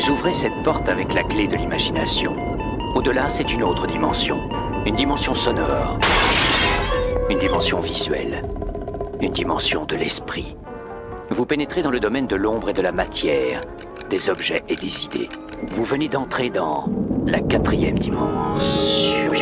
Vous ouvrez cette porte avec la clé de l'imagination. Au-delà, c'est une autre dimension. Une dimension sonore. Une dimension visuelle. Une dimension de l'esprit. Vous pénétrez dans le domaine de l'ombre et de la matière, des objets et des idées. Vous venez d'entrer dans la 4e dimension.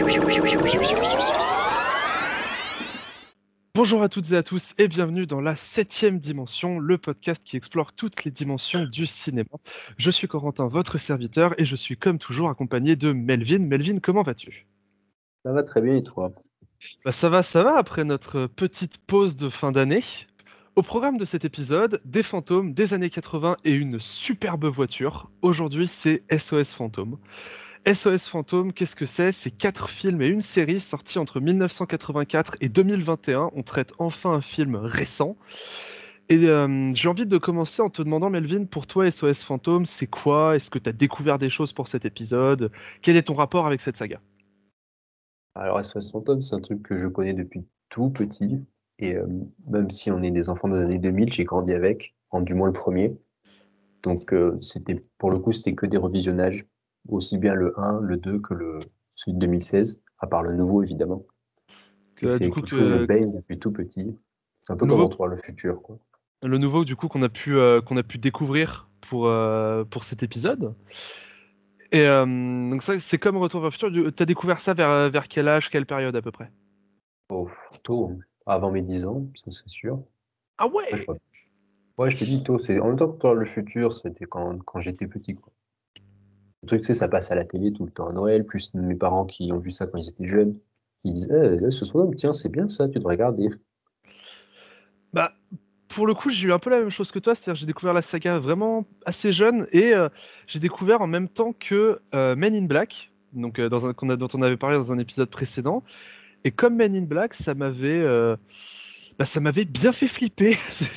Bonjour à toutes et à tous et bienvenue dans la 7e dimension, le podcast qui explore toutes les dimensions du cinéma. Je suis Corentin, votre serviteur, et je suis comme toujours accompagné de Melvin. Melvin, comment vas-tu ? Ça va très bien et toi ? Ça va après notre petite pause de fin d'année. Au programme de cet épisode, des fantômes des années 80 et une superbe voiture. Aujourd'hui, c'est SOS Fantôme. SOS Fantôme, qu'est-ce que c'est ? C'est 4 films et une série sortis entre 1984 et 2021. On traite enfin un film récent. Et j'ai envie de commencer en te demandant, Melvin, pour toi, SOS Fantôme, c'est quoi ? Est-ce que tu as découvert des choses pour cet épisode ? Quel est ton rapport avec cette saga ? Alors SOS Fantôme, c'est un truc que je connais depuis tout petit. Et même si on est des enfants des années 2000, j'ai grandi avec, du moins le premier. Donc pour le coup, c'était que des revisionnages. Aussi bien le 1, le 2 que celui de 2016, à part le nouveau évidemment. Et c'est quelque chose que je baigne depuis tout petit. C'est un peu comme Retour vers le futur, quoi. Le nouveau, du coup, qu'on a pu découvrir pour cet épisode. Et donc ça, c'est comme Retour vers le futur. T'as découvert ça vers quel âge, quelle période à peu près ? Oh, tôt, avant mes 10 ans, ça c'est sûr. Ah ouais. Ouais, je te dis tôt. En même temps que Retour vers le futur, c'était quand j'étais petit, quoi. Le truc, c'est ça passe à la télé tout le temps à Noël, plus mes parents qui ont vu ça quand ils étaient jeunes, qui disaient ce Fantôme, tiens, c'est bien ça, tu devrais regarder. Bah, pour le coup, j'ai eu un peu la même chose que toi, c'est-à-dire que j'ai découvert la saga vraiment assez jeune et j'ai découvert en même temps que Men in Black, donc dont on avait parlé dans un épisode précédent. Et comme Men in Black, ça m'avait bien fait flipper.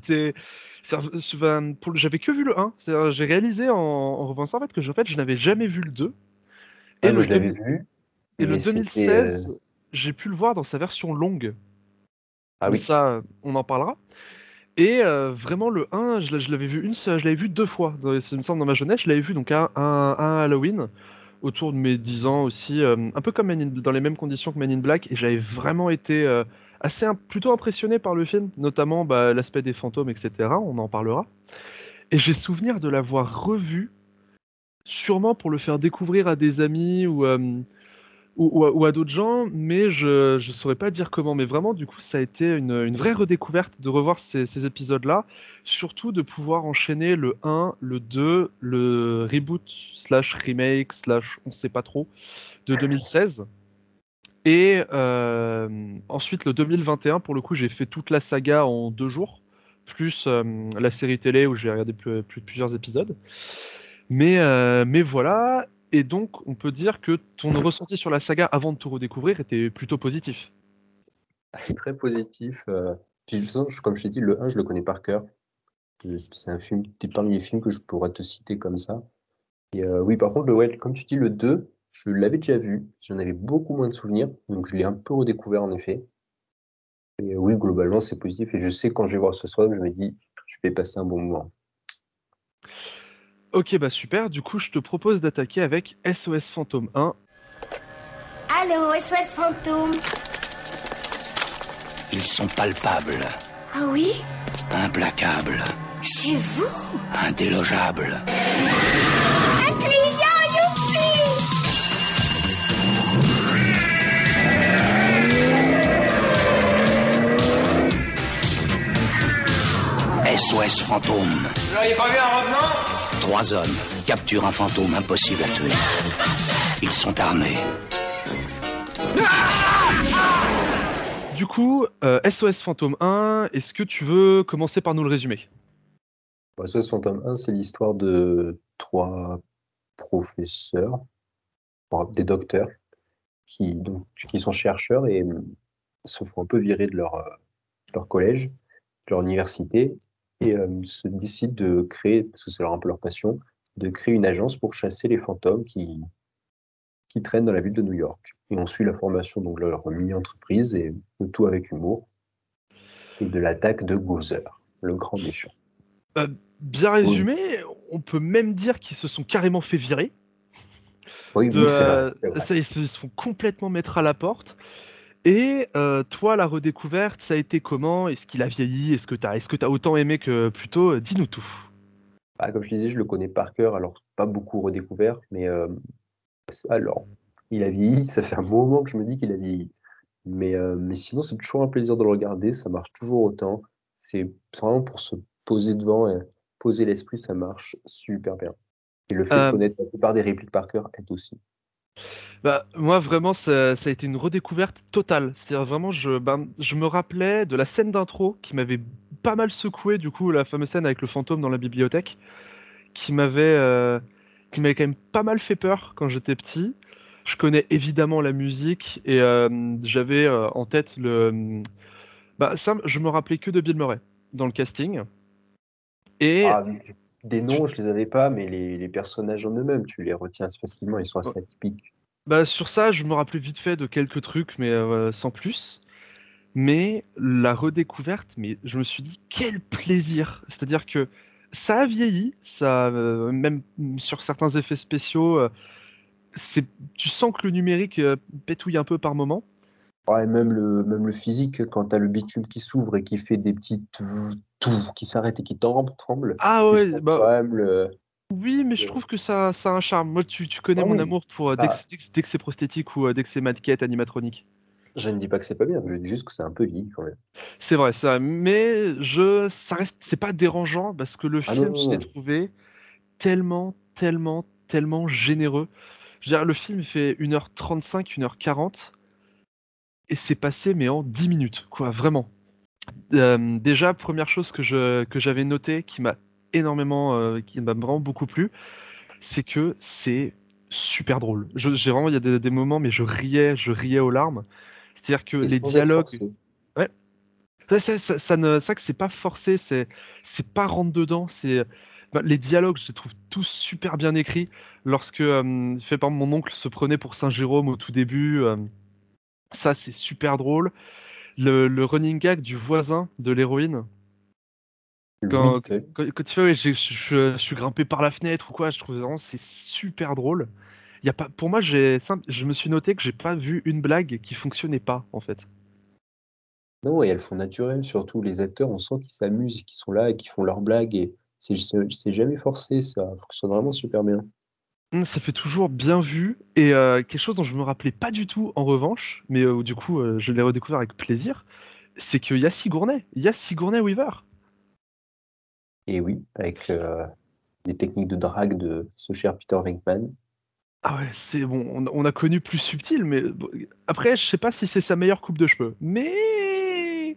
J'avais que vu le 1. C'est-à-dire, j'ai réalisé en revoyant ça en fait que je n'avais jamais vu le 2. Ouais, moi je l'avais vu, Et le mais 2016, j'ai pu le voir dans sa version longue. Ah Mais oui. ça, on en parlera. Et vraiment le 1, je l'avais vu je l'avais vu 2 fois. Il me semble dans ma jeunesse, je l'avais vu donc un Halloween autour de mes 10 ans aussi, un peu comme dans les mêmes conditions que Men in Black, et j'avais vraiment été plutôt impressionné par le film, notamment l'aspect des fantômes, etc. On en parlera. Et j'ai souvenir de l'avoir revu, sûrement pour le faire découvrir à des amis ou à d'autres gens, mais je saurais pas dire comment. Mais vraiment, du coup, ça a été une vraie redécouverte de revoir ces épisodes-là, surtout de pouvoir enchaîner le 1, le 2, le reboot / remake / on sait pas trop de 2016. Et ensuite le 2021, pour le coup, j'ai fait toute la saga en 2 jours, plus la série télé où j'ai regardé plusieurs épisodes. Mais voilà. Et donc, on peut dire que ton ressenti sur la saga avant de tout redécouvrir était plutôt positif. Très positif. Puis de toute façon, comme je t'ai dit, le 1, je le connais par cœur. C'est un film, parmi les films que je pourrais te citer comme ça. Et oui, par contre, comme tu dis, le 2, je l'avais déjà vu. J'en avais beaucoup moins de souvenirs, donc je l'ai un peu redécouvert en effet. Et oui, globalement, c'est positif. Et je sais quand je vais voir ce soir, je me dis, je vais passer un bon moment. Ok, bah super. Du coup, je te propose d'attaquer avec SOS Fantôme 1. Allô, SOS Fantôme. Ils sont palpables, Ah oui ? implacables, Chez vous ? indélogeables. Un client, youpi ! SOS Fantôme. Vous l'auriez pas vu un revenant ? 3 hommes capturent un fantôme impossible à tuer. Ils sont armés. Du coup, SOS Fantôme 1, est-ce que tu veux commencer par nous le résumer ? SOS Fantôme 1, c'est l'histoire de 3 professeurs, des docteurs, qui sont chercheurs et se font un peu virer de leur collège, de leur université, et se décident de créer, parce que c'est un peu leur passion, de créer une agence pour chasser les fantômes qui traînent dans la ville de New York. Et on suit la formation donc, de leur mini-entreprise, et le tout avec humour, et de l'attaque de Gozer, le grand méchant. bien résumé, on peut même dire qu'ils se sont carrément fait virer. Oui, c'est vrai. C'est vrai. Ça, ils se font complètement mettre à la porte. Et toi, la redécouverte, ça a été comment? Est-ce qu'il a vieilli? Est-ce que t'as autant aimé que plus tôt? Dis-nous tout. Ah, comme je disais, je le connais par cœur, alors pas beaucoup redécouvert, mais alors, il a vieilli, ça fait un moment que je me dis qu'il a vieilli. Mais sinon, c'est toujours un plaisir de le regarder, ça marche toujours autant. C'est vraiment pour se poser devant et poser l'esprit, ça marche super bien. Et le fait de Euh, connaître la plupart des répliques par cœur aide aussi. Bah, moi, vraiment, ça a été une redécouverte totale. C'est-à-dire, vraiment, je me rappelais de la scène d'intro qui m'avait pas mal secoué, du coup, la fameuse scène avec le fantôme dans la bibliothèque, qui m'avait quand même pas mal fait peur quand j'étais petit. Je connais évidemment la musique et j'avais en tête Bah, ça, je me rappelais que de Bill Murray dans le casting. Et Ah, des noms, je les avais pas, mais les personnages en eux-mêmes, tu les retiens assez facilement, ils sont assez atypiques. bah, sur ça, je me rappelais vite fait de quelques trucs, mais sans plus. Mais la redécouverte, mais je me suis dit quel plaisir. C'est-à-dire que ça a vieilli, ça même sur certains effets spéciaux, tu sens que le numérique pétouille un peu par moment. Ouais, même le physique, quand t'as le bitume qui s'ouvre et qui fait des petits tout qui s'arrête et qui tremble, Ah tu ouais, sens bah quand même oui, mais je le- trouve que ça a un charme. Moi, tu connais Ah mon oui, amour pour ah, dès que c'est prosthétique ou dès que c'est maquette animatronique. je ne dis pas que c'est pas bien, je dis juste que c'est un peu vieilli quand même. C'est vrai, ça. Mais ça reste, c'est pas dérangeant parce que le Ah non, film, non, je l'ai non. trouvé tellement, tellement, tellement généreux. Je veux dire, le film fait 1h35, 1h40 et c'est passé mais en 10 minutes, quoi, vraiment. Déjà, première chose que j'avais noté qui m'a vraiment beaucoup plu, c'est que c'est super drôle. J'ai vraiment, il y a des moments, mais je riais aux larmes. C'est-à-dire que Et les sans être dialogues, forcé. ouais, ça que c'est pas forcé, c'est pas rentre dedans, bah, les dialogues, je les trouve tous super bien écrits. Lorsque, fait par exemple, mon oncle se prenait pour Saint Jérôme au tout début, ça c'est super drôle. Le running gag du voisin de l'héroïne, Le quand, Little. quand il fait, ouais, je suis grimpé par la fenêtre ou quoi, je trouve vraiment c'est super drôle. Il y a pas, pour moi, je me suis noté que j'ai pas vu une blague qui fonctionnait pas en fait. Non, et elles font naturel, surtout les acteurs, on sent qu'ils s'amusent, et qu'ils sont là et qu'ils font leurs blagues et c'est jamais forcé, ça fonctionne vraiment super bien. Ça fait toujours bien vu et quelque chose dont je me rappelais pas du tout en revanche, mais du coup je l'ai redécouvert avec plaisir, c'est qu'il y a Sigourney Weaver. Et oui, avec les techniques de drague de ce cher Peter Venkman. Ah ouais, c'est bon, on a connu plus subtil, mais bon, après je sais pas si c'est sa meilleure coupe de cheveux, mais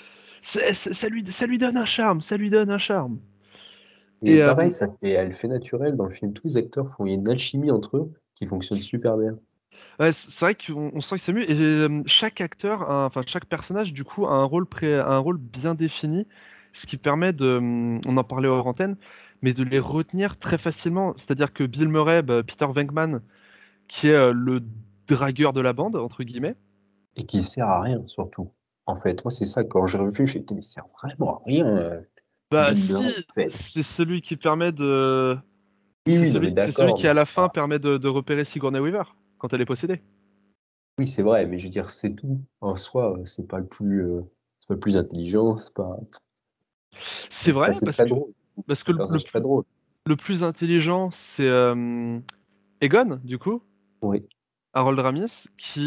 ça lui donne un charme, ça lui donne un charme. Et Et pareil, elle fait naturel dans le film. Tous les acteurs font une alchimie entre eux qui fonctionne super bien. ouais, c'est vrai qu'on sent qu'il s'amuse et chaque acteur, enfin chaque personnage du coup a un rôle bien défini, ce qui permet on en parlait hors antenne, mais de les retenir très facilement. C'est-à-dire que Bill Murray, bah, Peter Venkman, qui est le dragueur de la bande entre guillemets, Et qui sert à rien, surtout. En fait, moi, c'est ça, quand j'ai revu, j'ai dit, mais ça sert vraiment à rien, bah Bill si Murray, en fait. c'est celui qui permet de, Oui, oui, non, mais c'est celui d'accord, qui mais à la c'est fin pas. permet de repérer Sigourney Weaver quand elle est possédée. Oui, c'est vrai, mais je veux dire, c'est tout. En soi, c'est pas le plus intelligent, C'est vrai c'est très drôle. parce que C'est un personnage très drôle. le plus intelligent c'est Egon du coup. Oui. Harold Ramis,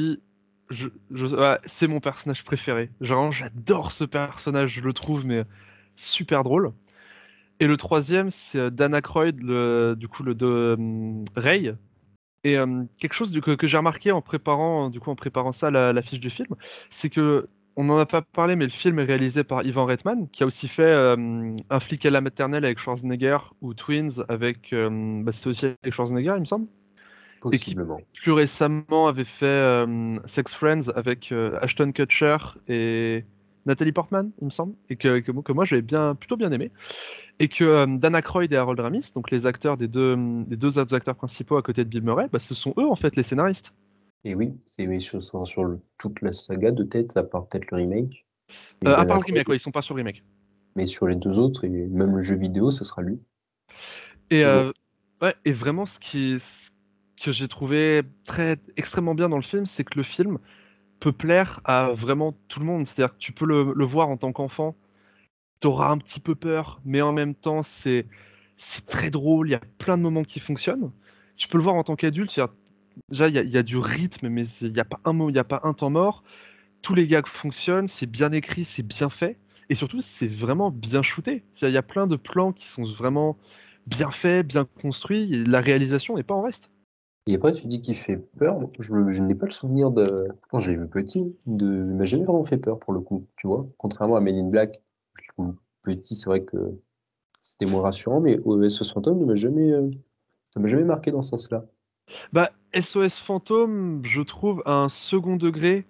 ouais, c'est mon personnage préféré. Genre, j'adore ce personnage, je le trouve mais super drôle. Et le troisième, c'est Dan Aykroyd, du coup le de Ray. Et quelque chose que j'ai remarqué en préparant ça la fiche du film, c'est que on n'en a pas parlé, mais le film est réalisé par Ivan Reitman, qui a aussi fait Un flic à la maternelle avec Schwarzenegger ou Twins avec, bah, c'était aussi avec Schwarzenegger, il me semble, et qui Possiblement. plus récemment avait fait Sex Friends avec Ashton Kutcher et Natalie Portman, il me semble, et que moi j'avais plutôt bien aimé, et que Dan Aykroyd et Harold Ramis, donc les acteurs des deux autres acteurs principaux à côté de Bill Murray, bah, ce sont eux en fait les scénaristes. Et oui, c'est mais toute la saga de tête, à part peut-être le remake. Et À Dan part le remake, Aykroyd, ouais, ils sont pas sur le remake. Mais sur les deux autres, et même le jeu vidéo, ça sera lui. Et, Toujours. ouais, et vraiment, ce que j'ai trouvé extrêmement bien dans le film, c'est que le film peut plaire à vraiment tout le monde. C'est-à-dire que tu peux le voir en tant qu'enfant, t'auras un petit peu peur, mais en même temps, c'est très drôle, il y a plein de moments qui fonctionnent. Tu peux le voir en tant qu'adulte, déjà, il y a du rythme, mais il n'y a pas un mot, il n'y a pas un temps mort. Tous les gags fonctionnent, c'est bien écrit, c'est bien fait. Et surtout, c'est vraiment bien shooté. Il y a plein de plans qui sont vraiment bien faits, bien construits, et la réalisation n'est pas en reste. Et après, tu dis qu'il fait peur. Je n'ai pas le souvenir de, quand je l'ai vu petit, il m'a jamais vraiment fait peur pour le coup, tu vois. Contrairement à Men in Black, je le trouve petit, c'est vrai que c'était moins rassurant, mais SOS Fantôme ne m'a jamais marqué dans ce sens-là. Bah, SOS Fantôme, je trouve, a un second degré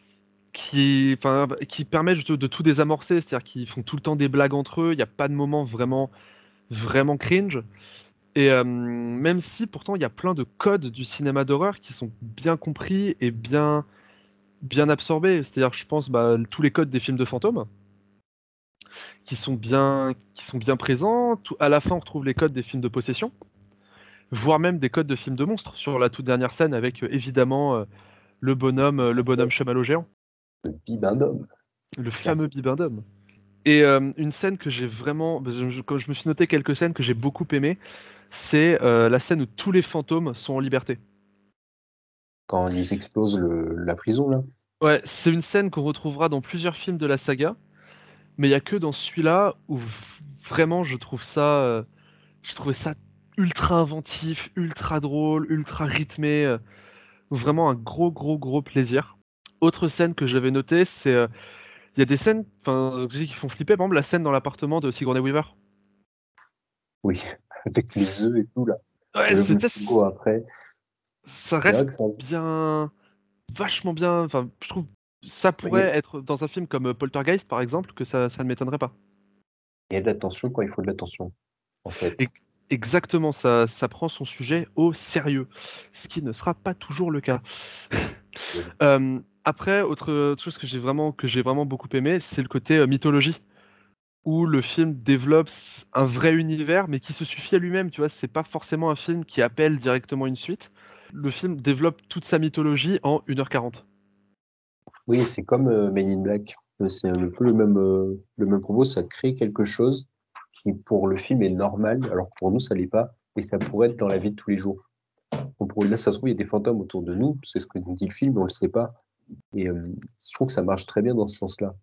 qui permet de tout désamorcer, c'est-à-dire qu'ils font tout le temps des blagues entre eux, il n'y a pas de moment vraiment cringe. Et même si pourtant il y a plein de codes du cinéma d'horreur qui sont bien compris et bien absorbés, c'est-à-dire que je pense tous les codes des films de fantômes qui sont bien présents. À la fin on retrouve les codes des films de possession, voire même des codes de films de monstres sur la toute dernière scène avec évidemment le bonhomme chamallow géant, Le Bibendum. le Merci. fameux Bibendum. Et une scène que j'ai vraiment, quand je me suis noté quelques scènes que j'ai beaucoup aimées, c'est la scène où tous les fantômes sont en liberté. Quand ils explosent la prison, là. Ouais, c'est une scène qu'on retrouvera dans plusieurs films de la saga, mais il y a que dans celui-là où vraiment je trouvais ça ultra inventif, ultra drôle, ultra rythmé, vraiment un gros plaisir. Autre scène que j'avais notée, c'est il y a des scènes, enfin, qui font flipper, par exemple la scène dans l'appartement de Sigourney Weaver. Oui, avec les œufs et tout, là. Ouais, Le frigo après. ça C'est vrai reste que ça, vachement bien. Enfin, je trouve ça il y a, pourrait être dans un film comme Poltergeist, par exemple, que ça ne m'étonnerait pas. il y a de l'attention quand il faut de l'attention, en fait. Et exactement, ça prend son sujet au sérieux, ce qui ne sera pas toujours le cas. Après, autre chose que j'ai vraiment beaucoup aimé, c'est le côté mythologie, où le film développe un vrai univers, mais qui se suffit à lui-même. Tu vois, c'est pas forcément un film qui appelle directement une suite. Le film développe toute sa mythologie en 1h40. Oui, c'est comme Men in Black. C'est un peu le même propos. Ça crée quelque chose qui, pour le film, est normal, alors que pour nous, ça l'est pas. Et ça pourrait être dans la vie de tous les jours. Là, ça se trouve, il y a des fantômes autour de nous. C'est ce que nous dit le film, mais on le sait pas. Et je trouve que ça marche très bien dans ce sens-là.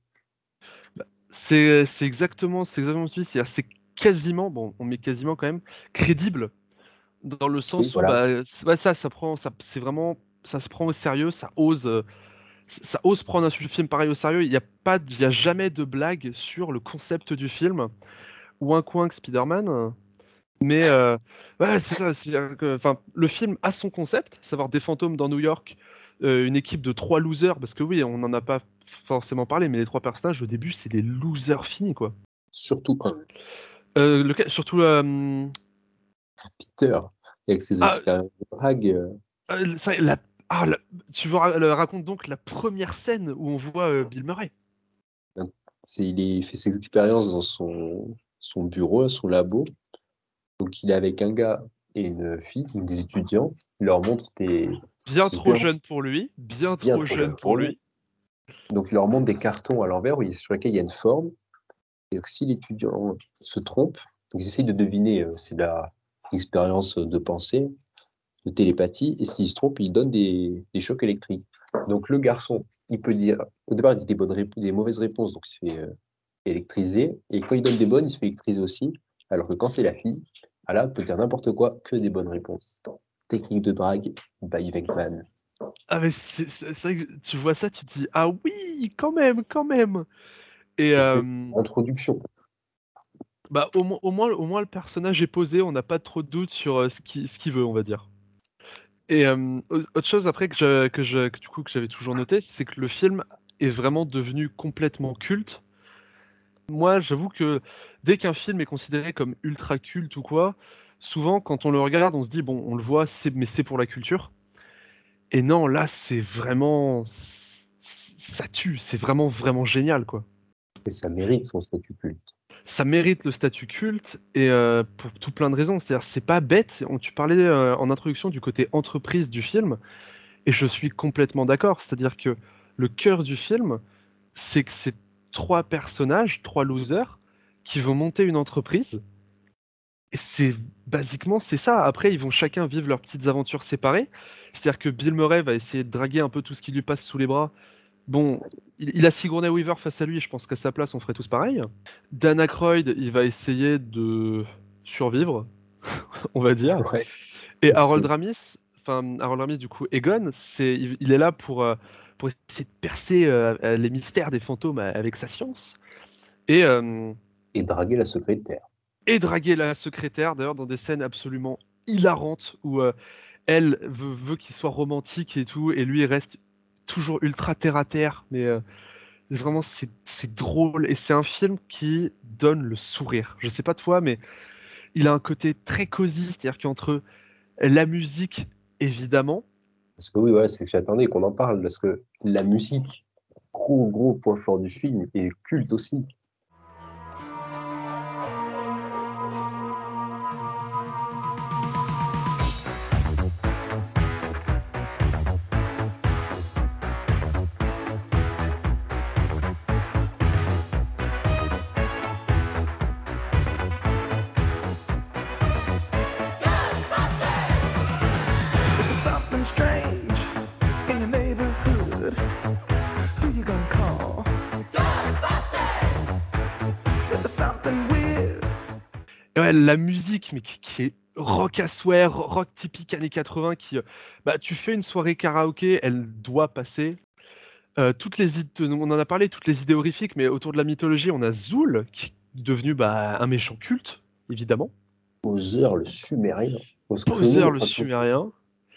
C'est exactement ce que tu dis. C'est quasiment, bon, on met quasiment quand même crédible dans le Oui, sens où voilà. ouais, c'est vraiment, ça se prend au sérieux, ça ose prendre un film pareil au sérieux. Il y a jamais de blague sur le concept du film ou un coin que Spider-Man. Mais ouais, c'est ça. Enfin, le film a son concept, savoir des fantômes dans New York, une équipe de 3 losers, parce que oui, on n'en a pas forcément parlé, mais les 3 personnages au début, c'est des losers finis, quoi. Surtout un. Surtout, Peter, avec ses ah, expériences de drague. ça, tu racontes donc la première scène où on voit Bill Murray. Il fait ses expériences dans son bureau, son labo. Donc, il est avec un gars et une fille, donc des étudiants. Il leur montre Bien ses trop expériences jeune pour lui, bien bien trop trop jeune jeunes pour pour lui. lui. Donc, il leur montre des cartons à l'envers sur lesquels il y a une forme. Et donc, si l'étudiant se trompe, donc ils essayent de deviner, c'est de l'expérience de pensée, de télépathie. Et s'il se trompe, il donne des chocs électriques. Donc, le garçon, il peut dire, au départ, il dit des mauvaises réponses, donc il se fait électriser. Et quand il donne des bonnes, il se fait électriser aussi. Alors que quand c'est la fille, elle peut dire n'importe quoi, que des bonnes réponses. Technique de drague by Venkman. Ah mais c'est vrai que tu vois ça, tu te dis ah oui, quand même. Et Et c'est l'introduction. au moins le personnage est posé, on n'a pas trop de doutes sur ce qu'il veut, on va dire. Et autre chose après que du coup que j'avais toujours noté, c'est que le film est vraiment devenu complètement culte. Moi, j'avoue que dès qu'un film est considéré comme ultra culte ou quoi, souvent quand on le regarde, on se dit bon, on le voit, mais c'est pour la culture. Et non, là, c'est vraiment, ça tue, c'est vraiment génial, quoi. Et ça mérite son statut culte. ça mérite le statut culte et pour tout plein de raisons. C'est-à-dire, c'est pas bête. Tu parlais en introduction du côté entreprise du film et je suis complètement d'accord. C'est-à-dire que le cœur du film, c'est que c'est 3 personnages, 3 losers qui vont monter une entreprise. Et c'est ça. Après, ils vont chacun vivre leurs petites aventures séparées. C'est-à-dire que Bill Murray va essayer de draguer un peu tout ce qui lui passe sous les bras. Bon, il a Sigourney Weaver face à lui, je pense qu'à sa place, on ferait tous pareil. Dan Aykroyd, il va essayer de survivre, on va dire. Ouais. Et Harold Ramis, du coup, Egon, il est là pour essayer de percer les mystères des fantômes avec sa science. Et, Et draguer la secrétaire. et draguer la secrétaire, d'ailleurs, dans des scènes absolument hilarantes où elle veut qu'il soit romantique et tout, et lui il reste toujours ultra terre à terre, mais vraiment c'est drôle et c'est un film qui donne le sourire. Je sais pas toi, mais il a un côté très cosy, c'est-à-dire qu'entre la musique évidemment, Parce que oui, voilà, c'est que j'attendais qu'on en parle, parce que la musique, gros point fort du film, est culte aussi. There's something strange in your neighborhood. Who you gonna call? There's something weird. et ouais, la musique mais qui est rock à souhait, rock typique années 80 qui bah tu fais une soirée karaoké, elle doit passer. On en a parlé, toutes les idées horrifiques, mais autour de la mythologie, on a Zool, qui est devenu un méchant culte, évidemment. Bowser, le sumérien. Parce que ce Bowser, nom, le sumérien,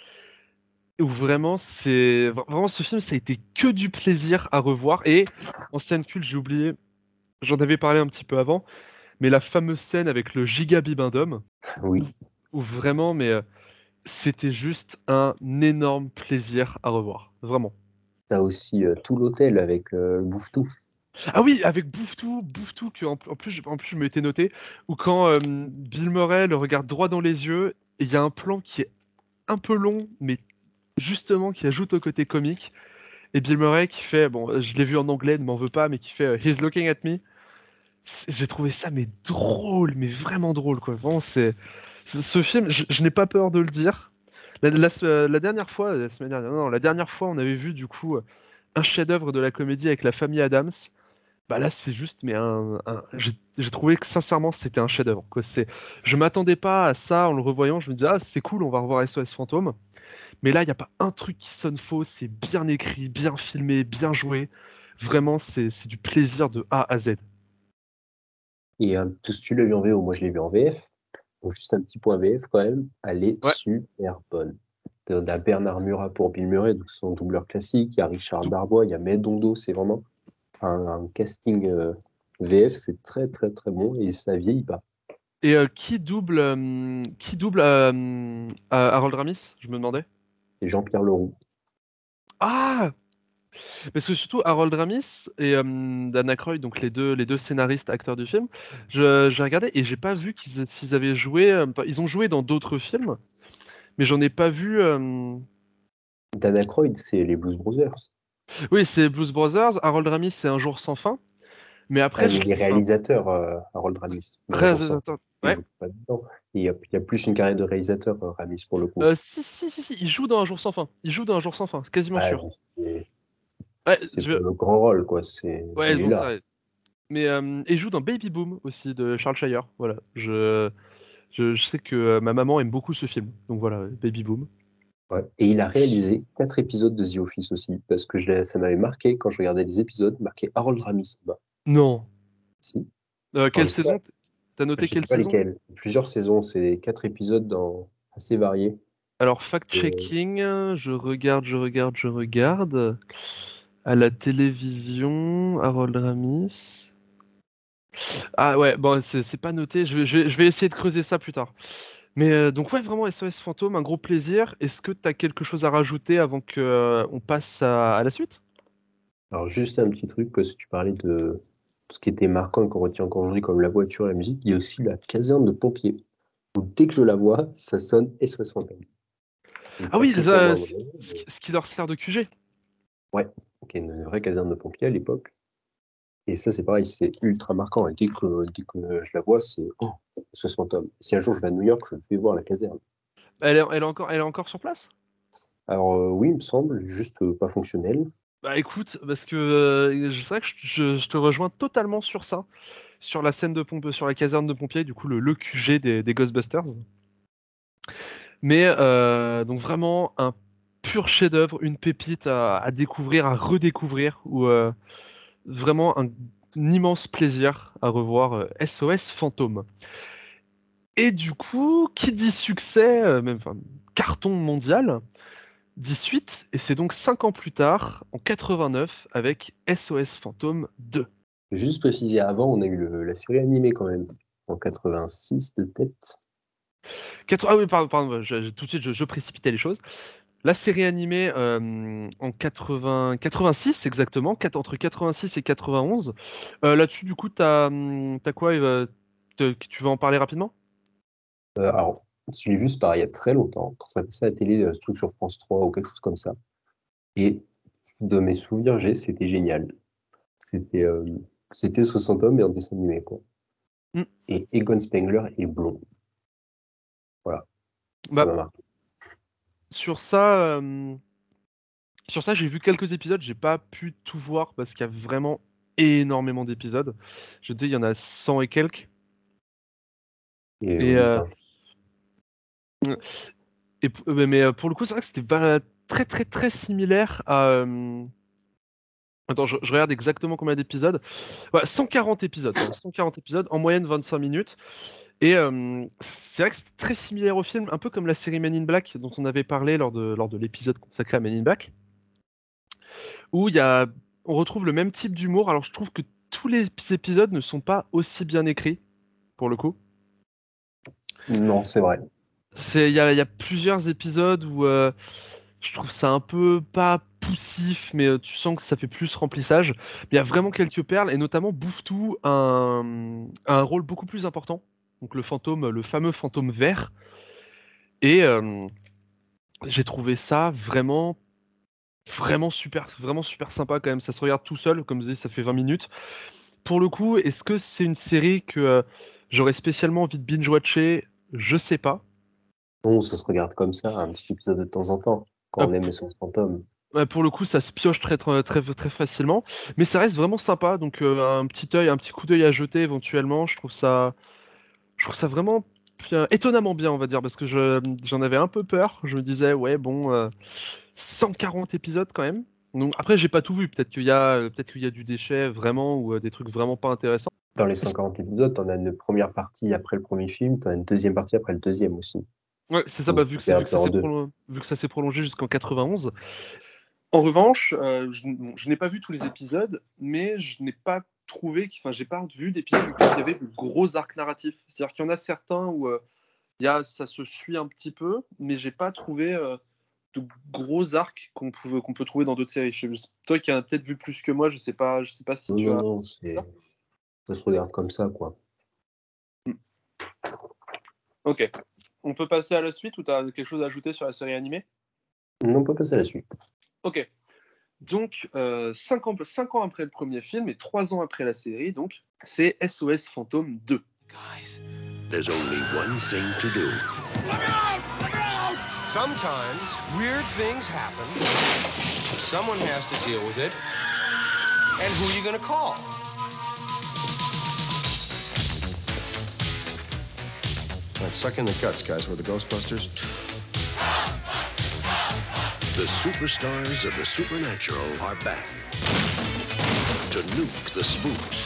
où vraiment, vraiment ce film, ça a été que du plaisir à revoir. Et en scène culte, j'ai oublié, j'en avais parlé un petit peu avant, mais la fameuse scène avec le giga bibendum, oui, où vraiment, mais c'était juste un énorme plaisir à revoir, vraiment. t'as aussi tout l'hôtel avec Bouffe-Tout. Ah oui, avec Bouffetou que en plus je m'étais noté, où quand Bill Murray le regarde droit dans les yeux, et il y a un plan qui est un peu long, mais justement qui ajoute au côté comique, et Bill Murray qui fait, bon, je l'ai vu en anglais, ne m'en veux pas, mais qui fait He's looking at me. J'ai trouvé ça mais drôle, mais vraiment drôle quoi. Vraiment, ce film, je n'ai pas peur de le dire. La dernière fois, la semaine dernière, non, la dernière fois, on avait vu du coup un chef-d'œuvre de la comédie avec la famille Adams. Bah là, c'est juste, mais j'ai trouvé que sincèrement, c'était un chef-d'œuvre, quoi. Je m'attendais pas à ça en le revoyant. Je me disais, ah, c'est cool, on va revoir SOS Fantôme. Mais là, il n'y a pas un truc qui sonne faux. C'est bien écrit, bien filmé, bien joué. Vraiment, c'est du plaisir de A à Z. Et tous, tu l'as vu en VO, moi je l'ai vu en VF. Donc juste un petit point VF quand même, elle est Ouais, super bonne. On a Bernard Murat pour Bill Murray, donc son doubleur classique. Il y a Richard tout. Darbois, il y a Dondo. C'est vraiment un casting VF, c'est très bon et ça vieillit pas. Et qui double Harold Ramis, je me demandais. Et Jean-Pierre Leroux. Ah! Parce que surtout Harold Ramis et Dan Aykroyd, donc les deux scénaristes, acteurs du film, j'ai regardé et j'ai pas vu s'ils avaient joué. Ils ont joué dans d'autres films, mais j'en ai pas vu. Dan Aykroyd, c'est les Blues Brothers. Oui, c'est Blues Brothers. Harold Ramis, c'est Un jour sans fin. Mais Ah, après, il est réalisateur, Harold Ramis. Mais un jour sans fin, réalisateur. il Ouais. joue pas dedans. Il y a plus une carrière de réalisateur, Ramis, pour le coup. Si, il joue dans Un jour sans fin. Il joue dans Un jour sans fin, quasiment Ouais, sûr. mais Ouais, c'est pas le grand rôle, quoi. ouais, Il est bon, là. ça. Mais il joue dans Baby Boom aussi de Charles Shire. Voilà. Je sais que ma maman aime beaucoup ce film. Donc voilà, Baby Boom. Ouais. Et il a réalisé 4 épisodes de The Office aussi, parce que ça m'avait marqué quand je regardais les épisodes, marqué Harold Ramis. Bah, Non. si. Alors, Quelle saison? T'as noté je sais quelle pas saison? lesquels. Plusieurs saisons, c'est 4 épisodes assez variés. Alors, Et fact-checking, je regarde. À la télévision, Harold Ramis. Ah ouais, bon, c'est pas noté. Je vais essayer de creuser ça plus tard. Mais donc ouais, vraiment SOS Fantôme, un gros plaisir. Est-ce que t'as quelque chose à rajouter avant que on passe à la suite? alors, juste un petit truc, parce que tu parlais de ce qui était marquant et qu'on retient encore aujourd'hui comme la voiture, la musique, il y a aussi la caserne de pompiers. Donc dès que je la vois, ça sonne SOS Fantôme. Donc, Ah pas oui, très pour moi, ce qui leur sert de QG. ouais, qui est une vraie caserne de pompiers à l'époque. Et ça, c'est pareil, c'est ultra marquant. Et dès que je la vois, c'est SOS Fantôme. Si un jour je vais à New York, je vais voir la caserne. Elle est encore sur place? Alors oui, il me semble, juste pas fonctionnel. Bah écoute, parce que c'est vrai que je te rejoins totalement sur ça, sur la scène de pompe, sur la caserne de pompiers, du coup le QG des Ghostbusters. Mais donc vraiment un pur chef-d'œuvre, une pépite à découvrir, à redécouvrir, ou vraiment un immense plaisir à revoir SOS Fantôme. Et du coup, qui dit succès, même enfin, carton mondial, dit suite, et c'est donc 5 ans plus tard, en 89, avec SOS Fantôme 2. Juste préciser, avant, on a eu la série animée quand même, en 86 de tête. Ah oui, pardon, tout de suite je précipitais les choses. La série animée en 86 exactement, entre 86 et 91. Là-dessus, du coup, t'as quoi tu veux en parler rapidement? Alors, je l'ai vu, c'est pareil, il y a très longtemps, quand ça passait à la télé, ce truc sur France 3 ou quelque chose comme ça. Et de mes souvenirs, c'était génial. C'était c'était 60 hommes et un dessin animé, quoi. Mm. Et Egon Spengler est blond. Voilà, ça Bah, m'a marqué. sur ça, j'ai vu quelques épisodes, j'ai pas pu tout voir parce qu'il y a vraiment énormément d'épisodes. Je te dis, il y en a 100 et quelques. Et Et, oui, enfin, mais pour le coup, c'est vrai que c'était très très très similaire à. Attends, je regarde exactement combien d'épisodes. Ouais, 140 épisodes, pardon, 140 épisodes, en moyenne 25 minutes. Et c'est vrai que c'est très similaire au film, un peu comme la série Men in Black dont on avait parlé lors de l'épisode consacré à Men in Black, où on retrouve le même type d'humour. Alors je trouve que tous les épisodes ne sont pas aussi bien écrits, pour le coup. non, c'est vrai. Il y a plusieurs épisodes où je trouve ça un peu pas poussif, mais tu sens que ça fait plus remplissage. Mais il y a vraiment quelques perles, et notamment Bouffetou a un rôle beaucoup plus important. Donc le fantôme, le fameux fantôme vert. Et j'ai trouvé ça vraiment super sympa quand même. Ça se regarde tout seul, comme je disais, ça fait 20 minutes. Pour le coup, est-ce que c'est une série que j'aurais spécialement envie de binge-watcher? Je sais pas. Non, ça se regarde comme ça, un petit épisode de temps en temps, quand Euh, on aime SOS Fantôme. Ouais, pour le coup, ça se pioche très facilement, mais ça reste vraiment sympa. Donc un petit coup d'œil à jeter éventuellement. Je trouve ça vraiment étonnamment bien, on va dire, parce que j'en avais un peu peur. Je me disais, ouais, bon, 140 épisodes quand même. Donc après, j'ai pas tout vu. Peut-être qu'il y a du déchet vraiment ou des trucs vraiment pas intéressants. Dans les 140 épisodes, t'en as une première partie après le premier film, t'en as une deuxième partie après le deuxième aussi. Ouais, c'est ça. Donc, Bah, c'est un peu en deux. vu que ça s'est prolongé jusqu'en 91. En revanche, je n'ai pas vu tous les épisodes, mais je n'ai pas trouvé, enfin, j'ai pas vu d'épisodes où il y avait de gros arcs narratifs. C'est-à-dire qu'il y en a certains où ça se suit un petit peu, mais j'ai pas trouvé de gros arcs qu'on peut trouver dans d'autres séries. Toi qui en as peut-être vu plus que moi, je sais pas si Non, tu non, as non, ça. ça se regarde comme ça, quoi. Ok. On peut passer à la suite ou tu as quelque chose à ajouter sur la série animée? Non, on peut passer à la suite. Ok. Donc, 5 ans après le premier film et 3 ans après la série, donc, c'est SOS Fantôme 2. Guys, there's only one thing to do. Look out! Look out! Sometimes weird things happen. Someone has to deal with it. And who are you gonna call? Let's suck in the guts, guys. We're the Ghostbusters. The superstars of the supernatural are back to nuke the spooks.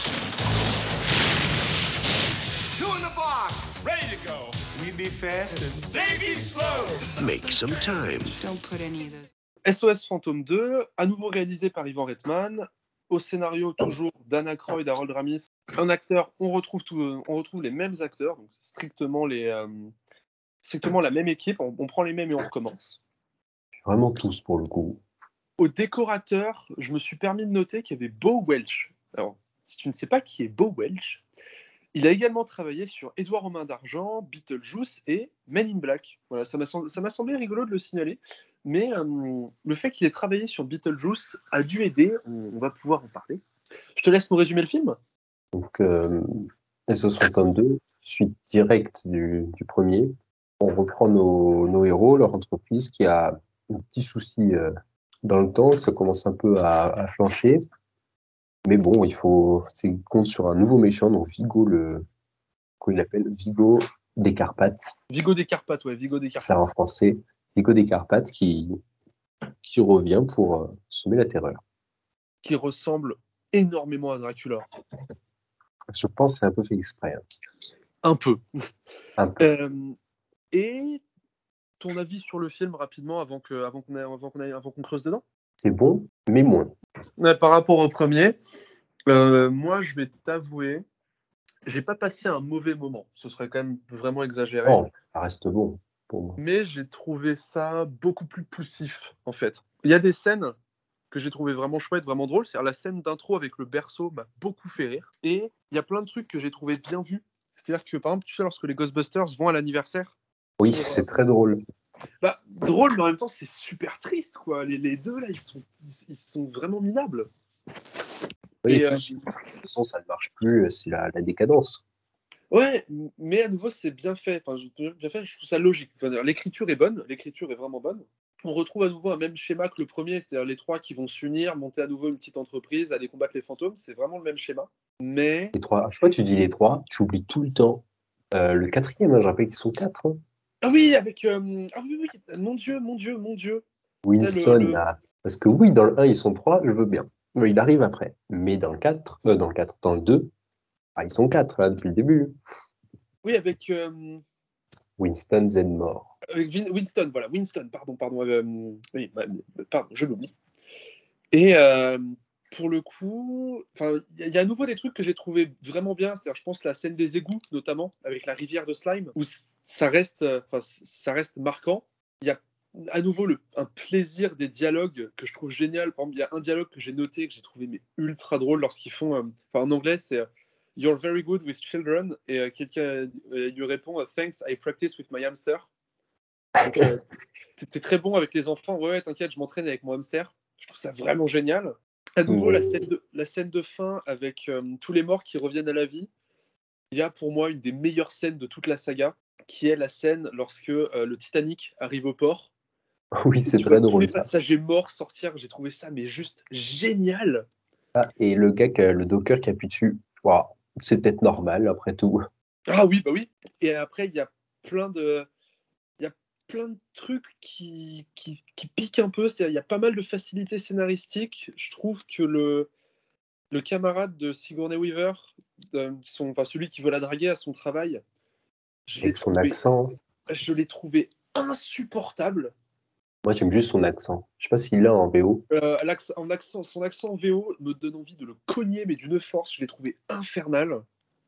Two in the box! Ready to go! We be fast and They be slow! Make some time. Don't put any of those. SOS Fantôme 2, à nouveau réalisé par Ivan Reitman, au scénario toujours Dan Aykroyd, Harold Ramis. Un acteur, on retrouve les mêmes acteurs, donc strictement la même équipe, on prend les mêmes et on recommence. Vraiment tous, pour le coup. Au décorateur, je me suis permis de noter qu'il y avait Bo Welch. Alors, si tu ne sais pas qui est Bo Welch, il a également travaillé sur Édouard aux mains d'argent, Beetlejuice et Men in Black. Voilà, ça m'a semblé rigolo de le signaler, mais le fait qu'il ait travaillé sur Beetlejuice a dû aider, on va pouvoir en parler. Je te laisse nous résumer le film. Donc, S62, suite directe du premier. On reprend nos héros, leur entreprise qui a un petit souci dans le temps, ça commence un peu à flancher. Mais bon, il compte sur un nouveau méchant, donc Vigo, qu'on il appelle Vigo des Carpates. Vigo des Carpates, ouais, Vigo des Carpates. Ça en français, Vigo des Carpates qui revient pour semer la terreur. Qui ressemble énormément à Dracula. Je pense que c'est un peu fait exprès. Hein. Un peu. Un peu. Et ton avis sur le film rapidement avant qu'on creuse dedans? C'est bon, mais moins. Ouais, par rapport au premier, moi je vais t'avouer, j'ai pas passé un mauvais moment. Ce serait quand même vraiment exagéré. Non, ça reste bon pour moi. Mais j'ai trouvé ça beaucoup plus poussif en fait. Il y a des scènes que j'ai trouvé vraiment chouettes, vraiment drôles. C'est-à-dire la scène d'intro avec le berceau m'a beaucoup fait rire. Et il y a plein de trucs que j'ai trouvé bien vus. C'est-à-dire que par exemple, tu sais, lorsque les Ghostbusters vont à l'anniversaire. Oui, c'est très drôle. Bah, drôle, mais en même temps, c'est super triste, quoi. Les deux, là, ils sont vraiment minables. Oui, Et, de toute façon, ça ne marche plus, c'est la décadence. ouais, mais à nouveau, c'est bien fait. Enfin, bien fait, je trouve ça logique. Enfin, l'écriture est bonne, l'écriture est vraiment bonne. On retrouve à nouveau un même schéma que le premier, c'est-à-dire les trois qui vont s'unir, monter à nouveau une petite entreprise, aller combattre les fantômes. C'est vraiment le même schéma. Mais Les trois, à chaque fois que tu dis les trois, tu oublies tout le temps le quatrième, hein, je rappelle qu'ils sont quatre. Hein. ah oui, avec ah oui, mon Dieu. Winston, Le- là. Parce que oui, dans le 1, ils sont trois, je veux bien. Oui, il arrive après. Mais dans le 4, dans le 2, ils sont quatre, là, depuis le début. Oui, avec Winston Zedmore. Winston, voilà, Winston, pardon, oui, pardon, je l'oublie. Et pour le coup, il y a à nouveau des trucs que j'ai trouvé vraiment bien. C'est-à-dire, je pense la scène des égouts, notamment avec la rivière de slime, où ça reste marquant. Il y a à nouveau un plaisir des dialogues que je trouve génial. Par exemple, il y a un dialogue que j'ai noté que j'ai trouvé ultra drôle lorsqu'ils font, en anglais, c'est You're very good with children, et quelqu'un lui répond Thanks, I practice with my hamster. Donc, t'es très bon avec les enfants. Ouais, t'inquiète, je m'entraîne avec mon hamster. Je trouve ça vraiment génial. À nouveau, la scène de fin avec tous les morts qui reviennent à la vie. Il y a pour moi une des meilleures scènes de toute la saga, qui est la scène lorsque le Titanic arrive au port. Oui, c'est Tu vois très tous drôle, les ça. passagers morts sortir. J'ai trouvé ça mais juste génial. Ah, et le gars, le docker qui appuie dessus, waouh, c'est peut-être normal, après tout. Ah oui, bah oui. Et après, il y a plein de trucs qui piquent un peu. C'est-à-dire, il y a pas mal de facilités scénaristiques. Je trouve que le camarade de Sigourney Weaver, celui qui veut la draguer à son travail, Avec son accent. je l'ai trouvé insupportable. Moi, j'aime juste son accent. Je sais pas s'il l'a en VO. Son accent en VO me donne envie de le cogner, mais d'une force. Je l'ai trouvé infernal.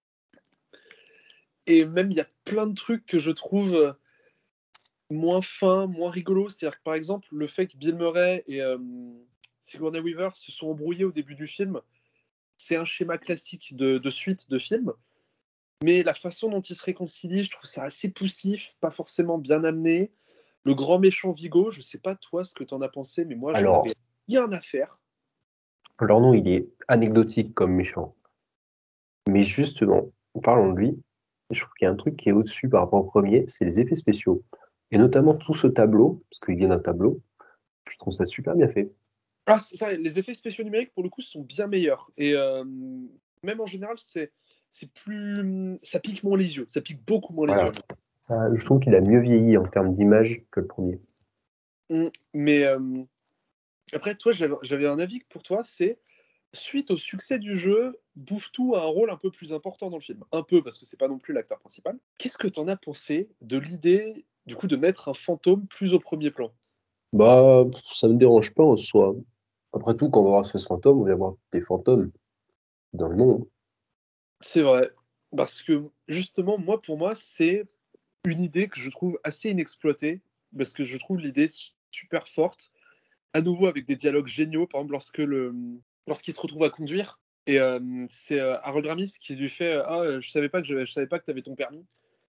Et même, il y a plein de trucs que je trouve moins fins, moins rigolos. C'est-à-dire que, par exemple, le fait que Bill Murray et Sigourney Weaver se sont embrouillés au début du film, c'est un schéma classique de suite de film. Mais la façon dont ils se réconcilient, je trouve ça assez poussif, pas forcément bien amené. Le grand méchant Vigo, je sais pas toi ce que t'en as pensé, mais moi j'en avais rien à faire. Alors non, il est anecdotique comme méchant. Mais justement, parlons de lui. Je trouve qu'il y a un truc qui est au-dessus par rapport au premier, c'est les effets spéciaux. Et notamment tout ce tableau, parce qu'il vient d'un tableau, je trouve ça super bien fait. Ah, c'est ça, les effets spéciaux numériques pour le coup sont bien meilleurs. Et même en général, c'est plus, ça pique moins les yeux, ça pique beaucoup moins les Voilà. yeux. Je trouve qu'il a mieux vieilli en termes d'image que le premier. Mais après, toi, j'avais un avis pour toi, c'est suite au succès du jeu, Bouffe-Tout a un rôle un peu plus important dans le film. Un peu, parce que c'est pas non plus l'acteur principal. Qu'est-ce que t'en as pensé de l'idée, du coup, de mettre un fantôme plus au premier plan? Bah, ça me dérange pas en soi. Après tout, quand on va voir ce fantôme, on va voir des fantômes dans le monde. C'est vrai. Parce que, justement, pour moi, c'est une idée que je trouve assez inexploitée, parce que je trouve l'idée super forte, à nouveau avec des dialogues géniaux, par exemple lorsqu'il se retrouve à conduire, Et c'est Harold Ramis qui lui fait je savais pas que t'avais ton permis.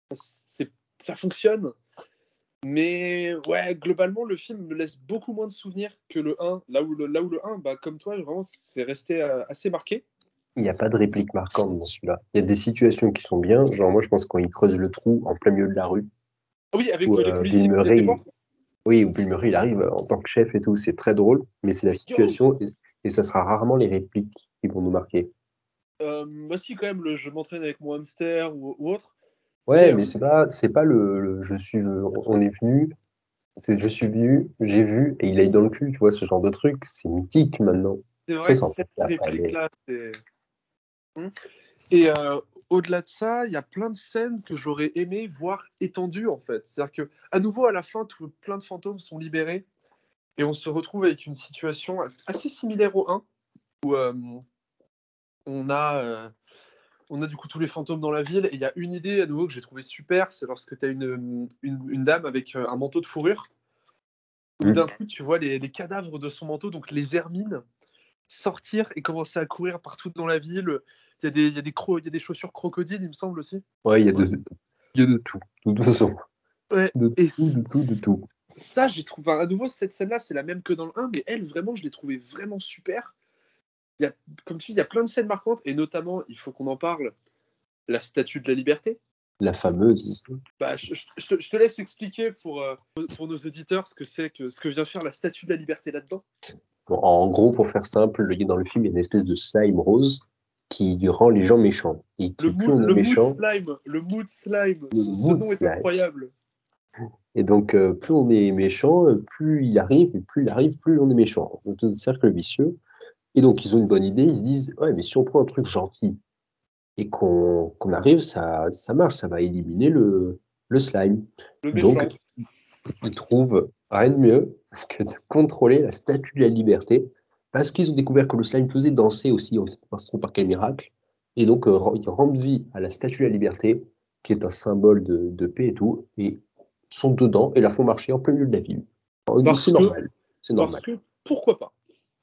Ça fonctionne. Mais ouais, globalement, le film me laisse beaucoup moins de souvenirs que le 1. Là où le 1, bah, comme toi, vraiment, c'est resté assez marqué. Il n'y a pas de réplique marquante dans celui-là. Il y a des situations qui sont bien. Genre, moi, je pense quand il creuse le trou en plein milieu de la rue, Ah oui, avec où les Bill policiers qui viennent Murray, les voir. oui, où Bill Murray, il arrive en tant que chef et tout. C'est très drôle, mais c'est la situation et ça sera rarement les répliques qui vont nous marquer. Moi aussi, quand même, je m'entraîne avec mon hamster ou autre. Ouais, mais c'est pas je suis, on est venu, c'est je suis venu, j'ai vu et il a eu dans le cul, tu vois, ce genre de truc, c'est mythique maintenant. C'est Ça, vrai que ça en fait cette après, mais réplique-là, c'est. Et au-delà de ça, il y a plein de scènes que j'aurais aimé voir étendues, en fait. C'est-à-dire que, à nouveau, à la fin, plein de fantômes sont libérés et on se retrouve avec une situation assez similaire au 1 où on a du coup tous les fantômes dans la ville et il y a une idée à nouveau que j'ai trouvé super, c'est lorsque tu as une dame avec un manteau de fourrure où d'un coup tu vois les cadavres de son manteau, donc les hermines, sortir et commencer à courir partout dans la ville. Il y a des chaussures crocodiles, il me semble aussi. ouais, il y a de tout, de toute façon, Ouais, de et tout, de tout, de tout. ça, j'ai trouvé. À nouveau, cette scène-là, c'est la même que dans le 1, mais elle, vraiment, je l'ai trouvée vraiment super. Il y a, comme tu dis, il y a plein de scènes marquantes, et notamment, il faut qu'on en parle, la Statue de la Liberté. La fameuse. Bah, je te laisse expliquer pour nos auditeurs ce que vient faire la Statue de la Liberté là-dedans. Bon, en gros, pour faire simple, dans le film, il y a une espèce de slime rose qui rend les gens méchants. Et qui, plus on est méchant, Le mood slime, le ce mood nom est slime. incroyable. Et donc, plus on est méchant, plus il arrive, et plus il arrive, plus on est méchant. C'est une espèce de cercle vicieux. Et donc, ils ont une bonne idée, ils se disent, ouais, mais si on prend un truc gentil et qu'on arrive, ça marche, ça va éliminer le slime. Le Donc, méchant. ils trouvent rien de mieux que de contrôler la Statue de la Liberté, parce qu'ils ont découvert que le slime faisait danser aussi, on ne sait pas trop par quel miracle. Et donc, ils rendent vie à la Statue de la Liberté, qui est un symbole de paix et tout, et sont dedans et la font marcher en plein milieu de la ville. C'est normal, c'est normal. Parce que, pourquoi pas?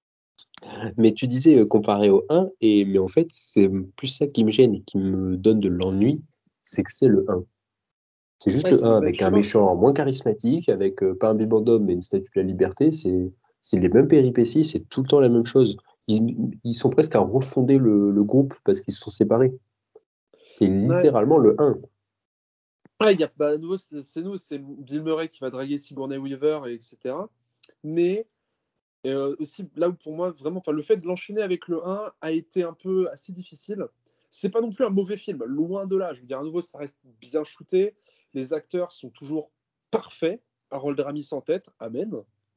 Mais tu disais comparé au 1, mais en fait, c'est plus ça qui me gêne et qui me donne de l'ennui, c'est que c'est le 1. C'est juste Ouais, le c'est le 1 même avec un chemin. méchant moins charismatique, avec pas un bibendum mais une statue de la liberté, c'est les mêmes péripéties, c'est tout le temps la même chose. Ils sont presque à refonder le groupe parce qu'ils se sont séparés. C'est Ouais. littéralement le 1. Ouais, à nouveau, c'est Bill Murray qui va draguer Sigourney Weaver, etc. Mais aussi, là où pour moi, vraiment, le fait de l'enchaîner avec le 1 a été un peu assez difficile. C'est pas non plus un mauvais film, loin de là. Je veux dire, à nouveau, ça reste bien shooté. Les acteurs sont toujours parfaits. Harold Ramis en tête, amen.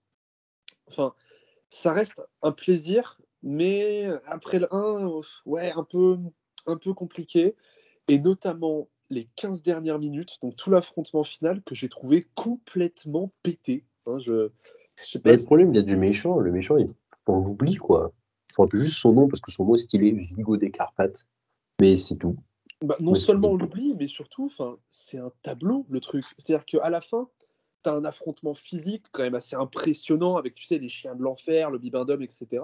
Enfin, ça reste un plaisir, mais après le 1, ouais, un peu compliqué. Et notamment les 15 dernières minutes, donc tout l'affrontement final que j'ai trouvé complètement pété. Je sais Mais pas le problème, il y a du méchant. Le méchant, on l'oublie, quoi. Je me rappelle juste son nom parce que son nom est stylé, Vigo des Carpates. Mais c'est tout. non Mais c'est seulement tout. on l'oublie, mais surtout, c'est un tableau, le truc. C'est-à-dire qu'à la fin, tu as un affrontement physique quand même assez impressionnant avec, tu sais, les chiens de l'enfer, le bibendum, etc.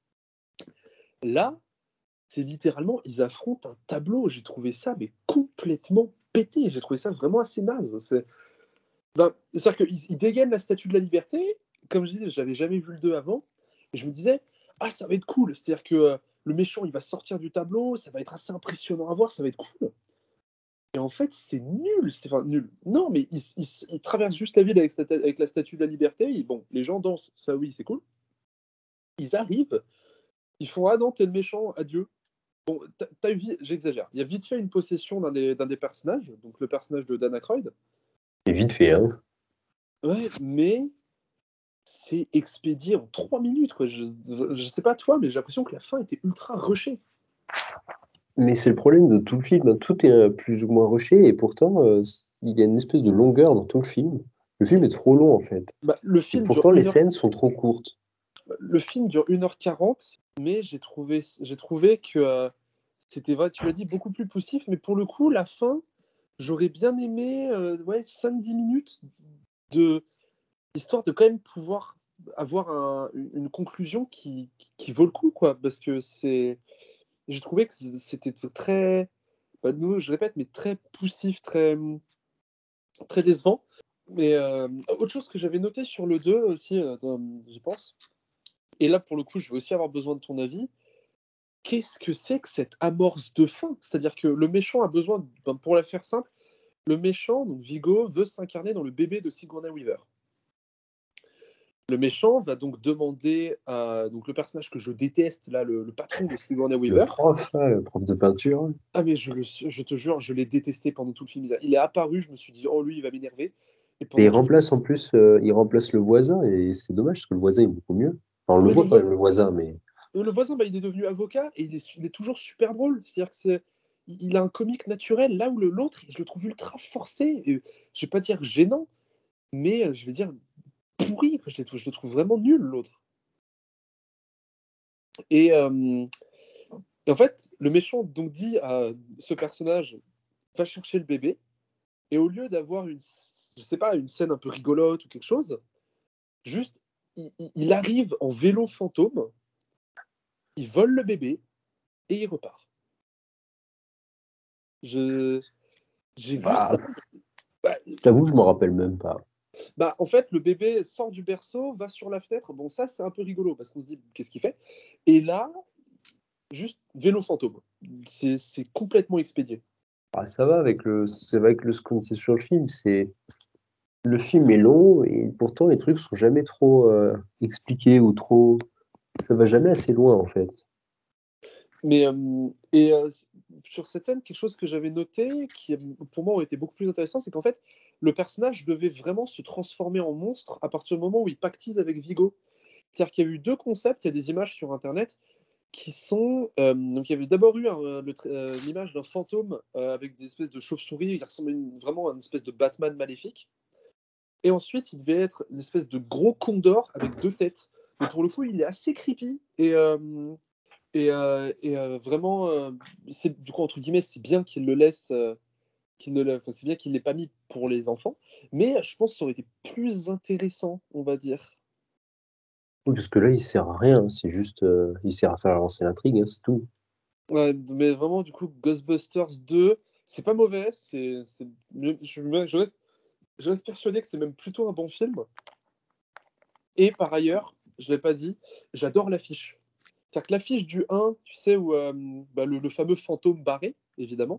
Là, c'est littéralement, ils affrontent un tableau. J'ai trouvé ça, mais complètement pété. J'ai trouvé ça vraiment assez naze. C'est-à-dire qu'ils dégainent la Statue de la Liberté. Comme je disais, j'avais jamais vu le 2 avant. Et je me disais, ah, ça va être cool. C'est-à-dire que le méchant, il va sortir du tableau. Ça va être assez impressionnant à voir. Ça va être cool. Et en fait, c'est nul. Nul. Non, mais ils traversent juste la ville avec la Statue de la Liberté. Bon, les gens dansent. Ça, oui, c'est cool. Ils arrivent. Ils font, ah non, t'es le méchant. Adieu. Bon, j'exagère. Il y a vite fait une possession d'un des personnages, donc le personnage de Dan Aykroyd. C'est vite fait, hein. Ouais, mais c'est expédié en 3 minutes, quoi. Je sais pas toi, mais j'ai l'impression que la fin était ultra rushée. Mais c'est le problème de tout le film, hein. Tout est plus ou moins rushé et pourtant il y a une espèce de longueur dans tout le film. Le film est trop long en fait. Le Et film dure pourtant les 1 heure, scènes sont trop courtes. le film dure 1h40, mais j'ai trouvé que c'était vrai, tu l'as dit, beaucoup plus poussif, mais pour le coup, la fin, j'aurais bien aimé 5-10 minutes de histoire de quand même pouvoir avoir une conclusion qui vaut le coup, quoi, parce que J'ai trouvé que c'était très, bah, de nouveau, je répète, mais très poussif, très décevant. Mais autre chose que j'avais noté sur le 2 aussi, j'y pense, et là pour le coup je vais aussi avoir besoin de ton avis, qu'est-ce que c'est que cette amorce de fin? C'est-à-dire que le méchant a besoin, pour la faire simple, le méchant, donc Vigo, veut s'incarner dans le bébé de Sigourney Weaver. Le méchant va donc demander à donc le personnage que je déteste, là, le patron de Sigourney Weaver. Le prof de peinture. Ah mais je te jure, je l'ai détesté pendant tout le film. Il est apparu, je me suis dit, oh lui, il va m'énerver. Et Et pendant il tout le remplace film, en plus, il remplace le voisin, et c'est dommage parce que le voisin est beaucoup mieux. Enfin, on le ouais, voit quand même, le voisin, mais le voisin, bah, il est devenu avocat et il est toujours super drôle. C'est-à-dire que il a un comique naturel, là où l'autre, je le trouve ultra forcé. Et, je vais pas dire gênant, mais je vais dire pourri. Je le trouve vraiment nul, l'autre. Et, et en fait, le méchant donc dit à ce personnage, va chercher le bébé. Et au lieu d'avoir je sais pas, une scène un peu rigolote ou quelque chose, juste, il arrive en vélo fantôme, il vole le bébé et il repart. J'ai vu bah, ça. Bah, je t'avoue, je m'en rappelle même pas. bah, en fait, le bébé sort du berceau, va sur la fenêtre. Bon, ça, c'est un peu rigolo parce qu'on se dit, qu'est-ce qu'il fait? Et là, juste vélo fantôme. C'est complètement expédié. Ah, ça va c'est avec ce qu'on sait sur le film. Le film est long et pourtant les trucs sont jamais trop expliqués ou trop. Ça va jamais assez loin en fait. Mais et sur cette scène, quelque chose que j'avais noté, qui pour moi aurait été beaucoup plus intéressant, c'est qu'en fait, le personnage devait vraiment se transformer en monstre à partir du moment où il pactise avec Vigo. C'est-à-dire qu'il y a eu deux concepts, il y a des images sur Internet qui sont... donc il y avait d'abord eu une image d'un fantôme avec des espèces de chauves-souris, il ressemblait vraiment à une espèce de Batman maléfique. Et ensuite, il devait être une espèce de gros condor avec deux têtes. Mais pour le coup, il est assez creepy. Vraiment, du coup, entre guillemets, c'est bien qu'il le laisse, enfin, c'est bien qu'il ne l'ait pas mis pour les enfants, mais je pense que ça aurait été plus intéressant, on va dire. Oui, parce que là, il sert à rien. C'est juste, il sert à faire avancer l'intrigue, hein, c'est tout. Ouais, mais vraiment, du coup, Ghostbusters 2, c'est pas mauvais, je reste persuadé que c'est même plutôt un bon film. Et par ailleurs, je l'ai pas dit, j'adore l'affiche. C'est-à-dire que l'affiche du 1, tu sais, où bah, le fameux fantôme barré, évidemment.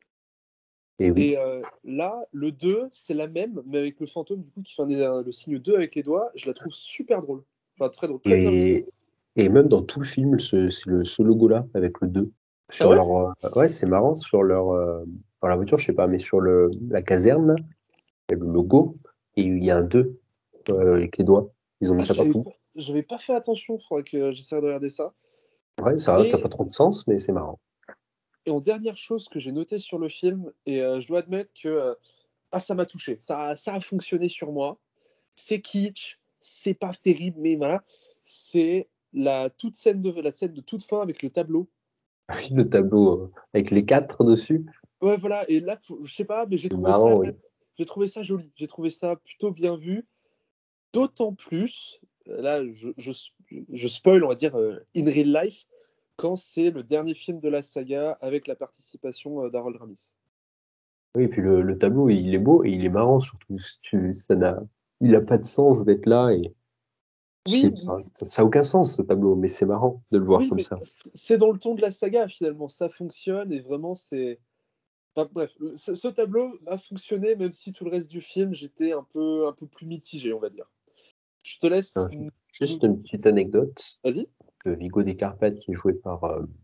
Et oui. Et là, le 2, c'est la même, mais avec le fantôme du coup qui fait le signe 2 avec les doigts. Je la trouve super drôle. Enfin, très drôle, très bien fait. Et même dans tout le film, c'est ce logo-là avec le 2. Ah Sur ouais? leur, ouais, c'est marrant, dans la voiture, je sais pas, mais sur la caserne, là, il y a le logo, et il y a un 2 avec les doigts. Ils ont mis Ah, ça partout. j'avais pas fait attention, il faudrait que j'essaie de regarder ça. Ouais, ça n'a pas Et, trop de sens, mais c'est marrant. et en dernière chose que j'ai notée sur le film, et je dois admettre que ça m'a touché, ça a fonctionné sur moi. C'est kitsch, c'est pas terrible, mais voilà. C'est la scène de toute fin avec le tableau. Le tableau avec les 4 dessus, Ouais, voilà, et là, je sais pas, mais c'est marrant, oui. j'ai trouvé ça joli, j'ai trouvé ça plutôt bien vu, d'autant plus, là, je spoil, on va dire, in real life, quand c'est le dernier film de la saga avec la participation d'Harold Ramis. Oui, et puis le tableau, il est beau et il est marrant surtout. Il a pas de sens d'être là et je sais Oui, pas, ça a aucun sens ce tableau, mais c'est marrant de le voir oui, comme mais ça. c'est dans le ton de la saga, finalement, ça fonctionne, et vraiment, enfin, bref, ce tableau a fonctionné, même si tout le reste du film, j'étais un peu plus mitigé, on va dire. Je te laisse... Alors, juste une petite anecdote. Vas-y. Le Vigo des Carpates qui est joué par,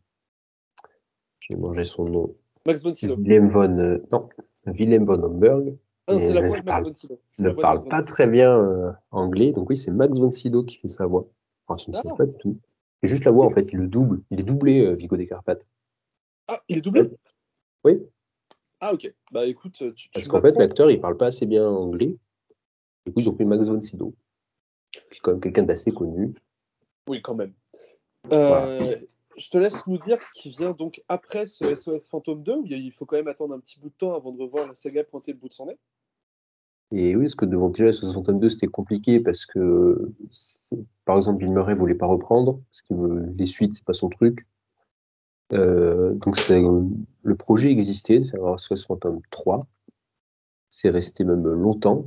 j'ai mangé son nom, Max von Sydow. Non, Willem von Homburg, Ah non, c'est la voix de ne Max parle, von Sydow. C'est ne la voix de Max parle von pas Sydow. très bien anglais, donc oui, c'est Max von Sydow qui fait sa voix. Enfin, je ne sais Ah, pas du tout. C'est juste la voix, en fait, il le double. Il est doublé, Vigo des Carpates. il est Ouais. doublé? Oui, Ah, ok. Bah écoute, parce tu qu'en fait, m'apprends. l'acteur, il parle pas assez bien anglais. Du coup, ils ont pris Max von Sydow, qui est quand même quelqu'un d'assez connu. Oui, quand même. Voilà. Je te laisse nous dire ce qui vient donc après ce SOS Fantôme 2, où il faut quand même attendre un petit bout de temps avant de revoir la saga pointer le bout de son nez. Et oui, parce que devant déjà, 62, c'était compliqué parce que, par exemple, Bill Murray voulait pas reprendre, parce que les suites, c'est pas son truc. Donc le projet existait, alors SOS Fantôme 3. C'est resté même longtemps.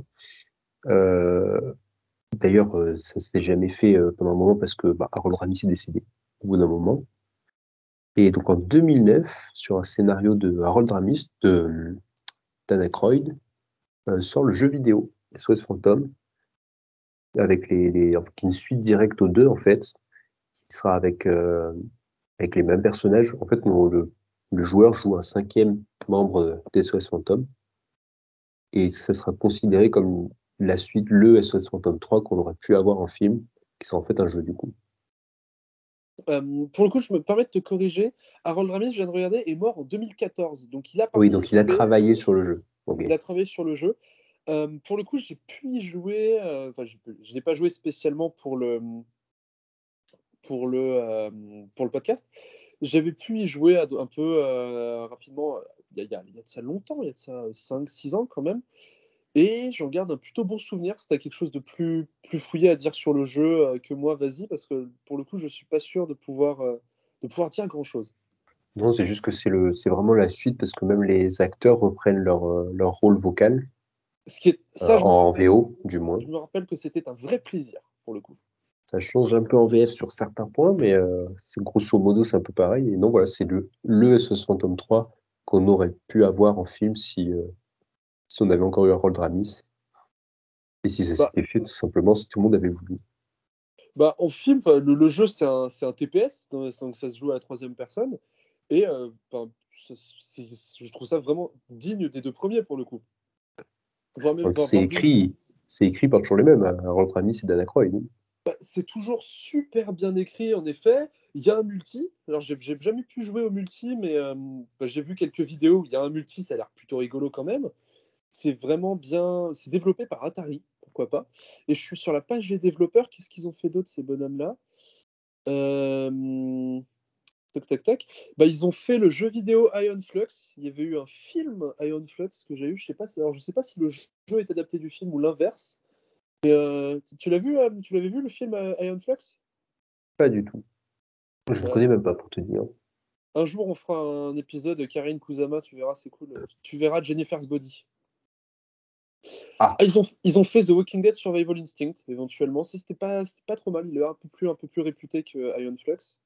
D'ailleurs, ça s'est jamais fait pendant un moment parce que Harold Ramis est décédé au bout d'un moment. Et donc en 2009, sur un scénario de Harold Ramis, Dan Aykroyd, sort le jeu vidéo SOS Fantôme avec une suite directe aux deux en fait, qui sera avec les mêmes personnages. En fait, le joueur joue un 5e membre d'SOS Fantôme et ça sera considéré comme la suite, le SOS Fantôme 3 qu'on aurait pu avoir en film, qui sera en fait un jeu du coup. Pour le coup, je me permets de te corriger. Harold Ramis, je viens de regarder, est mort en 2014. Donc il a Oui, donc il a participé, travaillé sur le jeu. Ok. il a travaillé sur le jeu. Pour le coup, j'ai pu y jouer. Je n'ai pas joué spécialement pour le podcast. J'avais pu y jouer un peu rapidement. Il y a de ça longtemps, il y a de ça 5-6 ans quand même. Et j'en garde un plutôt bon souvenir. Si tu as quelque chose de plus fouillé à dire sur le jeu que moi, vas-y, parce que pour le coup, je suis pas sûr de pouvoir dire grand-chose. Non, c'est juste que c'est vraiment la suite parce que même les acteurs reprennent leur rôle vocal Ça, en VO, du moins. je me rappelle que c'était un vrai plaisir, pour le coup. Ça change un peu en VF sur certains points, mais c'est grosso modo, c'est un peu pareil. Et non, voilà, c'est le SOS Phantom 3 qu'on aurait pu avoir en film si on avait encore eu Harold Ramis. Et si ça s'était fait tout simplement, si tout le monde avait voulu. En film, le jeu, c'est un TPS, donc ça se joue à la 3e personne. Et je trouve ça vraiment digne des deux premiers, pour le coup. C'est écrit par toujours les mêmes, Harold Ramis et Dan Aykroyd. C'est toujours super bien écrit, en effet. Il y a un multi. Alors, j'ai jamais pu jouer au multi, mais j'ai vu quelques vidéos où il y a un multi, ça a l'air plutôt rigolo quand même. C'est vraiment bien. C'est développé par Atari, pourquoi pas. Et je suis sur la page des développeurs. Qu'est-ce qu'ils ont fait d'autre, ces bonhommes-là Tac. Ils ont fait le jeu vidéo Ion Flux. Il y avait eu un film Ion Flux que j'ai eu. Je sais pas si le jeu est adapté du film ou l'inverse. Mais tu l'avais vu le film Ion Flux? Pas du tout. Je ne connais même pas, pour te dire. Un jour, on fera un épisode de Karine Kusama, tu verras, c'est cool. Tu verras Jennifer's Body. Ah. Ils ont fait The Walking Dead Survival Instinct, éventuellement. C'était pas trop mal. Il est un peu plus réputé que Ion Flux.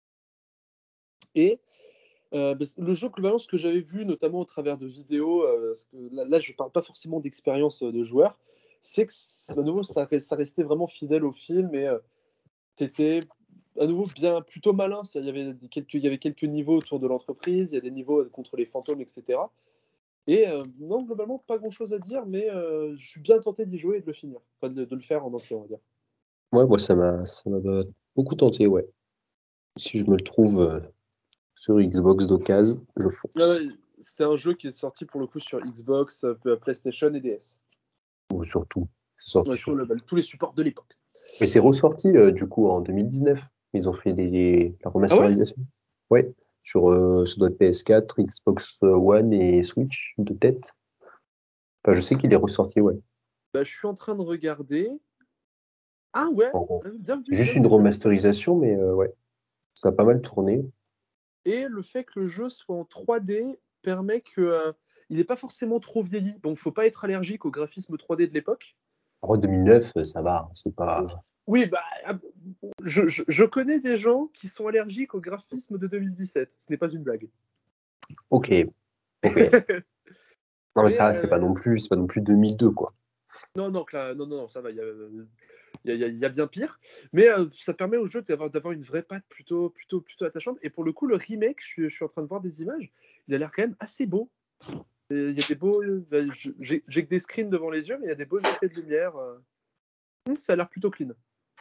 Et le jeu, globalement, ce que j'avais vu, notamment au travers de vidéos, parce que là, je parle pas forcément d'expérience de joueur, c'est que, à nouveau, ça restait vraiment fidèle au film et c'était à nouveau plutôt malin. Il y avait quelques niveaux autour de l'entreprise, il y a des niveaux contre les fantômes, etc. Et non, globalement, pas grand-chose à dire, mais je suis bien tenté d'y jouer et de le finir. Enfin, de le faire en entier, on va dire. Ouais, moi, ça m'a beaucoup tenté, ouais. Si je me le trouve sur Xbox d'occasion, je fonce. C'était un jeu qui est sorti pour le coup sur Xbox, PlayStation et DS. Ou surtout. C'est sorti sur tous les supports de l'époque. Mais c'est ressorti du coup en 2019. Ils ont fait la remasterisation. Ouais, sur ça doit être PS4, Xbox One et Switch de tête. Enfin, je sais qu'il est ressorti, ouais. Je suis en train de regarder. Ah ouais, bien vu. C'est juste une remasterisation, mais ouais, ça a pas mal tourné. Et le fait que le jeu soit en 3D permet que il n'est pas forcément trop vieilli. Bon, faut pas être allergique au graphisme 3D de l'époque. En 2009, ça va, c'est pas. Oui, je connais des gens qui sont allergiques au graphisme de 2017. Ce n'est pas une blague. Ok. Non, mais ça, c'est pas non plus 2002, quoi. Non, ça va. Il y a bien pire, mais ça permet au jeu d'avoir une vraie patte plutôt attachante. Et pour le coup, le remake, je suis en train de voir des images, il a l'air quand même assez beau. Il y a des beaux, j'ai que des screens devant les yeux, mais il y a des beaux effets de lumière. Ça a l'air plutôt clean.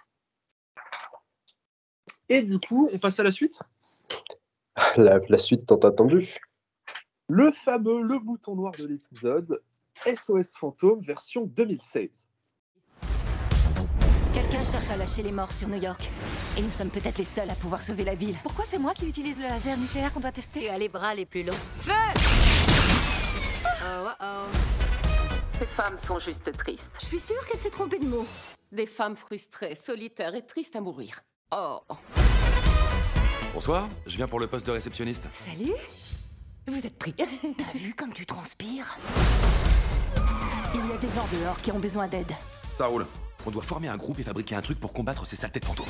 Et du coup, on passe à la suite. La suite tant attendue. Le bouton noir de l'épisode, SOS Fantôme version 2016. Quelqu'un cherche à lâcher les morts sur New York. Et nous sommes peut-être les seuls à pouvoir sauver la ville. Pourquoi c'est moi qui utilise le laser nucléaire qu'on doit tester? Tu as les bras les plus longs. Feu! Ces femmes sont juste tristes. Je suis sûre qu'elle s'est trompée de mot. Des femmes frustrées, solitaires et tristes à mourir. Oh. Bonsoir, je viens pour le poste de réceptionniste. Salut. Vous êtes pris. T'as vu comme tu transpires? Il y a des gens dehors qui ont besoin d'aide. Ça roule. On doit former un groupe et fabriquer un truc pour combattre ces saletés de fantômes.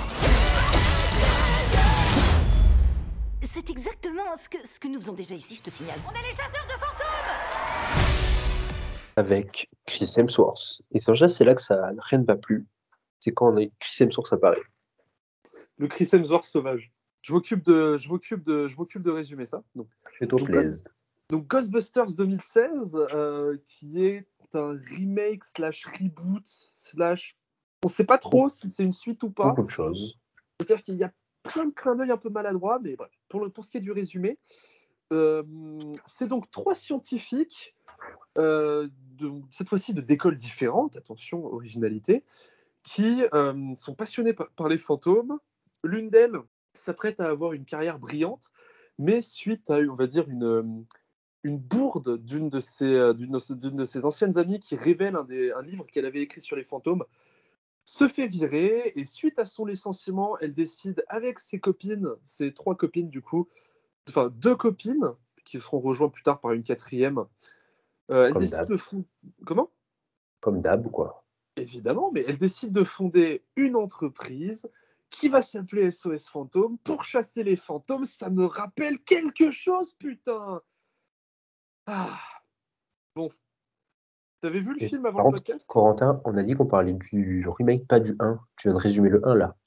C'est exactement ce que nous faisons déjà ici, je te signale. On est les chasseurs de fantômes. Avec Chris Hemsworth. Et déjà, c'est là que ça rien ne va plus. C'est quand Chris Hemsworth apparaît. Le Chris Hemsworth sauvage. Je m'occupe de résumer ça. Fais-toi plaisir. Donc Ghostbusters 2016, qui est un remake / reboot / on sait pas trop si c'est une suite ou pas. Beaucoup de choses. C'est-à-dire qu'il y a plein de clins d'œil un peu maladroits, mais bref, pour ce qui est du résumé, c'est donc 3 scientifiques, cette fois-ci d'écoles différentes, attention, originalité, qui sont passionnés par les fantômes. L'une d'elles s'apprête à avoir une carrière brillante, mais suite à, on va dire, une bourde d'une de ses anciennes amies qui révèle un livre qu'elle avait écrit sur les fantômes, se fait virer, et suite à son licenciement, elle décide avec ses 3 copines du coup, enfin 2 copines, qui seront rejointes plus tard par une 4e, elle Comme décide d'hab. de fonder... Comment ? Comme d'hab, quoi. Évidemment, mais elle décide de fonder une entreprise qui va s'appeler SOS Fantôme pour chasser les fantômes. Ça me rappelle quelque chose, putain. Ah. Bon. T'avais vu le film avant Par le contre, podcast ? Corentin, on a dit qu'on parlait du remake, pas du 1. Tu viens de résumer le 1 là.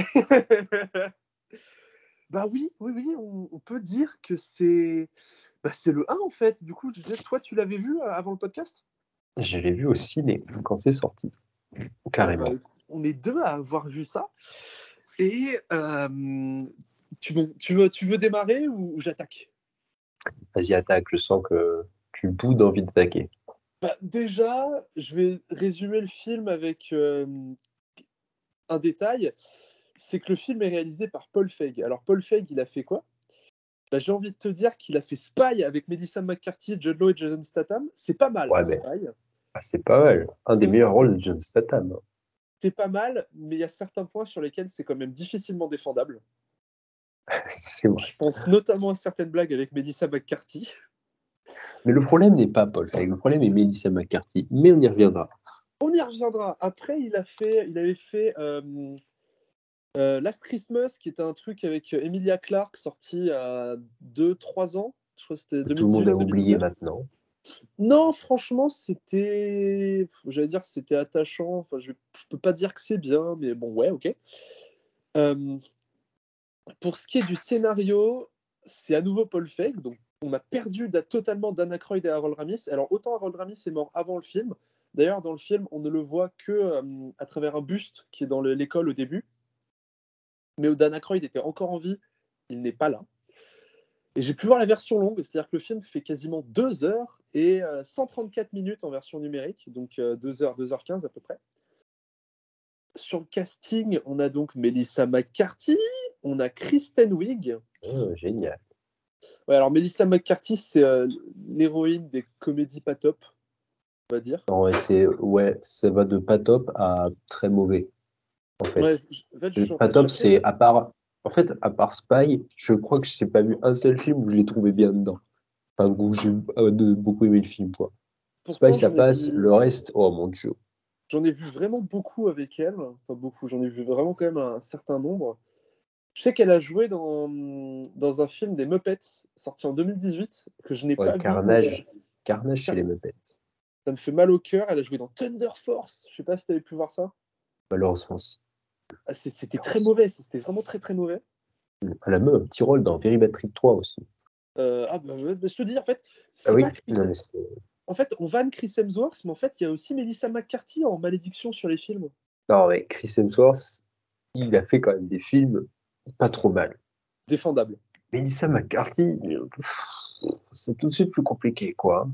Bah oui, on peut dire que c'est le 1 en fait. Du coup, toi, tu l'avais vu avant le podcast ? Je l'ai vu au ciné quand c'est sorti. Carrément. Bah, on est 2 à avoir vu ça. Et tu veux démarrer ou j'attaque ? Vas-y, attaque. Je sens que tu boudes d'envie d'attaquer. Bah, déjà, je vais résumer le film avec un détail. C'est que le film est réalisé par Paul Feig. Alors, Paul Feig, il a fait quoi ? Bah, j'ai envie de te dire qu'il a fait Spy avec Melissa McCarthy, Jude Law et Jason Statham. C'est pas mal, Ouais, mais Spy. c'est pas mal. Un des meilleurs rôles de John Statham. C'est pas mal, mais il y a certains points sur lesquels c'est quand même difficilement défendable. C'est vrai. Je pense notamment à certaines blagues avec Melissa McCarthy. Mais le problème n'est pas Paul Feig. Le problème est Melissa McCarthy. Mais on y reviendra. On y reviendra. Après, il avait fait Last Christmas, qui était un truc avec Emilia Clarke, sorti il y a 2-3 ans. Je crois que c'était 2018. Tout le monde a oublié 2019. maintenant. Non, franchement, c'était attachant. Enfin, je peux pas dire que c'est bien, mais bon, ouais, ok. Pour ce qui est du scénario, c'est à nouveau Paul Feig, donc on a perdu totalement Dan Aykroyd et Harold Ramis. Alors autant Harold Ramis est mort avant le film. D'ailleurs, dans le film, on ne le voit que à travers un buste qui est dans l'école au début. Mais où Dan Aykroyd était encore en vie, il n'est pas là. Et j'ai pu voir la version longue, c'est-à-dire que le film fait quasiment 2 heures et 134 minutes en version numérique, donc 2 heures, 2h15 à peu près. Sur le casting, on a donc Melissa McCarthy, on a Kristen Wiig. Oh, génial. Ouais, alors Melissa McCarthy, c'est l'héroïne des comédies pas top, on va dire. Non, ça va de pas top à très mauvais. En fait. Ouais, je suis en Pas train de top, chercher. c'est à part Spy, je crois que je n'ai pas vu un seul film où je l'ai trouvé bien dedans. Enfin, où j'ai beaucoup aimé le film, quoi. Pourtant, Spy, ça passe, le reste, oh mon Dieu. J'en ai vu vraiment beaucoup avec elle. Enfin, beaucoup, j'en ai vu vraiment quand même un certain nombre. Je sais qu'elle a joué dans un film des Muppets, sorti en 2018, que je n'ai pas Carnage. vu. Carnage chez les Muppets. Ça me fait mal au cœur. Elle a joué dans Thunder Force. Je sais pas si tu avais pu voir ça. Malheureusement. Ah, c'était très mauvais. C'était vraiment très très mauvais. Elle a même un petit rôle dans Very Bad Trip 3 aussi. Je te dis, en fait, c'est Ah oui, pas Chris. non, mais en fait, on vanne Chris Hemsworth, mais en fait, il y a aussi Melissa McCarthy en malédiction sur les films. non, mais Chris Hemsworth, il a fait quand même des films pas trop mal. Défendable. Melissa McCarthy, c'est tout de suite plus compliqué, quoi.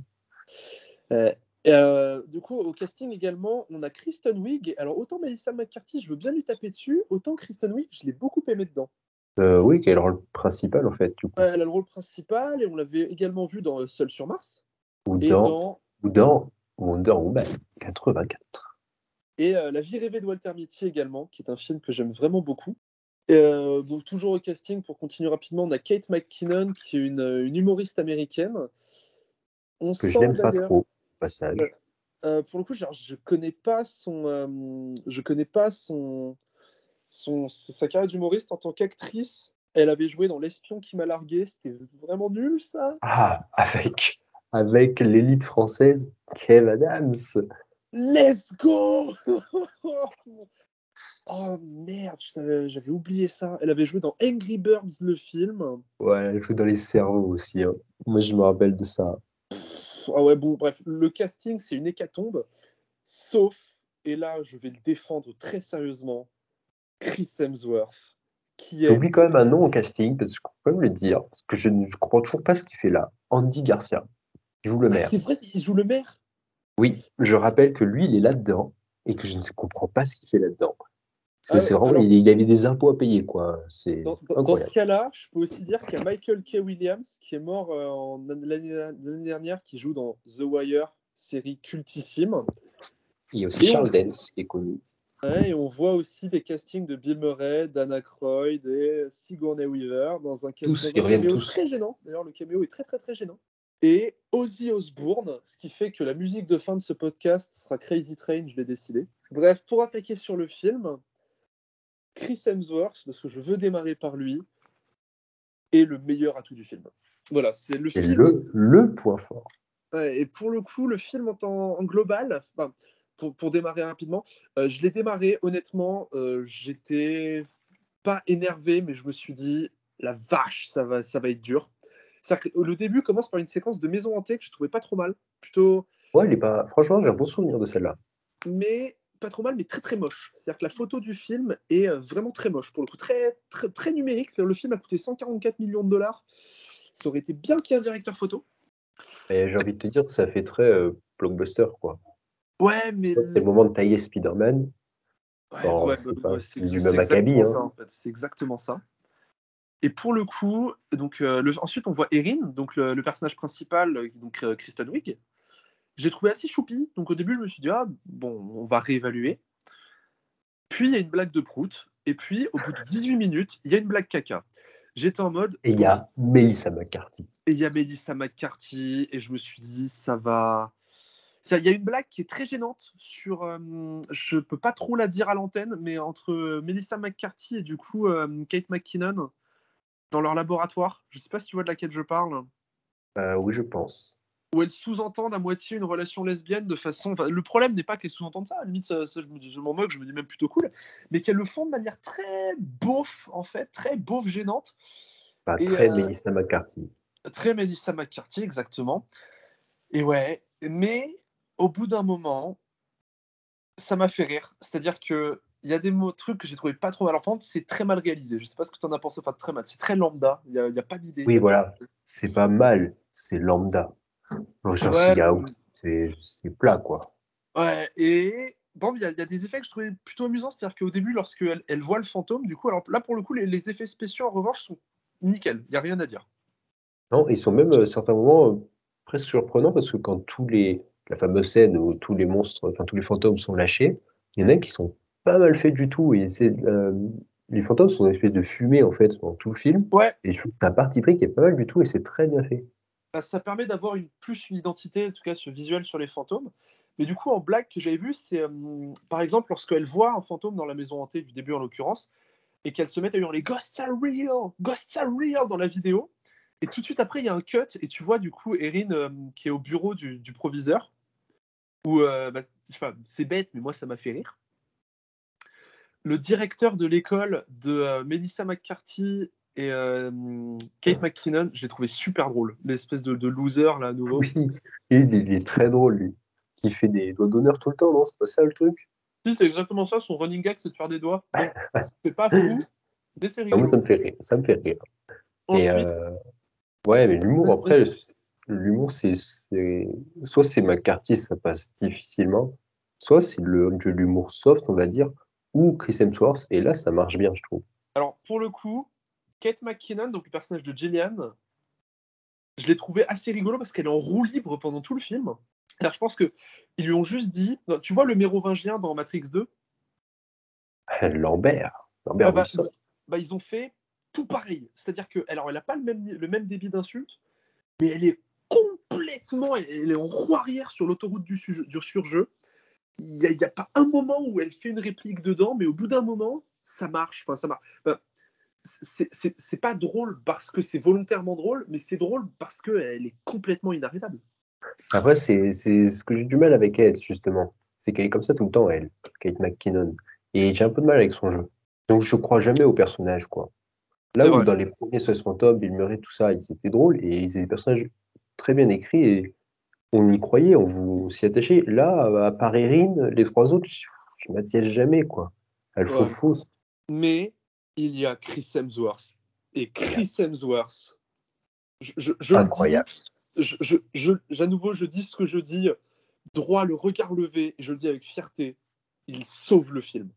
Du coup, au casting également, on a Kristen Wiig. Alors, autant Melissa McCarthy, je veux bien lui taper dessus, autant Kristen Wiig, je l'ai beaucoup aimé dedans. Oui, qui a le rôle principal, en fait, du coup. Elle a le rôle principal, et on l'avait également vu dans Seul sur Mars. Ou dans Wonder Woman 84. Et La vie rêvée de Walter Mitty également, qui est un film que j'aime vraiment beaucoup. Donc toujours au casting, pour continuer rapidement, on a Kate McKinnon, qui est une humoriste américaine. On Que je sent n'aime pas d'ailleurs, trop, au passage. pour le coup, genre, je connais pas sa carrière d'humoriste en tant qu'actrice. Elle avait joué dans L'espion qui m'a largué, c'était vraiment nul ça. Ah, avec l'élite française, Kev Adams. Let's go. Oh merde, j'avais oublié ça. Elle avait joué dans Angry Birds, le film. Ouais, elle joue dans les cerveaux aussi. Hein. Moi, je me rappelle de ça. Ah ouais, bon, bref, le casting, c'est une hécatombe. Sauf, et là, je vais le défendre très sérieusement, Chris Hemsworth, qui est... T'oublies quand même un nom au casting, parce que je peux quand même le dire, parce que je ne comprends toujours pas ce qu'il fait là. Andy Garcia, il joue le Ah, maire. c'est vrai, il joue le maire. Oui, je rappelle que lui, il est là-dedans, et que je ne comprends pas ce qu'il fait là-dedans. C'est vraiment, Alors, il avait des impôts à payer, quoi. C'est dans ce incroyable. cas-là, je peux aussi dire qu'il y a Michael K. Williams, qui est mort l'année dernière, qui joue dans The Wire, série cultissime. Il y a aussi Charles Dance, qui est connu. Ouais, et on voit aussi des castings de Bill Murray, Dan Aykroyd et Sigourney Weaver dans un caméo très gênant. D'ailleurs, le caméo est très très très gênant. Et Ozzy Osbourne, ce qui fait que la musique de fin de ce podcast sera Crazy Train, je l'ai décidé. Bref, pour attaquer sur le film, Chris Hemsworth, parce que je veux démarrer par lui, est le meilleur atout du film. Voilà, c'est le C'est film. le point fort. Ouais, et pour le coup, le film en global, enfin, pour démarrer rapidement, je l'ai démarré, honnêtement, j'étais pas énervé, mais je me suis dit, la vache, ça va être dur. C'est-à-dire que le début commence par une séquence de maison hantée que je trouvais pas trop mal. Plutôt. Ouais, il est pas. Franchement, j'ai un bon souvenir de celle-là. Mais pas trop mal, mais très très moche. C'est-à-dire que la photo du film est vraiment très moche. Pour le coup, très, très, très numérique. Le film a coûté 144 millions de dollars. Ça aurait été bien qu'il y ait un directeur photo. Et j'ai envie de te dire, ça fait très blockbuster, quoi. Ouais, mais. C'est le moment de tailler Spider-Man. Ouais, C'est du c'est même acabit. exactement Hein. ça, en fait. C'est exactement ça. Et pour le coup, donc, ensuite, on voit Erin, donc le personnage principal, donc Kristen Wiig. J'ai trouvé assez choupi. Donc, au début, je me suis dit, ah, bon, on va réévaluer. Puis, il y a une blague de prout. Et puis, au bout de 18 minutes, il y a une blague caca. J'étais en mode. Et il y a Melissa McCarthy. Et il y a Melissa McCarthy. Et je me suis dit, ça va. Il y a une blague qui est très gênante sur. Je peux pas trop la dire à l'antenne, mais entre Melissa McCarthy et du coup Kate McKinnon dans leur laboratoire. Je sais pas si tu vois de laquelle je parle. Oui, je pense. Où elles sous-entendent à moitié une relation lesbienne de façon. Enfin, le problème n'est pas qu'elles sous-entendent ça. À la limite, ça, je m'en moque, je me dis même plutôt cool. Mais qu'elles le font de manière très beauf, en fait, très beauf gênante. Pas très Melissa McCarthy. Très Melissa McCarthy, exactement. Et ouais, mais au bout d'un moment, ça m'a fait rire. C'est-à-dire que il y a des trucs que j'ai trouvé pas trop mal. Alors, par contre, c'est très mal réalisé. Je sais pas ce que tu en as pensé, pas très mal. C'est très lambda. Il y a pas d'idée. Oui, voilà. C'est pas mal. C'est lambda. Genre, Ouais, c'est plat, quoi. ouais. Et bon, il y a des effets que je trouvais plutôt amusants. C'est-à-dire qu'au début, lorsqu'elle voit le fantôme, du coup, alors là, pour le coup, les effets spéciaux, en revanche, sont nickel. Il n'y a rien à dire. Non, ils sont même, à certains moments, presque surprenants parce que quand la fameuse scène où tous les monstres, enfin, tous les fantômes sont lâchés, il y en a qui sont pas mal faits du tout. Et les fantômes sont une espèce de fumée, en fait, dans tout le film. Ouais. Et je trouve que t'as un parti pris qui est pas mal du tout et c'est très bien fait. Ça permet d'avoir une identité, en tout cas, ce visuel sur les fantômes. Mais du coup, en blague que j'avais vu, c'est par exemple lorsqu'elle voit un fantôme dans la maison hantée, du début en l'occurrence, et qu'elle se met à hurler Ghosts are real dans la vidéo. Et tout de suite après, il y a un cut, et tu vois du coup Erin qui est au bureau du proviseur, où je sais pas, c'est bête, mais moi ça m'a fait rire. Le directeur de l'école de Melissa McCarthy et Kate McKinnon, je l'ai trouvé super drôle. L'espèce de loser là, à nouveau. Oui, et il est très drôle, lui. Qui fait des doigts d'honneur tout le temps, non? C'est pas ça le truc? Si, c'est exactement ça. Son running gag, c'est de faire des doigts. Bon, c'est pas fou, mais c'est rigolo. Moi, ça me fait rire. Ça me fait rire. Ensuite, Et ouais, mais l'humour, après, l'humour, soit c'est McCarthy, ça passe difficilement, soit c'est de l'humour soft, on va dire, ou Chris Hemsworth, et là, ça marche bien, je trouve. alors pour le coup, Kate McKinnon, donc le personnage de Gillian, je l'ai trouvé assez rigolo parce qu'elle est en roue libre pendant tout le film. Alors je pense qu'ils lui ont juste dit, tu vois le mérovingien dans Matrix 2? Lambert Ah bah, Wilson. bah, ils ont fait tout pareil. C'est-à-dire que, alors, elle n'a pas le même débit d'insulte, mais elle est complètement, elle est en roue arrière sur l'autoroute du surjeu. Il n'y a pas un moment où elle fait une réplique dedans, mais au bout d'un moment, ça marche. Enfin, ça marche. Bah, c'est pas drôle parce que c'est volontairement drôle, mais c'est drôle parce qu'elle est complètement inarrêtable. Après, c'est ce que j'ai du mal avec elle, justement. C'est qu'elle est comme ça tout le temps, elle, Kate McKinnon. Et j'ai un peu de mal avec son jeu. Donc, je crois jamais au personnage, quoi. Là C'est où vrai. dans les premiers SOS Fantôme, Bill Murray, tout ça, ils étaient drôles et ils étaient des personnages très bien écrits et on y croyait, on s'y attachait. Là, à part Erin, les trois autres, je m'attache jamais, quoi. Elles font Ouais. fausse. Mais il y a Chris Hemsworth. Et Chris Hemsworth, je le Incroyable. dis, à nouveau, je dis ce que je dis, droit, le regard levé, et je le dis avec fierté, il sauve le film.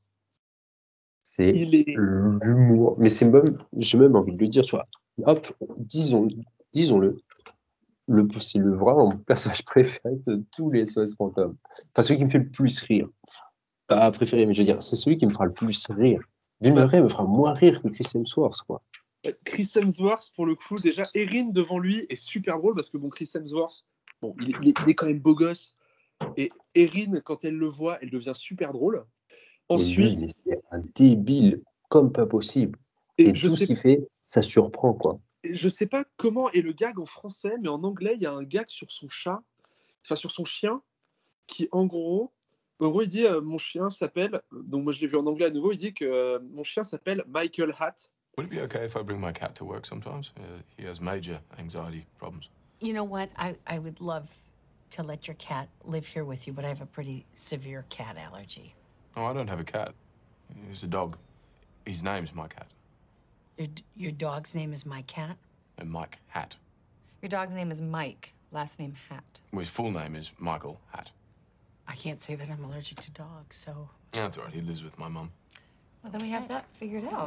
C'est Il est... l'humour. Mais c'est même, j'ai même envie de le dire, tu vois. Hop, disons-le. C'est vraiment mon personnage préféré de tous les SOS Fantôme. Enfin, celui qui me fait le plus rire. Pas préféré, mais je veux dire, c'est celui qui me fera le plus rire. Bill Murray me fera moins rire que Chris Hemsworth, quoi. Chris Hemsworth, pour le coup, déjà, Erin devant lui est super drôle parce que bon, Chris Hemsworth, bon, il est quand même beau gosse. Et Erin, quand elle le voit, elle devient super drôle. Ensuite, Et lui, c'est un débile comme pas possible. et Et tout ce qu'il fait, ça surprend, quoi. je sais pas comment est le gag en français, mais en anglais, il y a un gag sur son chat, enfin sur son chien, qui en gros il dit mon chien s'appelle, donc moi je l'ai vu en anglais à nouveau, il dit que mon chien s'appelle Michael Hat. Would it be okay if I bring my cat to work sometimes? He has major anxiety problems. You know what? I would love to let your cat live here with you, but I have a pretty severe cat allergy. Oh, I don't have a cat. It's a dog. His name's my cat. Your dog's name is my cat? And Mike Hat. Your dog's name is Mike, last name Hat. Well, his full name is Michael Hat. I can't say that I'm allergic to dogs, so... Yeah, that's all right. He lives with my mum. Well, then we have that figured out.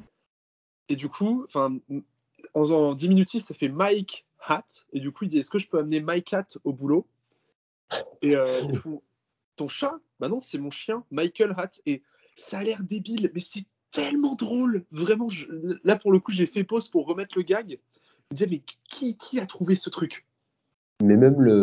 Et du coup, en diminutif, ça fait Mike Hat. Et du coup, il dit, est-ce que je peux amener Mike Hat au boulot? Et ils font, ton chat? Bah non, c'est mon chien, Michael Hat. Et ça a l'air débile, mais c'est tellement drôle. Vraiment, là, pour le coup, j'ai fait pause pour remettre le gag. Je me disais, mais qui a trouvé ce truc? Mais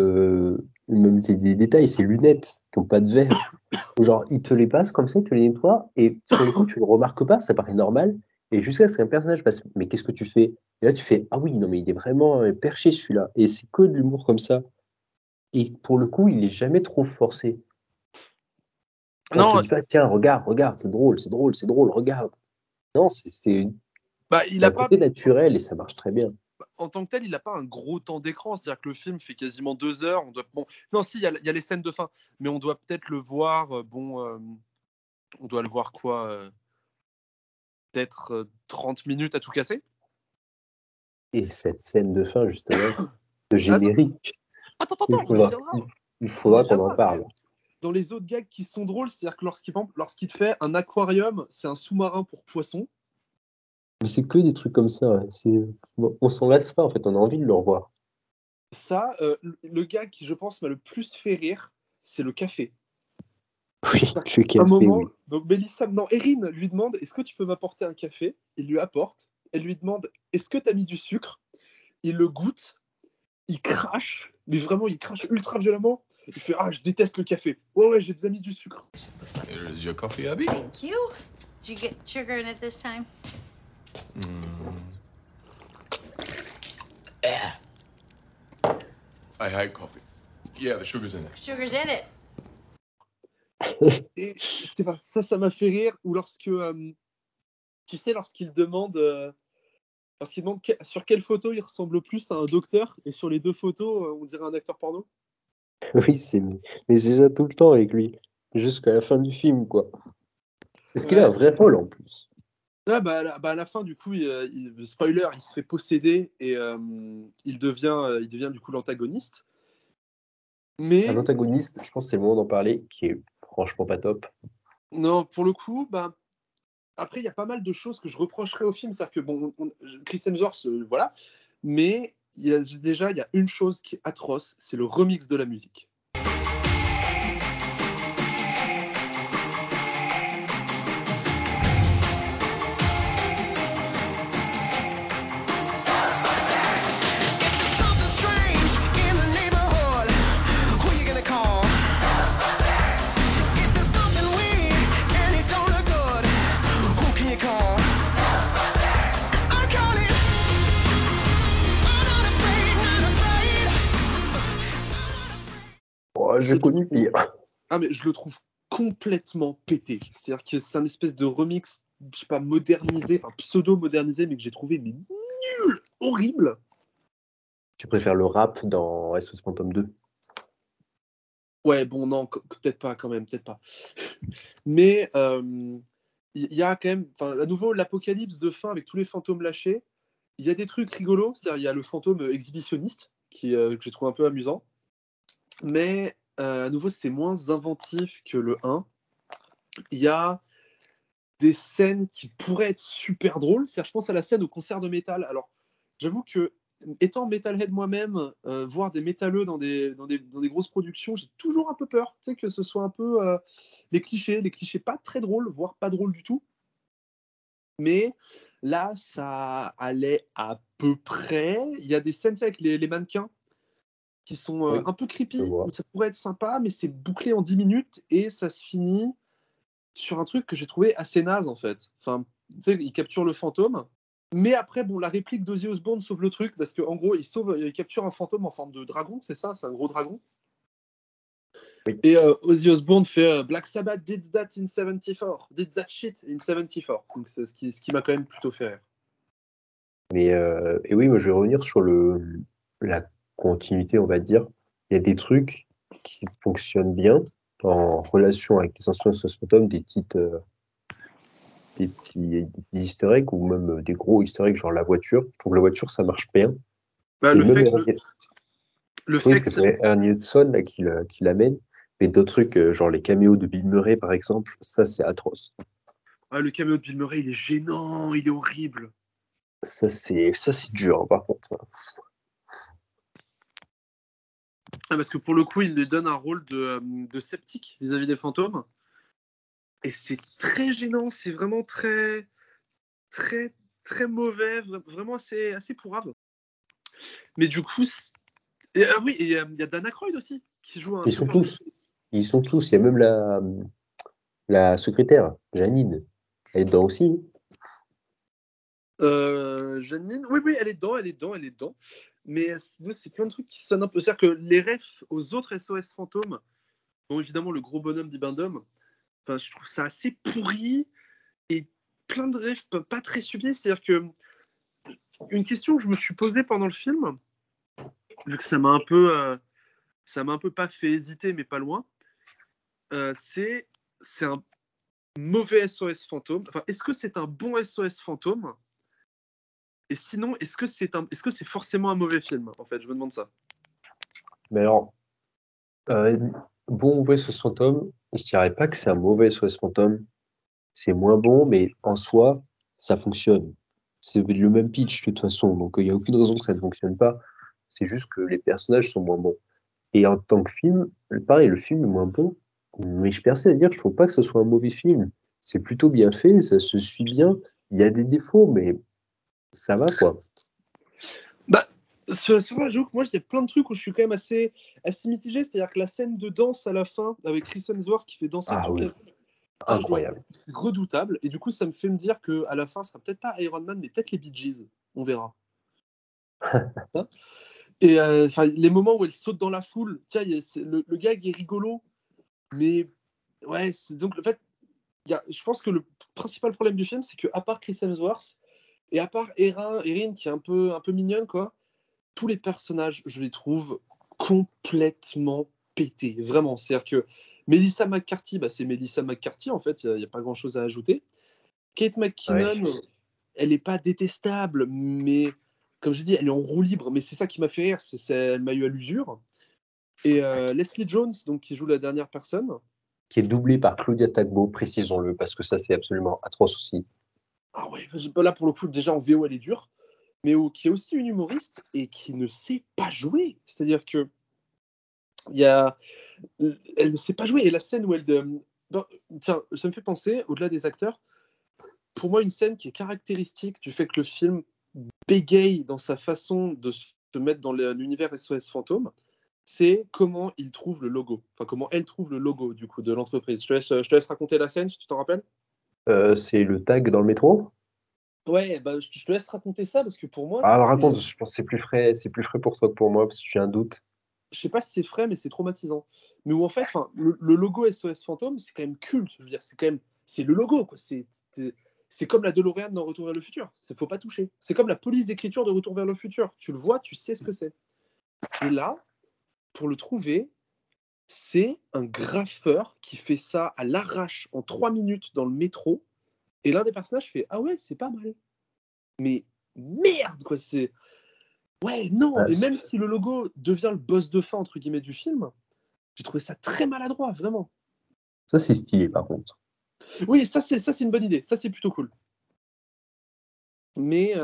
même c'est des détails, ces lunettes qui n'ont pas de verre. Genre, il te les passe comme ça, il te les nettoie, et sur le coup, tu ne le remarques pas, ça paraît normal. Et jusqu'à ce qu'un personnage passe, mais qu'est-ce que tu fais? Et là, tu fais, ah oui, non, mais il est vraiment perché celui-là. Et c'est que de l'humour comme ça. Et pour le coup, il est jamais trop forcé. On te dit pas, tiens, regarde, c'est drôle, regarde. Non, c'est il a un côté naturel et ça marche très bien. En tant que tel, il n'a pas un gros temps d'écran, c'est-à-dire que le film fait quasiment 2 heures. Non, si, il y a les scènes de fin, mais on doit peut-être le voir. On doit le voir quoi peut-être 30 minutes à tout casser. Et cette scène de fin, justement, le générique. Attends, il faudra qu'on en parle. Dans les autres gags qui sont drôles, c'est-à-dire que lorsqu'il te fait un aquarium, c'est un sous-marin pour poissons. Mais c'est que des trucs comme ça. On s'en lasse pas, en fait. On a envie de le revoir. Ça, le gag qui, je pense, m'a le plus fait rire, c'est le café. Oui, le café, un moment, oui. Donc Erin lui demande, est-ce que tu peux m'apporter un café? Il lui apporte. Elle lui demande, est-ce que tu as mis du sucre? Il le goûte. Il crache. Mais vraiment, il crache ultra violemment. Il fait, je déteste le café. Ouais, j'ai déjà mis du sucre. Here is your coffee, Abby. Thank you. Did you get sugar in it this time? I hate coffee. Yeah, the sugar's in it. Sugar's in it. Et je sais pas, ça m'a fait rire. Ou lorsque, tu sais, lorsqu'il demande sur quelle photo il ressemble le plus à un docteur, et sur les 2 photos, on dirait un acteur porno. Oui, mais c'est ça tout le temps avec lui. Jusqu'à la fin du film, quoi. Est-ce qu'il a un vrai rôle en plus? À la fin, du coup, spoiler, il se fait posséder et il devient du coup l'antagoniste. Mais un antagoniste, je pense que c'est le moment d'en parler, qui est franchement pas top. Non, pour le coup, après, il y a pas mal de choses que je reprocherais au film. C'est-à-dire que, Chris Hemsworth, voilà. Mais il y a une chose qui est atroce, c'est le remix de la musique. j'ai connu pire. Ah, mais je le trouve complètement pété. C'est-à-dire que c'est un espèce de remix, je sais pas, modernisé, enfin pseudo-modernisé, mais que j'ai trouvé mais nul, horrible. Tu préfères le rap dans SOS Phantom 2? Ouais, bon, non, peut-être pas quand même, peut-être pas. Mais il y a quand même, enfin, à nouveau, l'apocalypse de fin avec tous les fantômes lâchés. Il y a des trucs rigolos, c'est-à-dire il y a le fantôme exhibitionniste que j'ai trouvé un peu amusant. Mais à nouveau, c'est moins inventif que le 1. Il y a des scènes qui pourraient être super drôles. C'est-à-dire, je pense à la scène au concert de métal. Alors, j'avoue que, étant metalhead moi-même, voir des métalleux dans des grosses productions, j'ai toujours un peu peur. Tu sais, que ce soit un peu les clichés pas très drôles, voire pas drôles du tout. Mais là, ça allait à peu près. Il y a des scènes avec les mannequins qui sont un peu creepy, où ça pourrait être sympa, mais c'est bouclé en 10 minutes et ça se finit sur un truc que j'ai trouvé assez naze en fait. Enfin, tu sais, il capture le fantôme, mais après, bon, la réplique d'Ozzy Osbourne sauve le truc parce qu'en gros, il capture un fantôme en forme de dragon, c'est ça, c'est un gros dragon. Oui. Et Ozzy Osbourne fait Black Sabbath did that in 74, did that shit in 74. Donc c'est ce qui m'a quand même plutôt fait rire. Mais et oui, moi je vais revenir sur la continuité, on va dire. Il y a des trucs qui fonctionnent bien en relation avec les anciens SOS Phantom, des petits easter eggs ou même des gros easter eggs, genre la voiture. Je trouve la voiture, ça marche bien. Bah, le fait que c'est Ernie Hudson là, qui l'amène. Mais d'autres trucs, genre les caméos de Bill Murray, par exemple, ça, c'est atroce. Ah, le caméo de Bill Murray, il est gênant, il est horrible. Ça, c'est dur, hein, par contre. Ah, parce que pour le coup, il lui donne un rôle de sceptique vis-à-vis des fantômes. Et c'est très gênant, c'est vraiment très, très, très mauvais, vraiment assez pourrave. Mais du coup, oui, et il y a Dan Aykroyd aussi, qui joue un Ils sont tous. Il y a même la secrétaire, Janine. Elle est dedans aussi. Janine, oui, elle est dedans. Mais c'est plein de trucs qui sonnent un peu. C'est-à-dire que les refs aux autres SOS fantômes, dont évidemment le gros bonhomme d'Ibandom, enfin, je trouve ça assez pourri et plein de refs pas très subtils. C'est-à-dire que une question que je me suis posée pendant le film, vu que ça m'a un peu pas fait hésiter, mais pas loin, c'est un mauvais SOS fantôme. Enfin, est-ce que c'est un bon SOS fantôme? Et sinon, est-ce que c'est forcément un mauvais film? En fait, je me demande ça. Mais alors, bon mauvais SOS Fantôme, je dirais pas que c'est un mauvais SOS Fantôme. C'est moins bon, mais en soi, ça fonctionne. C'est le même pitch de toute façon, donc il n'y a aucune raison que ça ne fonctionne pas. C'est juste que les personnages sont moins bons. Et en tant que film, pareil, le film est moins bon, mais je persiste à dire que je trouve pas que ce soit un mauvais film. C'est plutôt bien fait, ça se suit bien. Il y a des défauts, mais ça va quoi. Bah, j'avoue que moi, il y a plein de trucs où je suis quand même assez mitigé. C'est-à-dire que la scène de danse à la fin, avec Chris Hemsworth qui fait danser toute la... Incroyable. C'est redoutable. Et du coup, ça me fait me dire qu'à la fin, ce sera peut-être pas Iron Man, mais peut-être les Bee Gees. On verra. Et les moments où elle saute dans la foule, tiens, le gag est rigolo, mais ouais, donc en fait, je pense que le principal problème du film, c'est que à part Chris Hemsworth et à part Erin qui est un peu mignonne, quoi, tous les personnages, je les trouve complètement pétés, vraiment. C'est-à-dire que Melissa McCarthy, c'est Melissa McCarthy en fait, il y a pas grand-chose à ajouter. Kate McKinnon, elle est pas détestable, mais comme j'ai dit, elle est en roue libre, mais c'est ça qui m'a fait rire, elle m'a eu à l'usure. Et Leslie Jones, donc qui joue la dernière personne, qui est doublée par Claudia Tagbo, précisons-le, parce que ça c'est absolument atroce aussi. Ah ouais, là pour le coup déjà en VO elle est dure, mais qui est aussi une humoriste et qui ne sait pas jouer. C'est-à-dire que elle ne sait pas jouer. Et la scène où tiens, ça me fait penser, au-delà des acteurs, pour moi une scène qui est caractéristique du fait que le film bégaye dans sa façon de se mettre dans l'univers SOS Fantôme, c'est comment il trouve le logo. Enfin, comment elle trouve le logo, du coup, de l'entreprise. Je te laisse raconter la scène, si tu t'en rappelles. C'est le tag dans le métro? Ouais, je te laisse raconter ça, parce que pour moi... Alors raconte, je pense que c'est plus frais pour toi que pour moi, parce que j'ai un doute. je sais pas si c'est frais, mais c'est traumatisant. Mais où en fait, le logo SOS Fantôme, c'est quand même culte. Je veux dire, c'est le logo, quoi. C'est comme la DeLorean dans Retour vers le futur. Faut pas toucher. C'est comme la police d'écriture de Retour vers le futur. Tu le vois, tu sais ce que c'est. Et là, pour le trouver, c'est un graffeur qui fait ça à l'arrache en 3 minutes dans le métro. Et l'un des personnages fait ah ouais, c'est pas mal. Mais merde, quoi. Ouais, non. Et même si le logo devient le boss de fin entre guillemets du film, j'ai trouvé ça très maladroit, vraiment. Ça, c'est stylé, par contre. Oui, ça c'est une bonne idée. Ça, c'est plutôt cool. Mais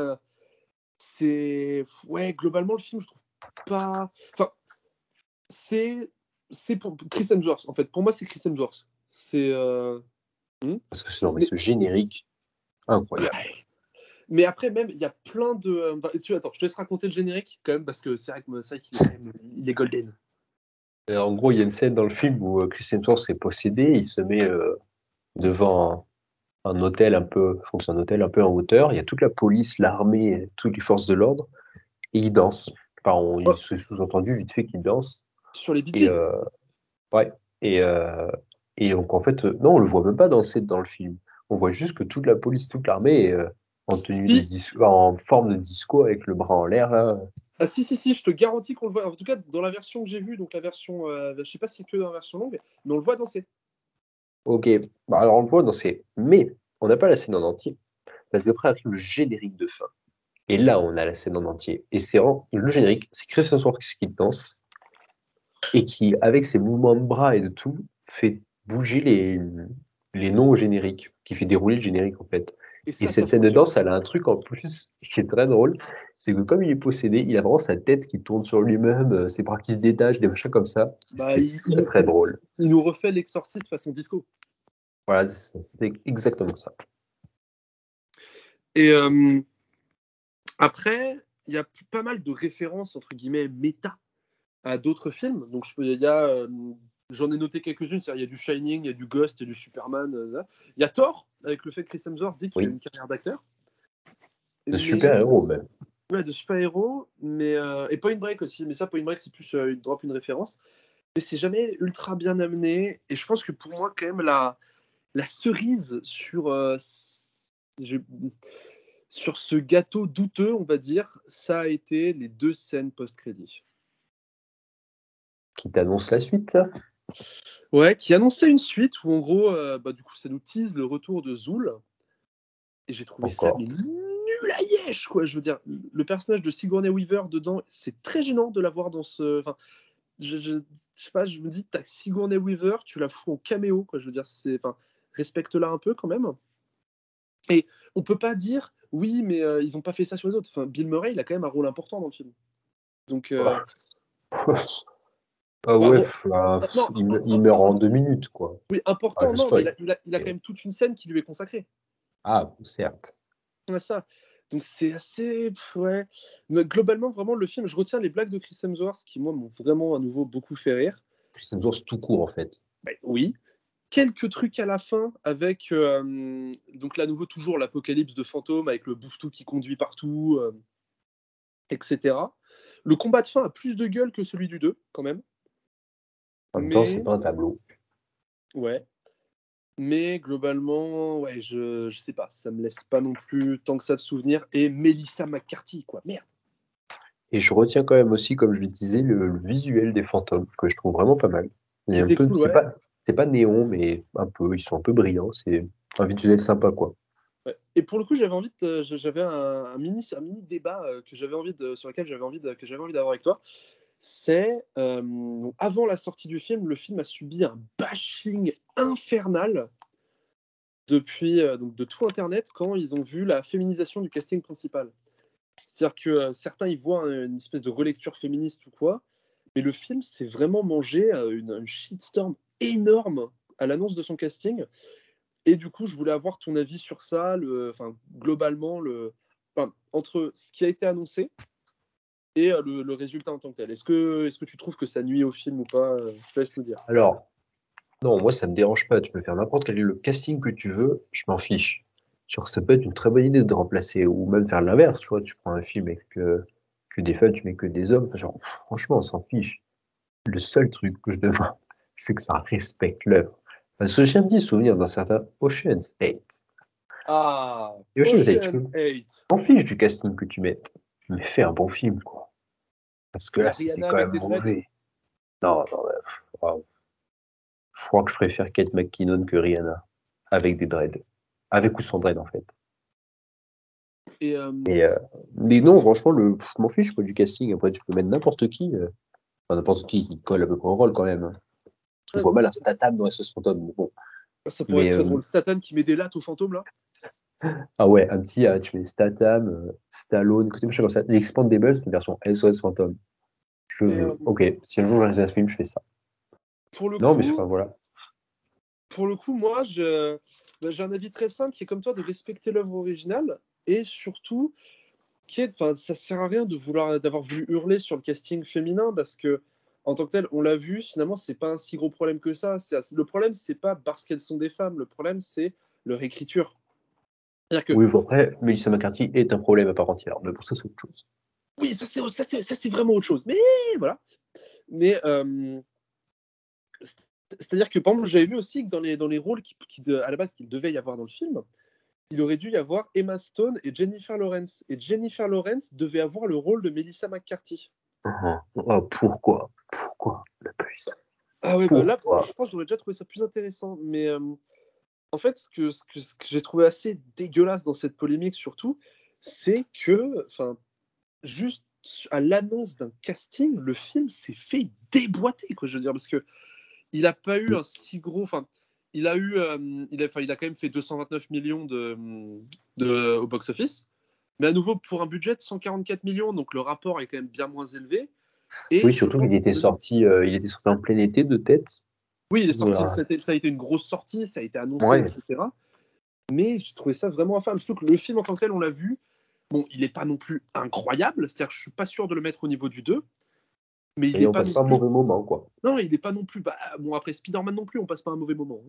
globalement, le film, je trouve pas. Enfin, c'est pour Chris Hemsworth. En fait, pour moi, c'est Chris Hemsworth. Parce que ce générique, incroyable. Ouais. Mais après, même, il y a plein de. Attends, je te laisse raconter le générique quand même, parce que c'est vrai qu'il est golden. Alors, en gros, il y a une scène dans le film où Chris Hemsworth est possédé, il se met devant un hôtel je crois que c'est un hôtel un peu en hauteur, il y a toute la police, l'armée, toutes les forces de l'ordre, et il danse. Enfin, il se sous-entendu vite fait qu'il danse. Sur les Bee Gees. Ouais. Et donc, en fait, non, on le voit même pas danser dans le film. On voit juste que toute la police, toute l'armée est en forme de disco avec le bras en l'air, là. Ah si, je te garantis qu'on le voit. En tout cas, dans la version que j'ai vue, donc la version, je sais pas si c'est que dans la version longue, mais on le voit danser. Ok, alors on le voit danser, mais on n'a pas la scène en entier, parce qu'après arrive le générique de fin. Et là, on a la scène en entier. Et c'est le générique, c'est Chris Hemsworth qui danse, et qui, avec ses mouvements de bras et de tout, fait bouger les noms au générique, qui fait dérouler le générique en fait. Et cette scène de danse, elle a un truc en plus qui est très drôle, c'est que comme il est possédé, il a vraiment sa tête qui tourne sur lui-même, ses bras qui se détachent, des machins comme ça. C'est très drôle. Il nous refait l'exorciste façon disco. Voilà, c'est exactement ça. Et après, il y a pas mal de références entre guillemets méta à d'autres films. Donc j'en ai noté quelques-unes. Il y a du Shining, il y a du Ghost, il y a du Superman. Il y a Thor avec le fait que Chris Hemsworth dit qu'il a une carrière d'acteur. De super-héros même. Ouais, de super-héros, mais et Point Break aussi. Mais ça, Point Break, c'est plus il drop une référence. Mais c'est jamais ultra bien amené. Et je pense que pour moi, quand même, la cerise sur ce gâteau douteux, on va dire, ça a été les 2 scènes post-crédit. Qui t'annonce la suite, ça ? Ouais, qui annonçait une suite où en gros, du coup, ça nous tease le retour de Zuul. Et j'ai trouvé ça nul à yesh, quoi. Je veux dire, le personnage de Sigourney Weaver dedans, c'est très gênant de la voir dans ce. Enfin, je sais pas, je me dis, t'as Sigourney Weaver, tu la fous en caméo, quoi. Je veux dire, respecte-la un peu quand même. Et on peut pas dire, oui, mais ils ont pas fait ça sur les autres. Enfin, Bill Murray, il a quand même un rôle important dans le film. Donc. Il meurt en 2 minutes, quoi. Oui, important, non, mais il a quand même toute une scène qui lui est consacrée. Ah, certes. Ouais, ça. Donc c'est assez. Ouais. Mais globalement, vraiment, le film, je retiens les blagues de Chris Hemsworth qui, moi, m'ont vraiment à nouveau beaucoup fait rire. Chris Hemsworth tout court, en fait. Oui. Quelques trucs à la fin avec. Donc là, à nouveau, toujours l'apocalypse de fantômes avec le bouffetou qui conduit partout, etc. Le combat de fin a plus de gueule que celui du 2, quand même. En même temps, c'est pas un tableau. Ouais. Mais globalement, ouais, je sais pas, ça me laisse pas non plus tant que ça de souvenirs. Et Melissa McCarthy, quoi, merde. Et je retiens quand même aussi, comme je le disais, le visuel des fantômes, que je trouve vraiment pas mal. C'est pas néon, mais ils sont un peu brillants. C'est un visuel sympa, quoi. Ouais. Et pour le coup, j'avais un mini débat sur lequel j'avais envie d'avoir avec toi. C'est avant la sortie du film, le film a subi un bashing infernal depuis de tout Internet quand ils ont vu la féminisation du casting principal. C'est-à-dire que certains y voient une espèce de relecture féministe ou quoi, mais le film s'est vraiment mangé une shitstorm énorme à l'annonce de son casting. Et du coup, je voulais avoir ton avis sur ça, globalement, entre ce qui a été annoncé et le résultat en tant que tel. Est-ce que tu trouves que ça nuit au film ou pas? Je te laisse nous dire. Alors, non, moi ça me dérange pas. Tu peux faire n'importe quel le casting que tu veux, je m'en fiche. Genre, ça peut être une très bonne idée de remplacer, ou même faire l'inverse, tu vois. Tu prends un film avec que des femmes, tu mets que des hommes. Genre, franchement, on s'en fiche. le seul truc que je demande, c'est que ça respecte l'œuvre. Parce que j'ai un petit souvenir d'un certain Ocean's 8. Ah, Et Ocean's 8, je Ocean's 8. m'en fiche du casting que tu mettes, mais fais un bon film, quoi. Parce que là, c'était Rihanna quand avec même des dreads. mauvais. Non, wow. Je crois que je préfère Kate McKinnon que Rihanna, avec des dreads. Avec ou sans dread, en fait. Et Mais non, franchement, je m'en fiche quoi, du casting. Après, tu peux mettre n'importe qui. Enfin, n'importe qui colle à peu près au rôle quand même. Hein. Je vois mal un Statham dans SOS Fantôme. Mais bon. ça pourrait être très drôle. Statham qui met des lattes au fantôme, là. Ah ouais, un petit, tu mets Statham, Stallone, écoutez, machin comme ça. L'Expandables, une version SOS Fantôme. Ok, si un jour je réalise un film, je fais ça. Pour le non, coup, mais enfin, voilà. Pour le coup, moi, j'ai un avis très simple qui est comme toi de respecter l'œuvre originale et surtout ça sert à rien d'avoir voulu hurler sur le casting féminin parce que en tant que tel, on l'a vu, finalement, c'est pas un si gros problème que ça. Le problème, c'est pas parce qu'elles sont des femmes, le problème, c'est leur écriture. Que, oui, après, Melissa McCarthy est un problème à part entière, mais pour ça, c'est autre chose. Oui, ça c'est vraiment autre chose. Mais voilà. Mais c'est-à-dire que, par exemple, j'avais vu aussi que dans les rôles à la base qu'il devait y avoir dans le film, il aurait dû y avoir Emma Stone et Jennifer Lawrence. Et Jennifer Lawrence devait avoir le rôle de Melissa McCarthy. Pourquoi la plus Ah ouais, bah là, je pense que j'aurais déjà trouvé ça plus intéressant. Mais en fait, ce que j'ai trouvé assez dégueulasse dans cette polémique, surtout, c'est que, juste à l'annonce d'un casting, le film s'est fait déboîter, quoi, je veux dire, parce que il a pas eu un si gros. Il a quand même fait 229 millions au box-office. Mais à nouveau, pour un budget de 144 millions, donc le rapport est quand même bien moins élevé. Et oui, surtout qu'il était sorti en plein été de tête. Oui, il est sorti, ça a été une grosse sortie, ça a été annoncé, ouais. etc. Mais j'ai trouvé ça vraiment infâme. Surtout que le film en tant que tel, on l'a vu, bon, il n'est pas non plus incroyable, c'est-à-dire que je suis pas sûr de le mettre au niveau du 2. Mais il on passe pas un mauvais moment, quoi. Non, il n'est pas non plus. Bon, après Spider-Man non plus, on passe pas un mauvais moment.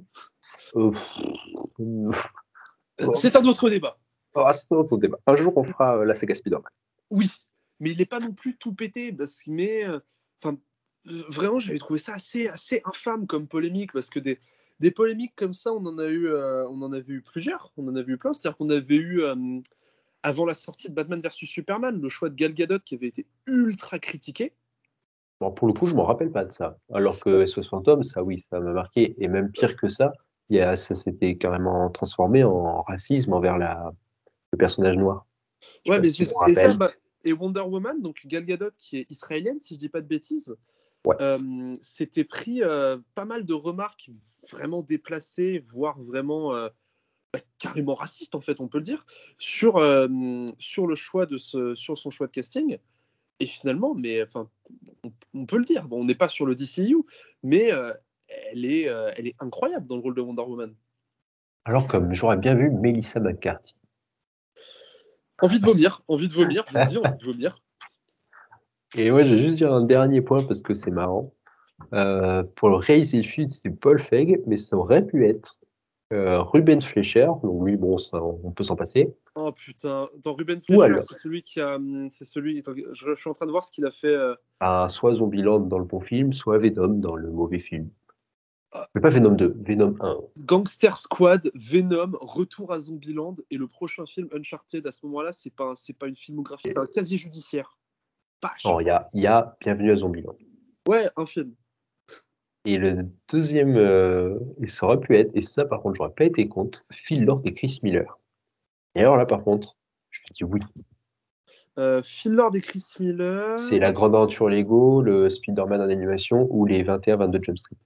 C'est un autre débat. C'est un autre débat. Un jour, on fera la saga Spider-Man. Oui, mais il n'est pas non plus tout pété, parce qu'il met. Vraiment, j'avais trouvé ça assez infâme comme polémique, parce que des polémiques comme ça, on en a vu plusieurs, on en a vu plein. C'est-à-dire qu'on avait eu. Avant la sortie de Batman vs Superman, le choix de Gal Gadot qui avait été ultra critiqué. Bon, pour le coup, je m'en rappelle pas de ça. Alors que SOS Fantôme, ça oui, ça m'a marqué. Et même pire que ça, ça s'était carrément transformé en racisme envers le personnage noir. Ouais, mais c'est ça. Et Wonder Woman, donc Gal Gadot qui est israélienne, si je dis pas de bêtises, s'était pris pas mal de remarques vraiment déplacées, voire vraiment carrément racistes, en fait, on peut le dire, sur le choix sur son choix de casting. Et finalement, on peut le dire. Bon, on n'est pas sur le DCU, mais elle est incroyable dans le rôle de Wonder Woman. Alors comme j'aurais bien vu Melissa McCarthy. Envie de vomir, je vous le dis, envie de vomir. Et moi, je vais juste dire un dernier point parce que c'est marrant. Pour le réaliser le film, c'est Paul Feig, mais ça aurait pu être Ruben Fleischer. Donc lui, bon, ça, on peut s'en passer. Oh putain, dans Ruben Fleischer, c'est celui qui a, je suis en train de voir ce qu'il a fait. Soit Zombieland dans le bon film, soit Venom dans le mauvais film. Mais pas Venom 2, Venom 1. Gangster Squad, Venom, Retour à Zombieland et le prochain film Uncharted. À ce moment-là, c'est pas une filmographie, c'est un casier judiciaire. Il y a Bienvenue à Zombieland. Ouais, un film. Et le deuxième, et ça aurait pu être, et ça par contre, j'aurais pas été contre, Phil Lord et Chris Miller. Et alors là, par contre, je me dis oui. Phil Lord et Chris Miller. C'est La Grande Aventure Lego, le Spider-Man en animation ou les 21-22 Jump Street.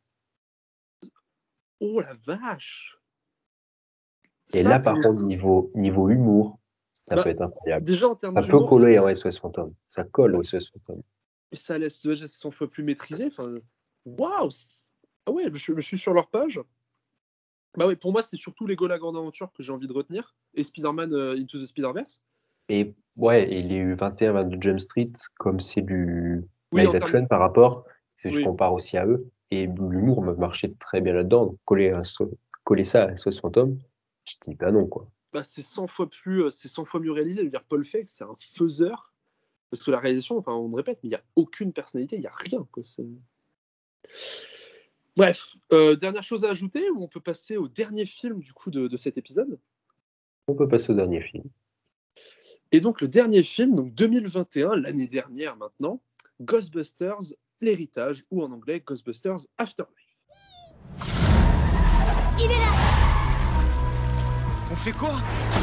Oh la vache! Et ça, là, par contre, niveau humour, ça peut être incroyable. Déjà, en termes d'humour, ça peut coller en SOS Fantôme. Ça colle au SOS Fantôme. Et ça laisse 100 fois plus maîtrisé. Waouh! Ah ouais, je suis sur leur page. Bah ouais, pour moi, c'est surtout Lego La Grande Aventure que j'ai envie de retenir. Et Spider-Man Into the Spider-Verse. Et ouais, et les 21-22 Jump Street, comme c'est du live action par rapport, je compare aussi à eux. Et l'humour me marchait très bien là-dedans. Donc, coller ça à SOS Fantôme, je dis pas non, quoi. C'est 100 fois mieux réalisé. Je veux dire, Paul Feig, c'est un faiseur. Parce que la réalisation, on le répète, mais il n'y a aucune personnalité, il n'y a rien. Quoi. Bref, dernière chose à ajouter ou on peut passer au dernier film du coup de cet épisode? On peut passer au dernier film. Et donc le dernier film, donc 2021, l'année dernière maintenant, Ghostbusters, l'héritage, ou en anglais Ghostbusters Afterlife. Il est là! On fait quoi?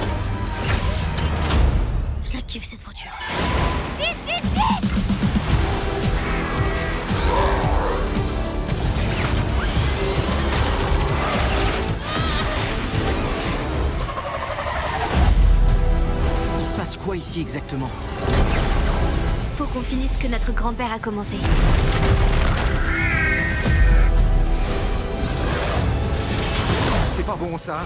Je la kiffe cette voiture. Vite, vite, vite! Il se passe quoi ici exactement? Faut qu'on finisse ce que notre grand-père a commencé. C'est pas bon ça.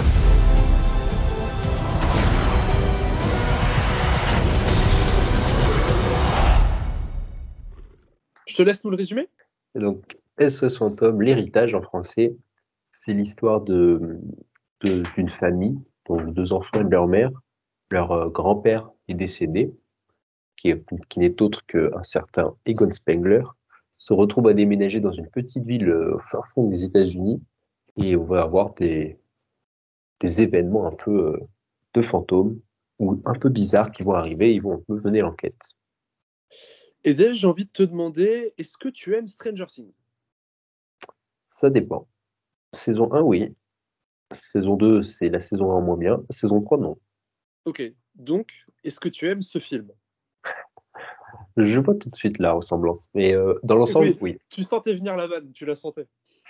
Je te laisse nous le résumer. Et donc, SOS Fantôme, l'héritage en français, c'est l'histoire d'une famille, donc 2 enfants et de leur mère. Leur grand-père est décédé, qui n'est autre qu'un certain Egon Spengler, se retrouve à déménager dans une petite ville au fin fond des États-Unis et on va avoir des événements un peu de fantômes ou un peu bizarres qui vont arriver et ils vont un peu mener l'enquête. Et déjà, j'ai envie de te demander, est-ce que tu aimes Stranger Things? Ça dépend. Saison 1, oui. Saison 2, c'est la saison 1 moins bien. Saison 3, non. Ok, donc, est-ce que tu aimes ce film? Je vois tout de suite la ressemblance. Mais dans l'ensemble, oui. Tu sentais venir la vanne, tu la sentais.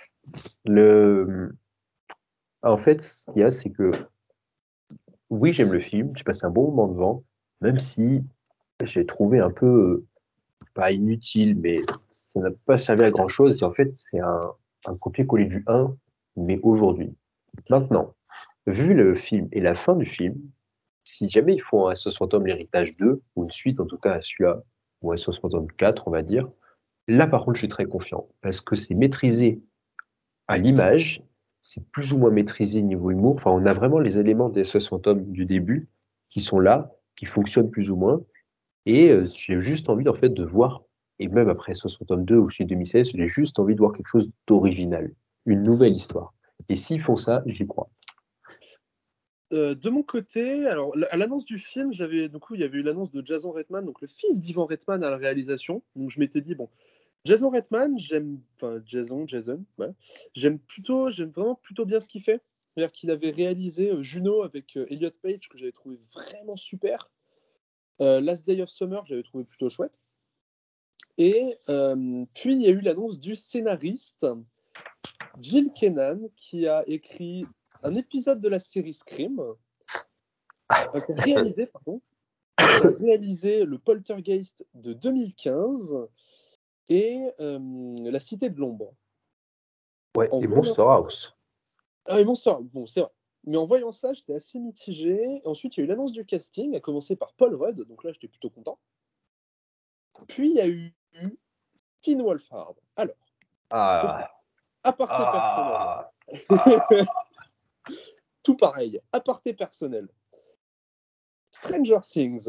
En fait, ce qu'il y a, c'est que oui, j'aime le film. J'ai passé un bon moment devant, même si j'ai trouvé un peu, pas inutile, mais ça n'a pas servi à grand-chose. Et en fait, c'est un copier-coller du 1, mais aujourd'hui. Maintenant, vu le film et la fin du film, si jamais ils font un SOS Fantôme l'héritage 2, ou une suite en tout cas à celui-là, ou un SOS Fantôme 4, on va dire, là par contre je suis très confiant, parce que c'est maîtrisé à l'image, c'est plus ou moins maîtrisé niveau humour, enfin on a vraiment les éléments des SOS Fantôme du début qui sont là, qui fonctionnent plus ou moins, et j'ai juste envie en fait de voir, et même après SOS Fantôme 2 ou chez 2016, j'ai juste envie de voir quelque chose d'original, une nouvelle histoire. Et s'ils font ça, j'y crois. De mon côté, alors à l'annonce du film, il y avait eu l'annonce de Jason Reitman, donc le fils d'Ivan Reitman à la réalisation. Donc je m'étais dit bon, Jason Reitman, Jason, ouais, j'aime vraiment plutôt bien ce qu'il fait. C'est-à-dire qu'il avait réalisé Juno avec Elliot Page que j'avais trouvé vraiment super. Last Day of Summer, que j'avais trouvé plutôt chouette. Et puis il y a eu l'annonce du scénariste Jill Kennan qui a écrit un épisode de la série Scream, qui a réalisé le Poltergeist de 2015 et La Cité de l'Ombre. Ouais, et Monster House. Ah, et Monster House, bon, c'est vrai. Mais en voyant ça, j'étais assez mitigé. Ensuite, il y a eu l'annonce du casting, à commencer par Paul Rudd, donc là, j'étais plutôt content. Puis, il y a eu Finn Wolfhard. Alors, aparté personnel. Tout pareil, aparté personnel. Stranger Things.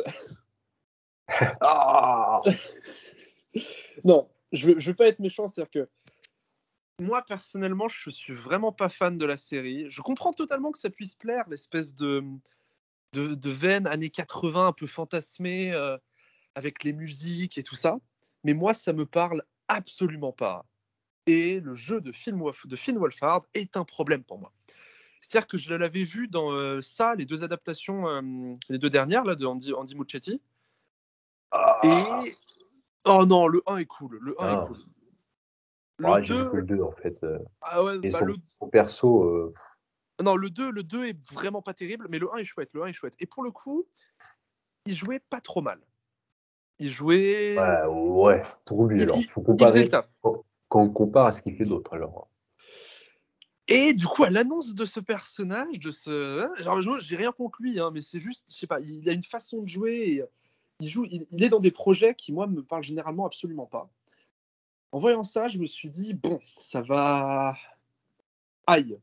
Non, je veux pas être méchant, c'est-à-dire que moi, personnellement, je suis vraiment pas fan de la série. Je comprends totalement que ça puisse plaire, l'espèce de veine années 80 un peu fantasmée avec les musiques et tout ça. Mais moi, ça me parle absolument pas. Et le jeu de Finn Wolfhard est un problème pour moi. C'est-à-dire que je l'avais vu dans les 2 adaptations, les 2 dernières là, de Andy Muschietti. Et oh non, le 1 est cool. Le 1 est cool. J'ai vu que le 2 en fait. Ah ouais, et son perso. Non, le 2 est vraiment pas terrible, mais le 1 est chouette. Et pour le coup, il jouait pas trop mal. Il jouait. Ouais, pour lui alors. Faut comparer. Il faisait le taf. Quand on compare à ce qu'il fait d'autre alors. Et du coup, à l'annonce de ce personnage, genre, j'ai rien contre lui, hein, mais c'est juste, je sais pas, il a une façon de jouer. Et il est dans des projets qui, moi, me parlent généralement absolument pas. En voyant ça, je me suis dit, bon, ça va. Aïe.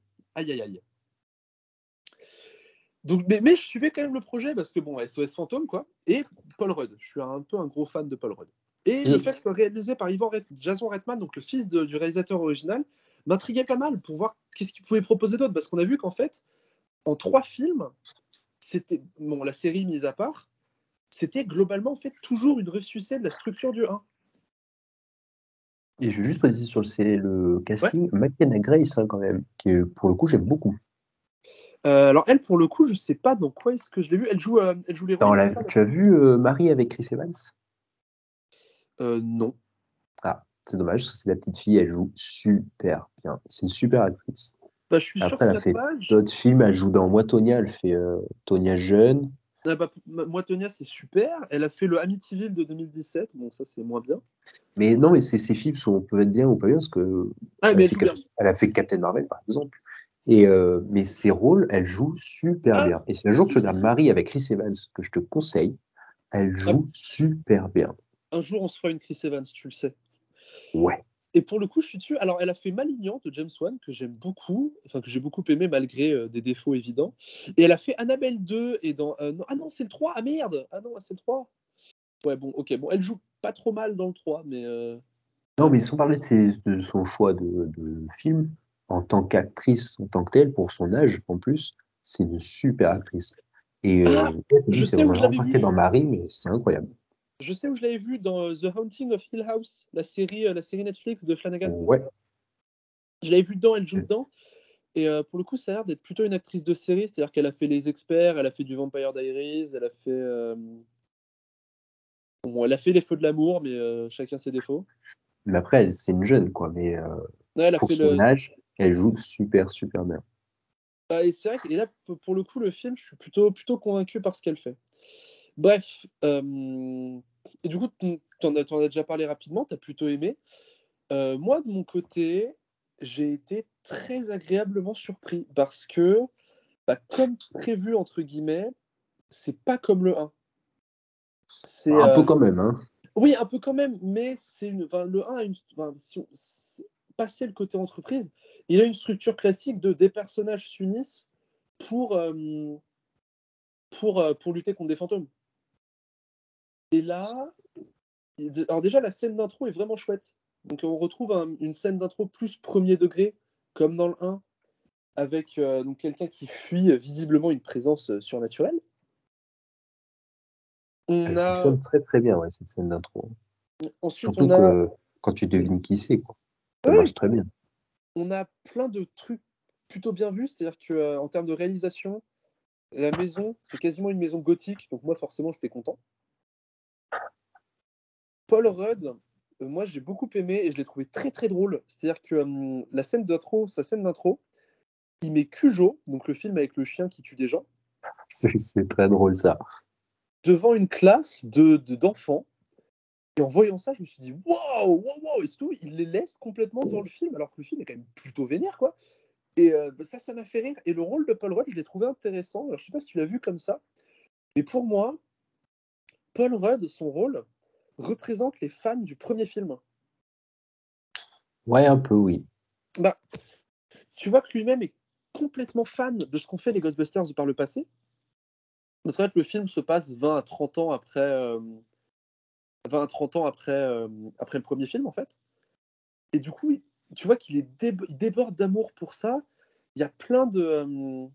Donc, mais je suivais quand même le projet parce que, bon, SOS Fantôme, quoi. Et Paul Rudd. Je suis un peu un gros fan de Paul Rudd. Et le fait que ce soit réalisé par Jason Reitman, donc le fils du réalisateur original, m'intriguait pas mal pour voir qu'est-ce qu'il pouvait proposer d'autre. Parce qu'on a vu qu'en fait, en 3 films, c'était, bon, la série mise à part, c'était globalement en fait toujours une ressucée de la structure du 1. Et je vais juste préciser sur le casting, McKenna Grace, quand même, qui pour le coup j'aime beaucoup. Alors elle, pour le coup, je sais pas dans quoi est-ce que je l'ai vue. Elle joue les rôles. Tu as vu Marie avec Chris Evans? Non. Ah, c'est dommage, parce que c'est la petite fille, elle joue super bien. C'est une super actrice. Bah, je suis sûr que elle a fait d'autres films, elle joue dans Moi, Tonya, elle fait Tonya jeune. Ah bah, moi, Tonya, c'est super. Elle a fait le Amityville de 2017. Bon, ça, c'est moins bien. Mais non, mais ces films peuvent être bien ou pas bien, parce que elle a fait Captain Marvel, par exemple. Et, mais ses rôles, elle joue super bien. Et c'est un jour que tu regardes Marie avec Chris Evans, que je te conseille, elle joue super bien. Un jour, on se fera une Chris Evans, tu le sais. Ouais. Et pour le coup, je suis dessus. Alors, elle a fait Malignan de James Wan, que j'aime beaucoup, enfin que j'ai beaucoup aimé malgré des défauts évidents. Et elle a fait Annabelle 2 et dans. Non, c'est le 3. Ah merde. Ah non, c'est le 3. Ouais, bon, ok. Bon, elle joue pas trop mal dans le 3, mais. Non, mais sans parler de son choix de film, en tant qu'actrice, en tant que telle, pour son âge en plus, c'est une super actrice. Et je sais où je l'avais vu. Dans Marie, mais c'est incroyable. Je sais où je l'avais vu dans The Haunting of Hill House, la série Netflix de Flanagan. Ouais. Je l'avais vu dedans, elle joue dedans. Et pour le coup, ça a l'air d'être plutôt une actrice de série, c'est-à-dire qu'elle a fait Les Experts, elle a fait du Vampire Diaries, elle a fait. Bon, elle a fait Les Feux de l'amour, mais chacun ses défauts. Mais après, c'est une jeune, quoi. Mais pour son âge, elle joue super, super bien. Et c'est vrai que là, pour le coup, le film, je suis plutôt convaincu par ce qu'elle fait. Bref. Et du coup, t'en as déjà parlé rapidement, t'as plutôt aimé. Moi, de mon côté, j'ai été très agréablement surpris parce que, comme prévu, entre guillemets, c'est pas comme le 1. C'est, un peu quand même, hein. Oui, un peu quand même, mais le 1 a une. Passer le côté entreprise, il a une structure classique de des personnages s'unissent pour lutter contre des fantômes. Et là, alors déjà, la scène d'intro est vraiment chouette. Donc on retrouve une scène d'intro plus premier degré, comme dans le 1, avec donc quelqu'un qui fuit visiblement une présence surnaturelle. Elle fonctionne très très bien, ouais, cette scène d'intro. Ensuite, surtout que quand tu devines qui c'est, quoi. Ça marche très bien. On a plein de trucs plutôt bien vus, c'est-à-dire que en termes de réalisation, la maison, c'est quasiment une maison gothique, donc moi forcément j'étais content. Paul Rudd, moi j'ai beaucoup aimé et je l'ai trouvé très très drôle. C'est-à-dire que sa scène d'intro, il met Cujo, donc le film avec le chien qui tue des gens. C'est très drôle ça. Devant une classe d'enfants. Et en voyant ça, je me suis dit waouh, et surtout, il les laisse complètement devant le film, alors que le film est quand même plutôt vénère, quoi. Et ça m'a fait rire. Et le rôle de Paul Rudd, je l'ai trouvé intéressant. Alors, je sais pas si tu l'as vu comme ça, mais pour moi, Paul Rudd, son rôle, représente les fans du premier film. Ouais, un peu, oui. Tu vois que lui-même est complètement fan de ce qu'ont fait les Ghostbusters par le passé. En fait, le film se passe 20 à 30 ans après le premier film, en fait. Et du coup, tu vois qu'il il déborde d'amour pour ça. Il y a plein de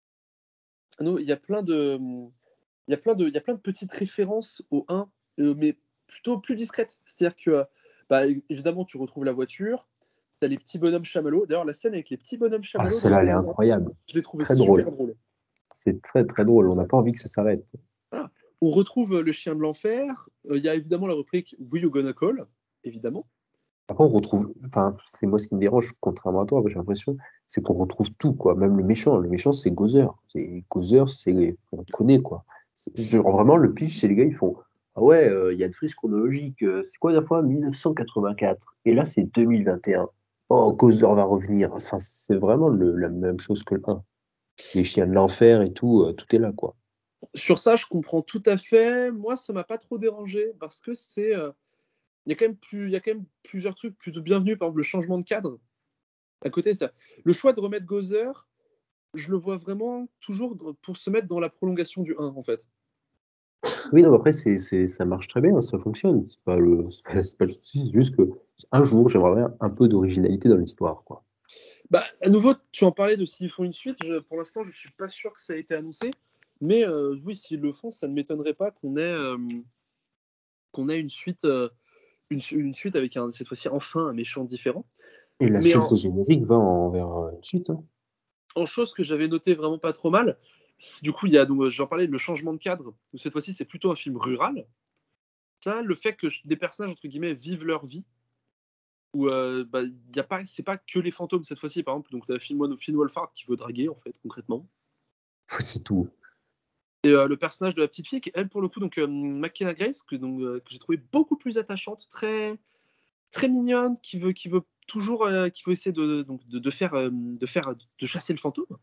petites références au 1, mais plutôt plus discrètes. C'est-à-dire que, évidemment, tu retrouves la voiture, tu as les petits bonhommes chamallows. D'ailleurs, la scène avec les petits bonhommes chamallows, celle-là, elle est incroyable. Je l'ai trouvé très super drôle. C'est très très drôle, on n'a pas envie que ça s'arrête. Voilà. On retrouve le chien de l'enfer. Il y a évidemment la rubrique We You Gonna Call, évidemment. Après, on retrouve, c'est moi ce qui me dérange, contrairement à toi, j'ai l'impression, c'est qu'on retrouve tout, quoi. Même le méchant. Le méchant, c'est Gozer. Gozer, on le connaît, quoi. Vraiment, le pitch, c'est les gars, ils font, ah ouais, il y a une frise chronologique. C'est quoi la fois 1984. Et là, c'est 2021. Oh, Gozer va revenir. Enfin, c'est vraiment la même chose que le 1. Les chiens de l'enfer et tout, tout est là, quoi. Sur ça, je comprends tout à fait. Moi, ça m'a pas trop dérangé parce que c'est. Il y a quand même plusieurs trucs plutôt bienvenus, par exemple le changement de cadre. À côté, ça. Le choix de remettre Gozer, je le vois vraiment toujours pour se mettre dans la prolongation du 1, en fait. Oui, non, mais après, ça marche très bien, ça fonctionne. C'est pas le souci, c'est juste que un jour, j'aimerais bien un peu d'originalité dans l'histoire, quoi. Bah, à nouveau, tu en parlais de s'ils font une suite. Pour l'instant, je suis pas sûr que ça a été annoncé. Mais oui, s'ils le font, ça ne m'étonnerait pas qu'on ait une suite, une suite avec cette fois-ci enfin un méchant différent. Et la Mais suite post-générique va vers une suite. Hein. en chose que j'avais noté vraiment pas trop mal, du coup, il y a, donc, j'en parlais, le changement de cadre. Cette fois-ci, c'est plutôt un film rural. Ça, le fait que des personnages, entre guillemets, vivent leur vie. Où c'est pas que les fantômes cette fois-ci, par exemple. Donc, tu as Finn Wolfhard qui veut draguer, en fait, concrètement. C'est tout. Et le personnage de la petite fille, qui elle, pour le coup, donc McKenna Grace, que j'ai trouvé beaucoup plus attachante, très, très mignonne, qui veut toujours, qui veut essayer de chasser le fantôme.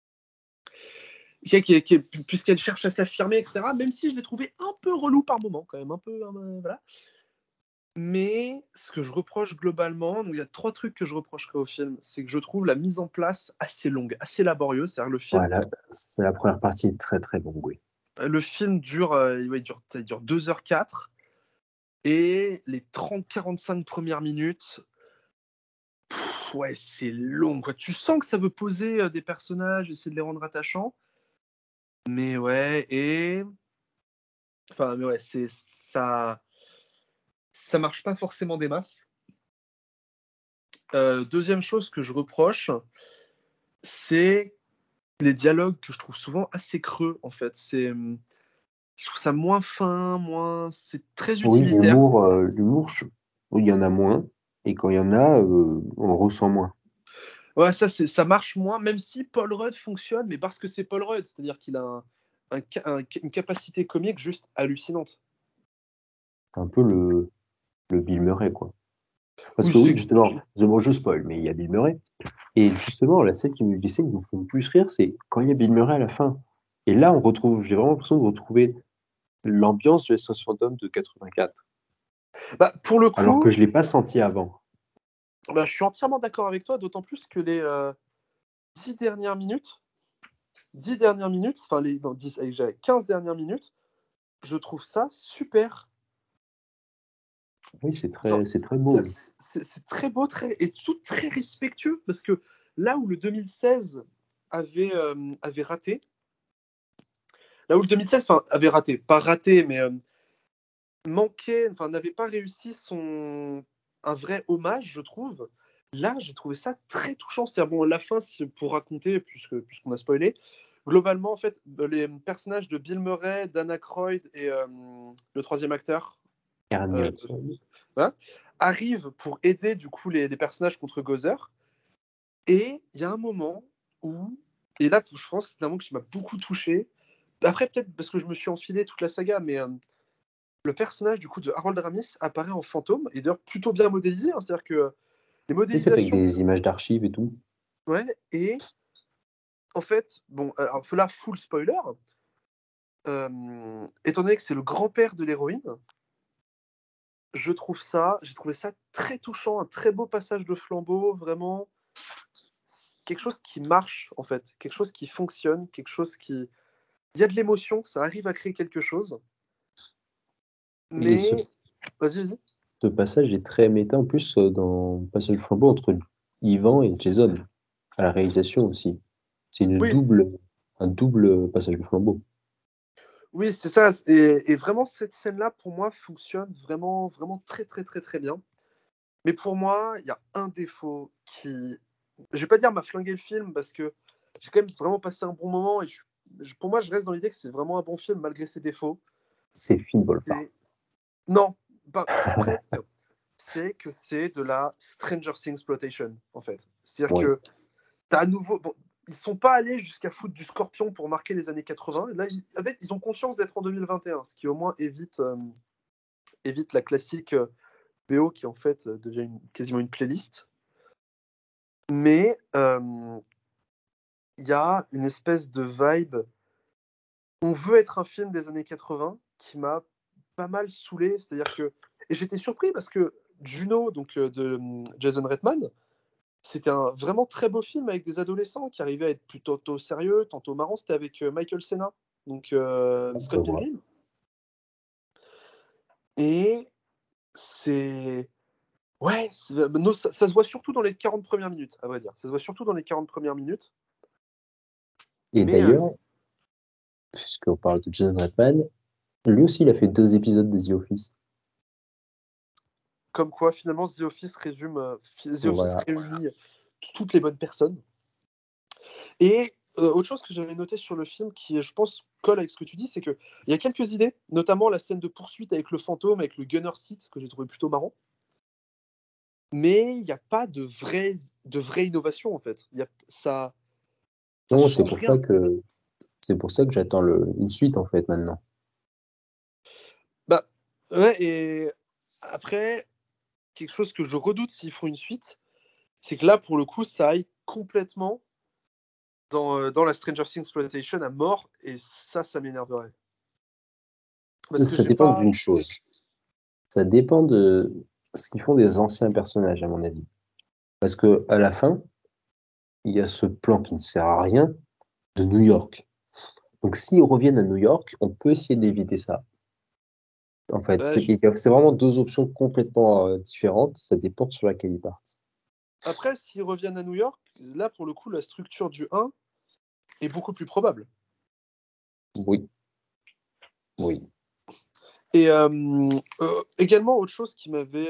Puisqu'elle cherche à s'affirmer, etc. Même si je l'ai trouvé un peu relou par moment, quand même, un peu, voilà. Mais ce que je reproche globalement, donc il y a 3 trucs que je reprocherais au film, c'est que je trouve la mise en place assez longue, assez laborieuse. C'est-à-dire le film, Voilà, c'est la première partie est très très longue, oui. le film dure 2h04 et les 30-45 premières minutes, ouais, c'est long, quoi. Tu sens que ça veut poser des personnages, essayer de les rendre attachants, mais ouais, c'est ça marche pas forcément des masses. Deuxième chose que je reproche, c'est les dialogues que je trouve souvent assez creux, en fait. Je trouve ça moins fin, c'est très Oui, utilitaire. il y en a moins, et quand il y en a, on le ressent moins. Ouais, ça marche moins, même si Paul Rudd fonctionne, mais parce que c'est Paul Rudd, c'est-à-dire qu'il a une capacité comique juste hallucinante. C'est un peu le Bill Murray, quoi. Parce Oui, que oui, justement, je spoil, mais il y a Bill Murray. Et justement, les scènes qui nous font le plus rire, c'est quand il y a Bill Murray à la fin. Et là, j'ai vraiment l'impression de retrouver l'ambiance de SOS Fantôme de 84. Bah, pour le coup, alors que je l'ai pas senti avant. Bah, je suis entièrement d'accord avec toi, d'autant plus que les 10 dernières minutes, enfin les 15 dernières minutes, je trouve ça super. Oui, c'est très beau. C'est très beau, et tout très respectueux, parce que là où le 2016 avait raté, pas raté, mais manquait, enfin n'avait pas réussi un vrai hommage, je trouve. Là, j'ai trouvé ça très touchant. C'est-à-dire, bon, la fin, pour raconter, puisqu'on a spoilé, globalement, en fait, les personnages de Bill Murray, Dana Aykroyd et le troisième acteur, arrivent pour aider du coup les personnages contre Gozer. Et il y a un moment où, et là, je pense que c'est un moment qui m'a beaucoup touché. Après, peut-être parce que je me suis enfilé toute la saga, mais le personnage du coup de Harold Ramis apparaît en fantôme, et d'ailleurs plutôt bien modélisé, hein, c'est-à-dire que les modélisations... C'est avec des images d'archives et tout. Ouais, et en fait, bon, alors là, full spoiler, étant donné que c'est le grand-père de l'héroïne, j'ai trouvé ça très touchant, un très beau passage de flambeau, vraiment quelque chose qui marche en fait, quelque chose qui fonctionne, quelque chose qui... Il y a de l'émotion, ça arrive à créer quelque chose. Mais... Vas-y. Ce passage est très méta en plus dans le passage de flambeau entre Ivan et Jason, à la réalisation aussi. C'est un double passage de flambeau. Oui, c'est ça. Et vraiment, cette scène-là, pour moi, fonctionne vraiment, vraiment très, très, très, très bien. Mais pour moi, il y a un défaut qui... Je vais pas dire m'a flingué le film, parce que j'ai quand même vraiment passé un bon moment. Et pour moi, je reste dans l'idée que c'est vraiment un bon film, malgré ses défauts. C'est Finn Wolfhard. Non, pas presque. C'est que c'est de la Stranger Things exploitation, en fait. C'est-à-dire que t'as à nouveau... Bon, ils sont pas allés jusqu'à foutre du Scorpion pour marquer les années 80. Là, ils ont conscience d'être en 2021, ce qui au moins évite la classique BO qui en fait devient quasiment une playlist. Mais il y a une espèce de vibe. On veut être un film des années 80 qui m'a pas mal saoulé. C'est-à-dire que... Et j'étais surpris parce que Juno, donc de Jason Reitman, c'était un vraiment très beau film avec des adolescents qui arrivaient à être plutôt sérieux, tantôt marrants. C'était avec Michael Cena, donc Scott Pilgrim. Et c'est... Ouais, non, ça se voit surtout dans les 40 premières minutes, à vrai dire. Ça se voit surtout dans les 40 premières minutes. Et Mais, d'ailleurs, puisqu'on parle de Jason Reitman, lui aussi, il a fait 2 épisodes de The Office. Comme quoi, finalement, The Office Voilà. réunit toutes les bonnes personnes. Et autre chose que j'avais noté sur le film, qui, je pense, colle avec ce que tu dis, c'est qu'il y a quelques idées, notamment la scène de poursuite avec le fantôme, avec le gunner seat, que j'ai trouvé plutôt marrant. Mais il n'y a pas de vraie innovation, en fait. Ça Non, change rien. c'est pour ça que j'attends une suite, en fait, maintenant. Bah, ouais, et après, quelque chose que je redoute s'ils font une suite, c'est que là, pour le coup, ça aille complètement dans la Stranger Things exploitation à mort, et ça m'énerverait. Parce que Ça dépend d'une chose. Ça dépend de ce qu'ils font des anciens personnages, à mon avis. Parce que à la fin, il y a ce plan qui ne sert à rien de New York. Donc s'ils reviennent à New York, on peut essayer d'éviter ça. En fait, c'est vraiment 2 options complètement différentes. Ça dépend sur laquelle ils partent. Après, s'ils reviennent à New York, là, pour le coup, la structure du 1 est beaucoup plus probable. Oui. Et également, autre chose qui m'avait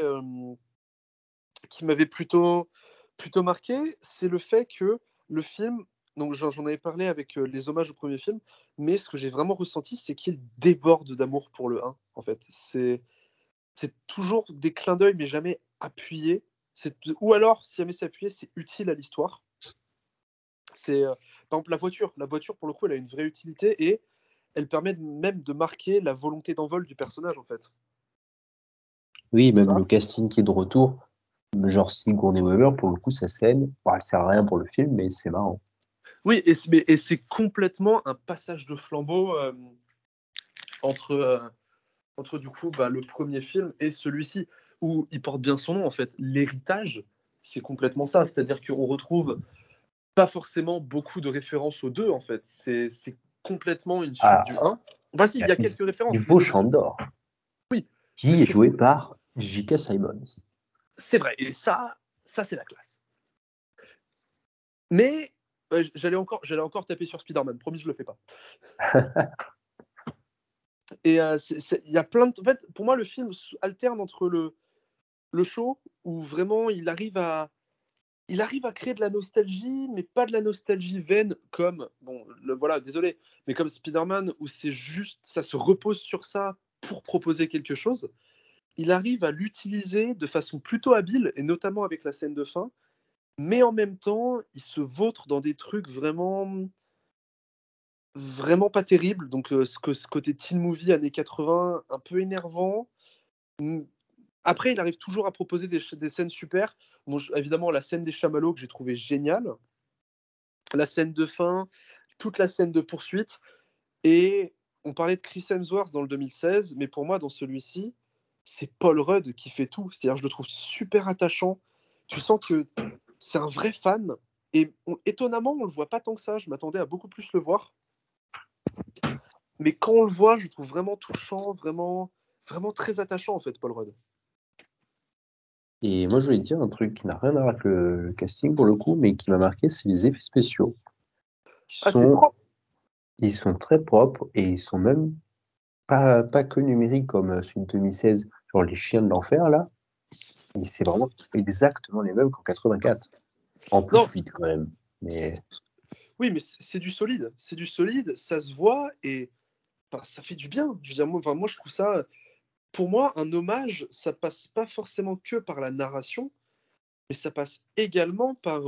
plutôt marqué, c'est le fait que le film, donc j'en avais parlé avec les hommages au premier film, mais ce que j'ai vraiment ressenti, c'est qu'il déborde d'amour pour le 1, en fait. C'est toujours des clins d'œil, mais jamais appuyés. Ou alors, si jamais c'est appuyé, c'est utile à l'histoire. C'est par exemple la voiture pour le coup elle a une vraie utilité et elle permet même de marquer la volonté d'envol du personnage en fait. Oui, même le casting qui est de retour, genre Sigourney Weaver, pour le coup, sa scène, bon, elle sert à rien pour le film, mais c'est marrant. Oui, et c'est complètement un passage de flambeau entre du coup le premier film et celui-ci, où il porte bien son nom en fait. L'héritage, c'est complètement ça, c'est-à-dire qu'on retrouve pas forcément beaucoup de références aux deux en fait. C'est complètement une suite du 1. Enfin si, il y a quelques références. Yves Chandor. Oui. Qui est joué par J.K. Simmons. C'est vrai, et ça c'est la classe. Mais j'allais encore taper sur Spider-Man, promis je le fais pas. Et il y a plein de... En fait, pour moi le film alterne entre le show où vraiment il arrive à créer de la nostalgie, mais pas de la nostalgie vaine comme, voilà, désolé, mais comme Spider-Man, où c'est juste, ça se repose sur ça pour proposer quelque chose. Il arrive à l'utiliser de façon plutôt habile, et notamment avec la scène de fin, mais en même temps, il se vautre dans des trucs vraiment pas terribles. Donc, ce côté teen movie années 80, un peu énervant. Après, il arrive toujours à proposer des scènes super. Bon, évidemment, la scène des chamallows que j'ai trouvé géniale. La scène de fin, toute la scène de poursuite. Et on parlait de Chris Hemsworth dans le 2016, mais pour moi, dans celui-ci, c'est Paul Rudd qui fait tout. C'est-à-dire, je le trouve super attachant. Tu sens que c'est un vrai fan. Et étonnamment, on le voit pas tant que ça. Je m'attendais à beaucoup plus le voir. Mais quand on le voit, je le trouve vraiment touchant, vraiment très attachant, en fait, Paul Rudd. Et moi, je voulais dire un truc qui n'a rien à voir avec le casting pour le coup, mais qui m'a marqué, c'est les effets spéciaux. C'est propre. Ils sont très propres et ils sont même pas que numériques comme celui de 2016, genre les chiens de l'enfer là. C'est vraiment exactement les mêmes qu'en 84. En plus fluide quand même. Mais... Oui, mais c'est du solide. C'est du solide, ça se voit et ça fait du bien. Je veux dire, moi je trouve ça. Pour moi, un hommage, ça passe pas forcément que par la narration, mais ça passe également par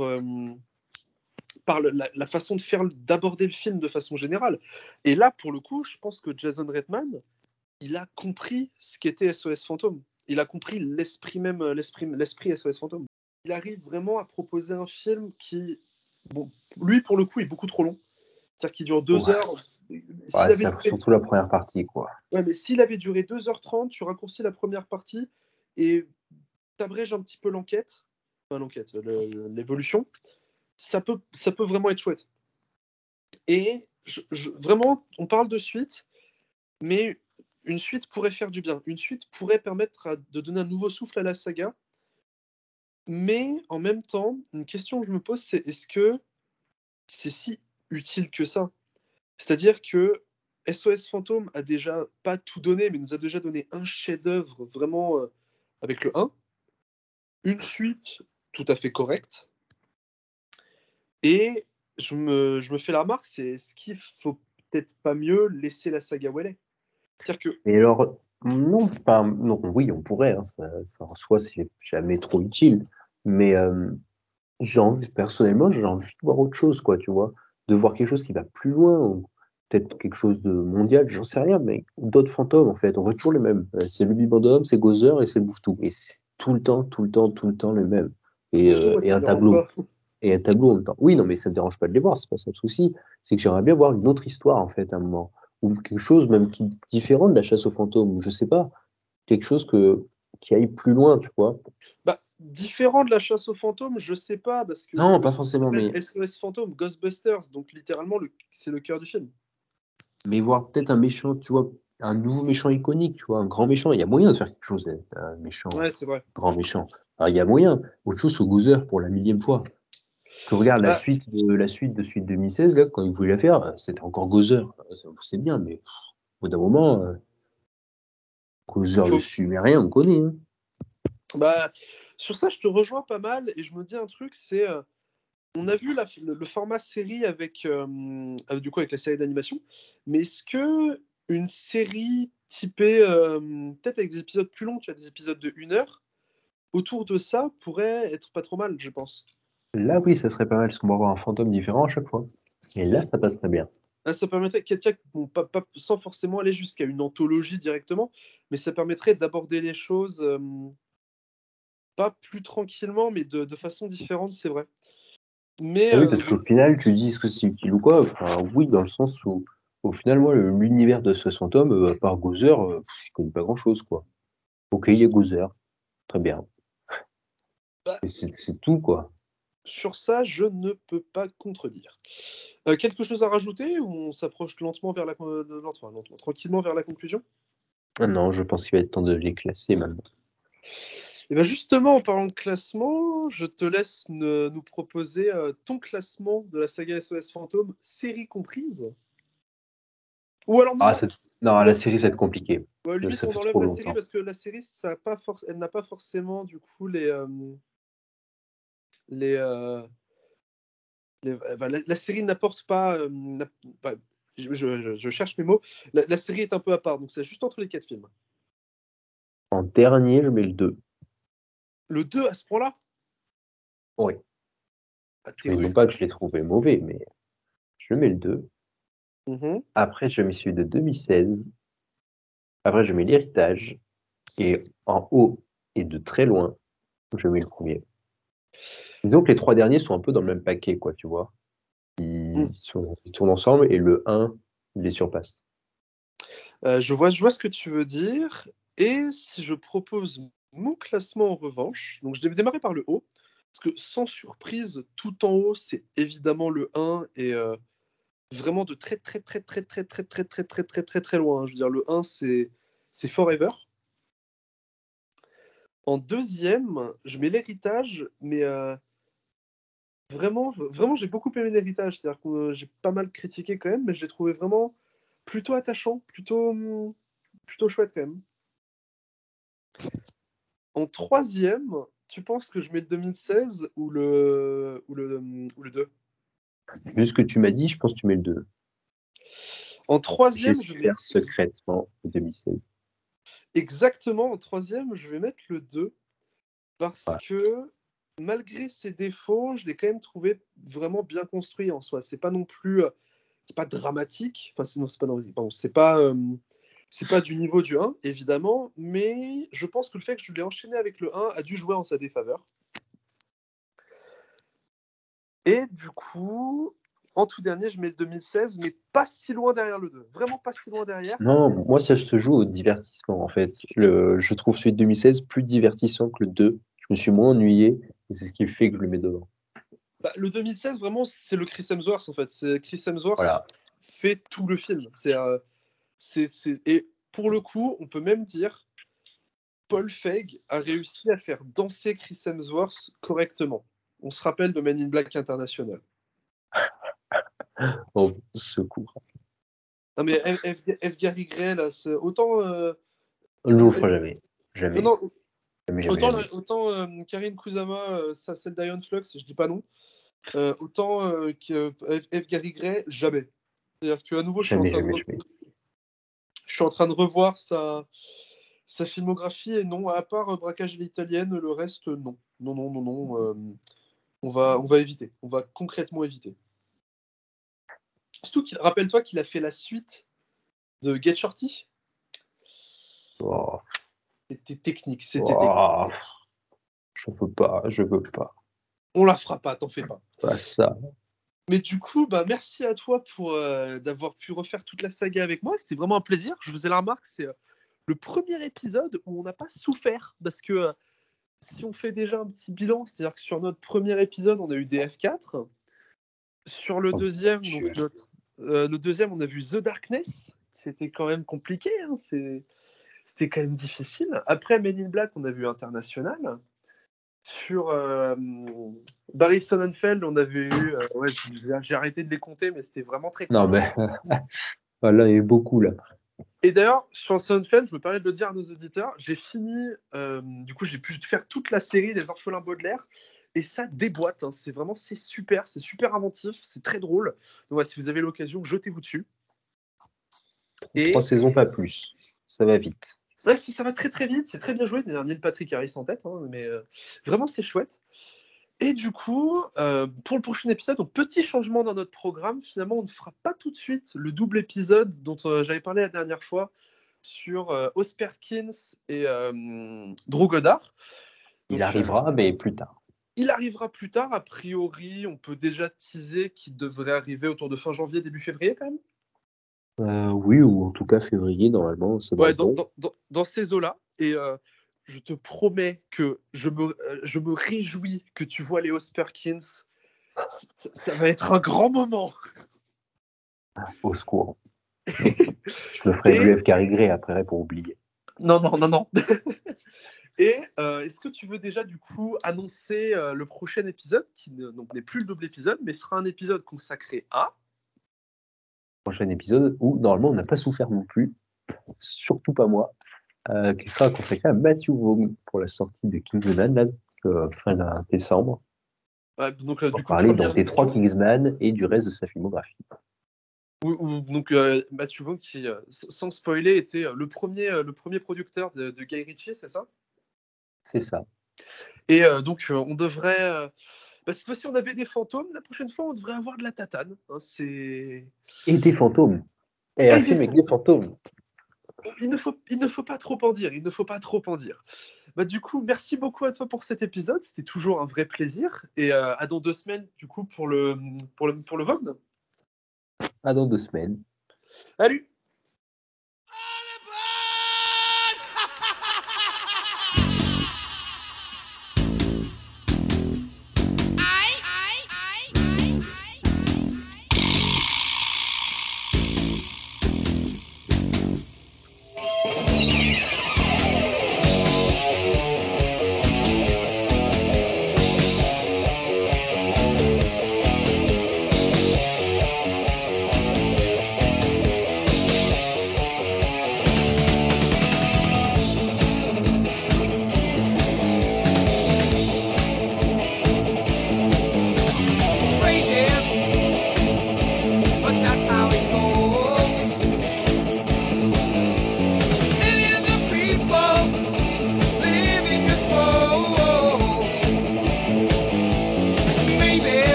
la façon d'aborder le film de façon générale. Et là, pour le coup, je pense que Jason Reitman, il a compris ce qu'était SOS Fantôme. Il a compris l'esprit SOS Fantôme. Il arrive vraiment à proposer un film qui, lui, pour le coup, est beaucoup trop long. C'est-à-dire qu'il dure 2 heures. c'est surtout la première partie, quoi. Ouais, mais s'il avait duré 2h30, tu raccourcis la première partie et t'abrèges un petit peu l'enquête. Enfin, l'évolution. Ça peut vraiment être chouette. Et vraiment, on parle de suite, mais une suite pourrait faire du bien. Une suite pourrait permettre de donner un nouveau souffle à la saga. Mais en même temps, une question que je me pose, c'est est-ce que c'est si utile que ça? C'est-à-dire que SOS Fantôme a déjà pas tout donné, mais nous a déjà donné un chef-d'œuvre vraiment avec le 1, une suite tout à fait correcte, et je me fais la remarque, c'est est-ce qu'il faut peut-être pas mieux laisser la saga où elle est? C'est-à-dire que Et alors, non, non, oui, on pourrait, hein, ça en soi, c'est jamais trop utile. Mais personnellement, j'ai envie de voir autre chose, quoi, tu vois. De voir quelque chose qui va plus loin, ou peut-être quelque chose de mondial, j'en sais rien, mais d'autres fantômes, en fait. On voit toujours les mêmes. C'est le Bibendum, c'est Gozer et c'est le Bouffetou. Et c'est tout le temps le même. Et, moi, et ça un me dérange tableau. pas. Et un tableau en même temps. Oui, non, mais ça me dérange pas de les voir, c'est pas ça le souci. C'est que j'aimerais bien voir une autre histoire, en fait, à un moment. Ou quelque chose même différent de la chasse aux fantômes, ou je sais pas. Quelque chose qui aille plus loin, tu vois. Bah, différent de la chasse aux fantômes, je sais pas, parce que Non, le pas film forcément, s'appelle mais SOS Fantôme, Ghostbusters, donc littéralement, c'est le cœur du film. voir peut-être un méchant, tu vois, un nouveau méchant iconique, tu vois, un grand méchant. Il y a moyen de faire quelque chose, un méchant, Ouais, c'est vrai. grand méchant. Alors, il y a moyen. Autre chose au Gozer pour la millième fois. Que regarde Bah, la suite de Suite 2016, là, quand ils voulaient la faire, c'était encore Gozer. C'est bien, mais au bout d'un moment, Gozer le sumérien, on connaît, hein. Bah, sur ça, je te rejoins pas mal, et je me dis un truc, c'est... on a vu le format série avec, du coup, avec la série d'animation, mais est-ce que une série typée, peut-être avec des épisodes plus longs, tu as des épisodes de 1 heure, autour de ça, pourrait être pas trop mal, je pense. Là, oui, ça serait pas mal, parce qu'on va avoir un fantôme différent à chaque fois. Et là, ça passerait bien. Ça permettrait, bon, pas sans forcément aller jusqu'à une anthologie directement, mais ça permettrait d'aborder les choses pas plus tranquillement, mais de façon différente, c'est vrai. Mais Ah oui, parce qu'au final, tu dis est-ce que c'est utile ou quoi? Enfin, oui, dans le sens où, au final, moi, l'univers de ce fantôme, à part Gozer, je connais pas grand-chose, quoi. Ok, il y a Gozer, très bien. bah, Et c'est tout, quoi. sur ça, je ne peux pas contredire. Quelque chose à rajouter ou on s'approche lentement vers tranquillement vers la conclusion? Ah non, je pense qu'il va être temps de les classer maintenant. Et bien justement, en parlant de classement, je te laisse nous proposer ton classement de la saga SOS Fantôme, série comprise. Ou alors non, Non, la série, ça va être compliqué. limite Ça on fait enlève trop la série longtemps. parce que la série, elle n'a pas forcément du coup les la série n'apporte pas, je cherche mes mots. La série est un peu à part, donc c'est juste entre les 4 films. En dernier, je mets le 2. Le 2 à ce point-là? Oui. T'es Mais non rude. pas que je l'ai trouvé mauvais, mais je mets le 2. Mhm. Après, je mets celui de 2016. Après, je mets l'héritage. Et en haut et de très loin, je mets le premier. Disons que les 3 derniers sont un peu dans le même paquet, quoi, tu vois. Ils tournent ensemble et le 1 les surpasse. Je vois ce que tu veux dire. Et si je propose mon classement en revanche, donc je vais démarrer par le haut, parce que sans surprise, tout en haut, c'est évidemment le 1 et vraiment de très très très très très très très très très très très très loin. Je veux dire, le 1, c'est Forever. En deuxième, je mets l'héritage, mais vraiment, j'ai beaucoup aimé l'héritage. C'est-à-dire que j'ai pas mal critiqué quand même, mais je l'ai trouvé vraiment plutôt attachant, plutôt chouette quand même. En troisième, tu penses que je mets le 2016 ou le 2? Vu ce que tu m'as dit, je pense que tu mets le 2. En troisième, je mets J'espère secrètement le 2016. exactement en troisième, je vais mettre le 2 parce Ouais. que malgré ses défauts, je l'ai quand même trouvé vraiment bien construit en soi. C'est pas non plus, c'est pas dramatique. Enfin, c'est pas dramatique, pardon, c'est pas du niveau du 1, évidemment, mais je pense que le fait que je l'ai enchaîné avec le 1 a dû jouer en sa défaveur. Et du coup, en tout dernier, je mets le 2016, mais pas si loin derrière le 2. Vraiment pas si loin derrière. Non, moi, ça se joue au divertissement, en fait. Je trouve celui de 2016 plus divertissant que le 2. Je me suis moins ennuyé, et c'est ce qui fait que je le mets devant. Bah, le 2016, vraiment, c'est le Chris Hemsworth, en fait. C'est Chris Hemsworth Voilà. fait tout le film. Et pour le coup, on peut même dire Paul Feig a réussi à faire danser Chris Hemsworth correctement. On se rappelle de Men in Black International. Oh, secours. Non mais F. Gary Gray, là, c'est autant... Je ne le ferai jamais. Jamais. Non, Jamais, autant Karine Kusama, celle d'Iron Flux, je dis pas non. Autant que F. Gary Gray, jamais. C'est-à-dire que à nouveau, je suis en train de revoir sa filmographie et non, à part Braquage à l'italienne, le reste, non. Non. On va éviter. On va concrètement éviter. Surtout rappelle-toi qu'il a fait la suite de Get Shorty. Oh. C'était technique. Oh. Je veux pas. On la fera pas, t'en fais pas. Pas ça. Mais du coup, merci à toi pour d'avoir pu refaire toute la saga avec moi. C'était vraiment un plaisir. Je faisais la remarque, c'est le premier épisode où on n'a pas souffert. Parce que si on fait déjà un petit bilan, c'est-à-dire que sur notre premier épisode, on a eu des F4. Sur le deuxième, le deuxième, on a vu The Darkness. C'était quand même compliqué. Hein. C'était quand même difficile. Après Men in Black, on a vu International. Sur Barry Sonnenfeld, on avait eu... j'ai arrêté de les compter, mais c'était vraiment très cool. Non, mais là, il y a eu beaucoup, là. Et d'ailleurs, sur Sonnenfeld, je me permets de le dire à nos auditeurs, j'ai fini... du coup, j'ai pu faire toute la série des Orphelins Baudelaire, et ça déboîte. Hein. C'est super inventif, c'est très drôle. Donc, si vous avez l'occasion, jetez-vous dessus. 3 saisons, pas plus. Ça va vite. Ouais, ça va très très vite, c'est très bien joué. Neil Patrick Harris en tête, hein, mais vraiment c'est chouette. Et du coup, pour le prochain épisode, donc petit changement dans notre programme. Finalement, on ne fera pas tout de suite le double épisode dont j'avais parlé la dernière fois sur Oz Perkins et Drew Goddard. Il arrivera, mais plus tard. Il arrivera plus tard. A priori, on peut déjà teaser qu'il devrait arriver autour de fin janvier, début février quand même. Oui, ou en tout cas février, normalement. Ça doit être bon. Dans ces eaux-là. Et je te promets que je me réjouis que tu vois les Oz Perkins. Ça va être un grand moment. Au secours. Je me ferai du F. Gary Gray après pour oublier. Non. Et est-ce que tu veux déjà du coup annoncer le prochain épisode qui n'est plus le double épisode, mais sera un épisode consacré à prochain épisode où normalement on n'a pas souffert non plus, surtout pas moi, qui sera consacré à Matthew Vaughn pour la sortie de Kingsman fin décembre. Donc, pour parler donc des 3 Kingsman et du reste de sa filmographie. Donc Matthew Vaughn qui, sans spoiler, était le premier producteur de Guy Ritchie, c'est ça ? C'est ça. Et donc on devrait... cette fois-ci on avait des fantômes, la prochaine fois on devrait avoir de la tatane. Hein, et des fantômes. Et un film avec des fantômes. Il ne faut pas trop en dire. Du coup, merci beaucoup à toi pour cet épisode. C'était toujours un vrai plaisir. Et à dans 2 semaines, du coup, pour le Vaughn. À dans 2 semaines. Salut.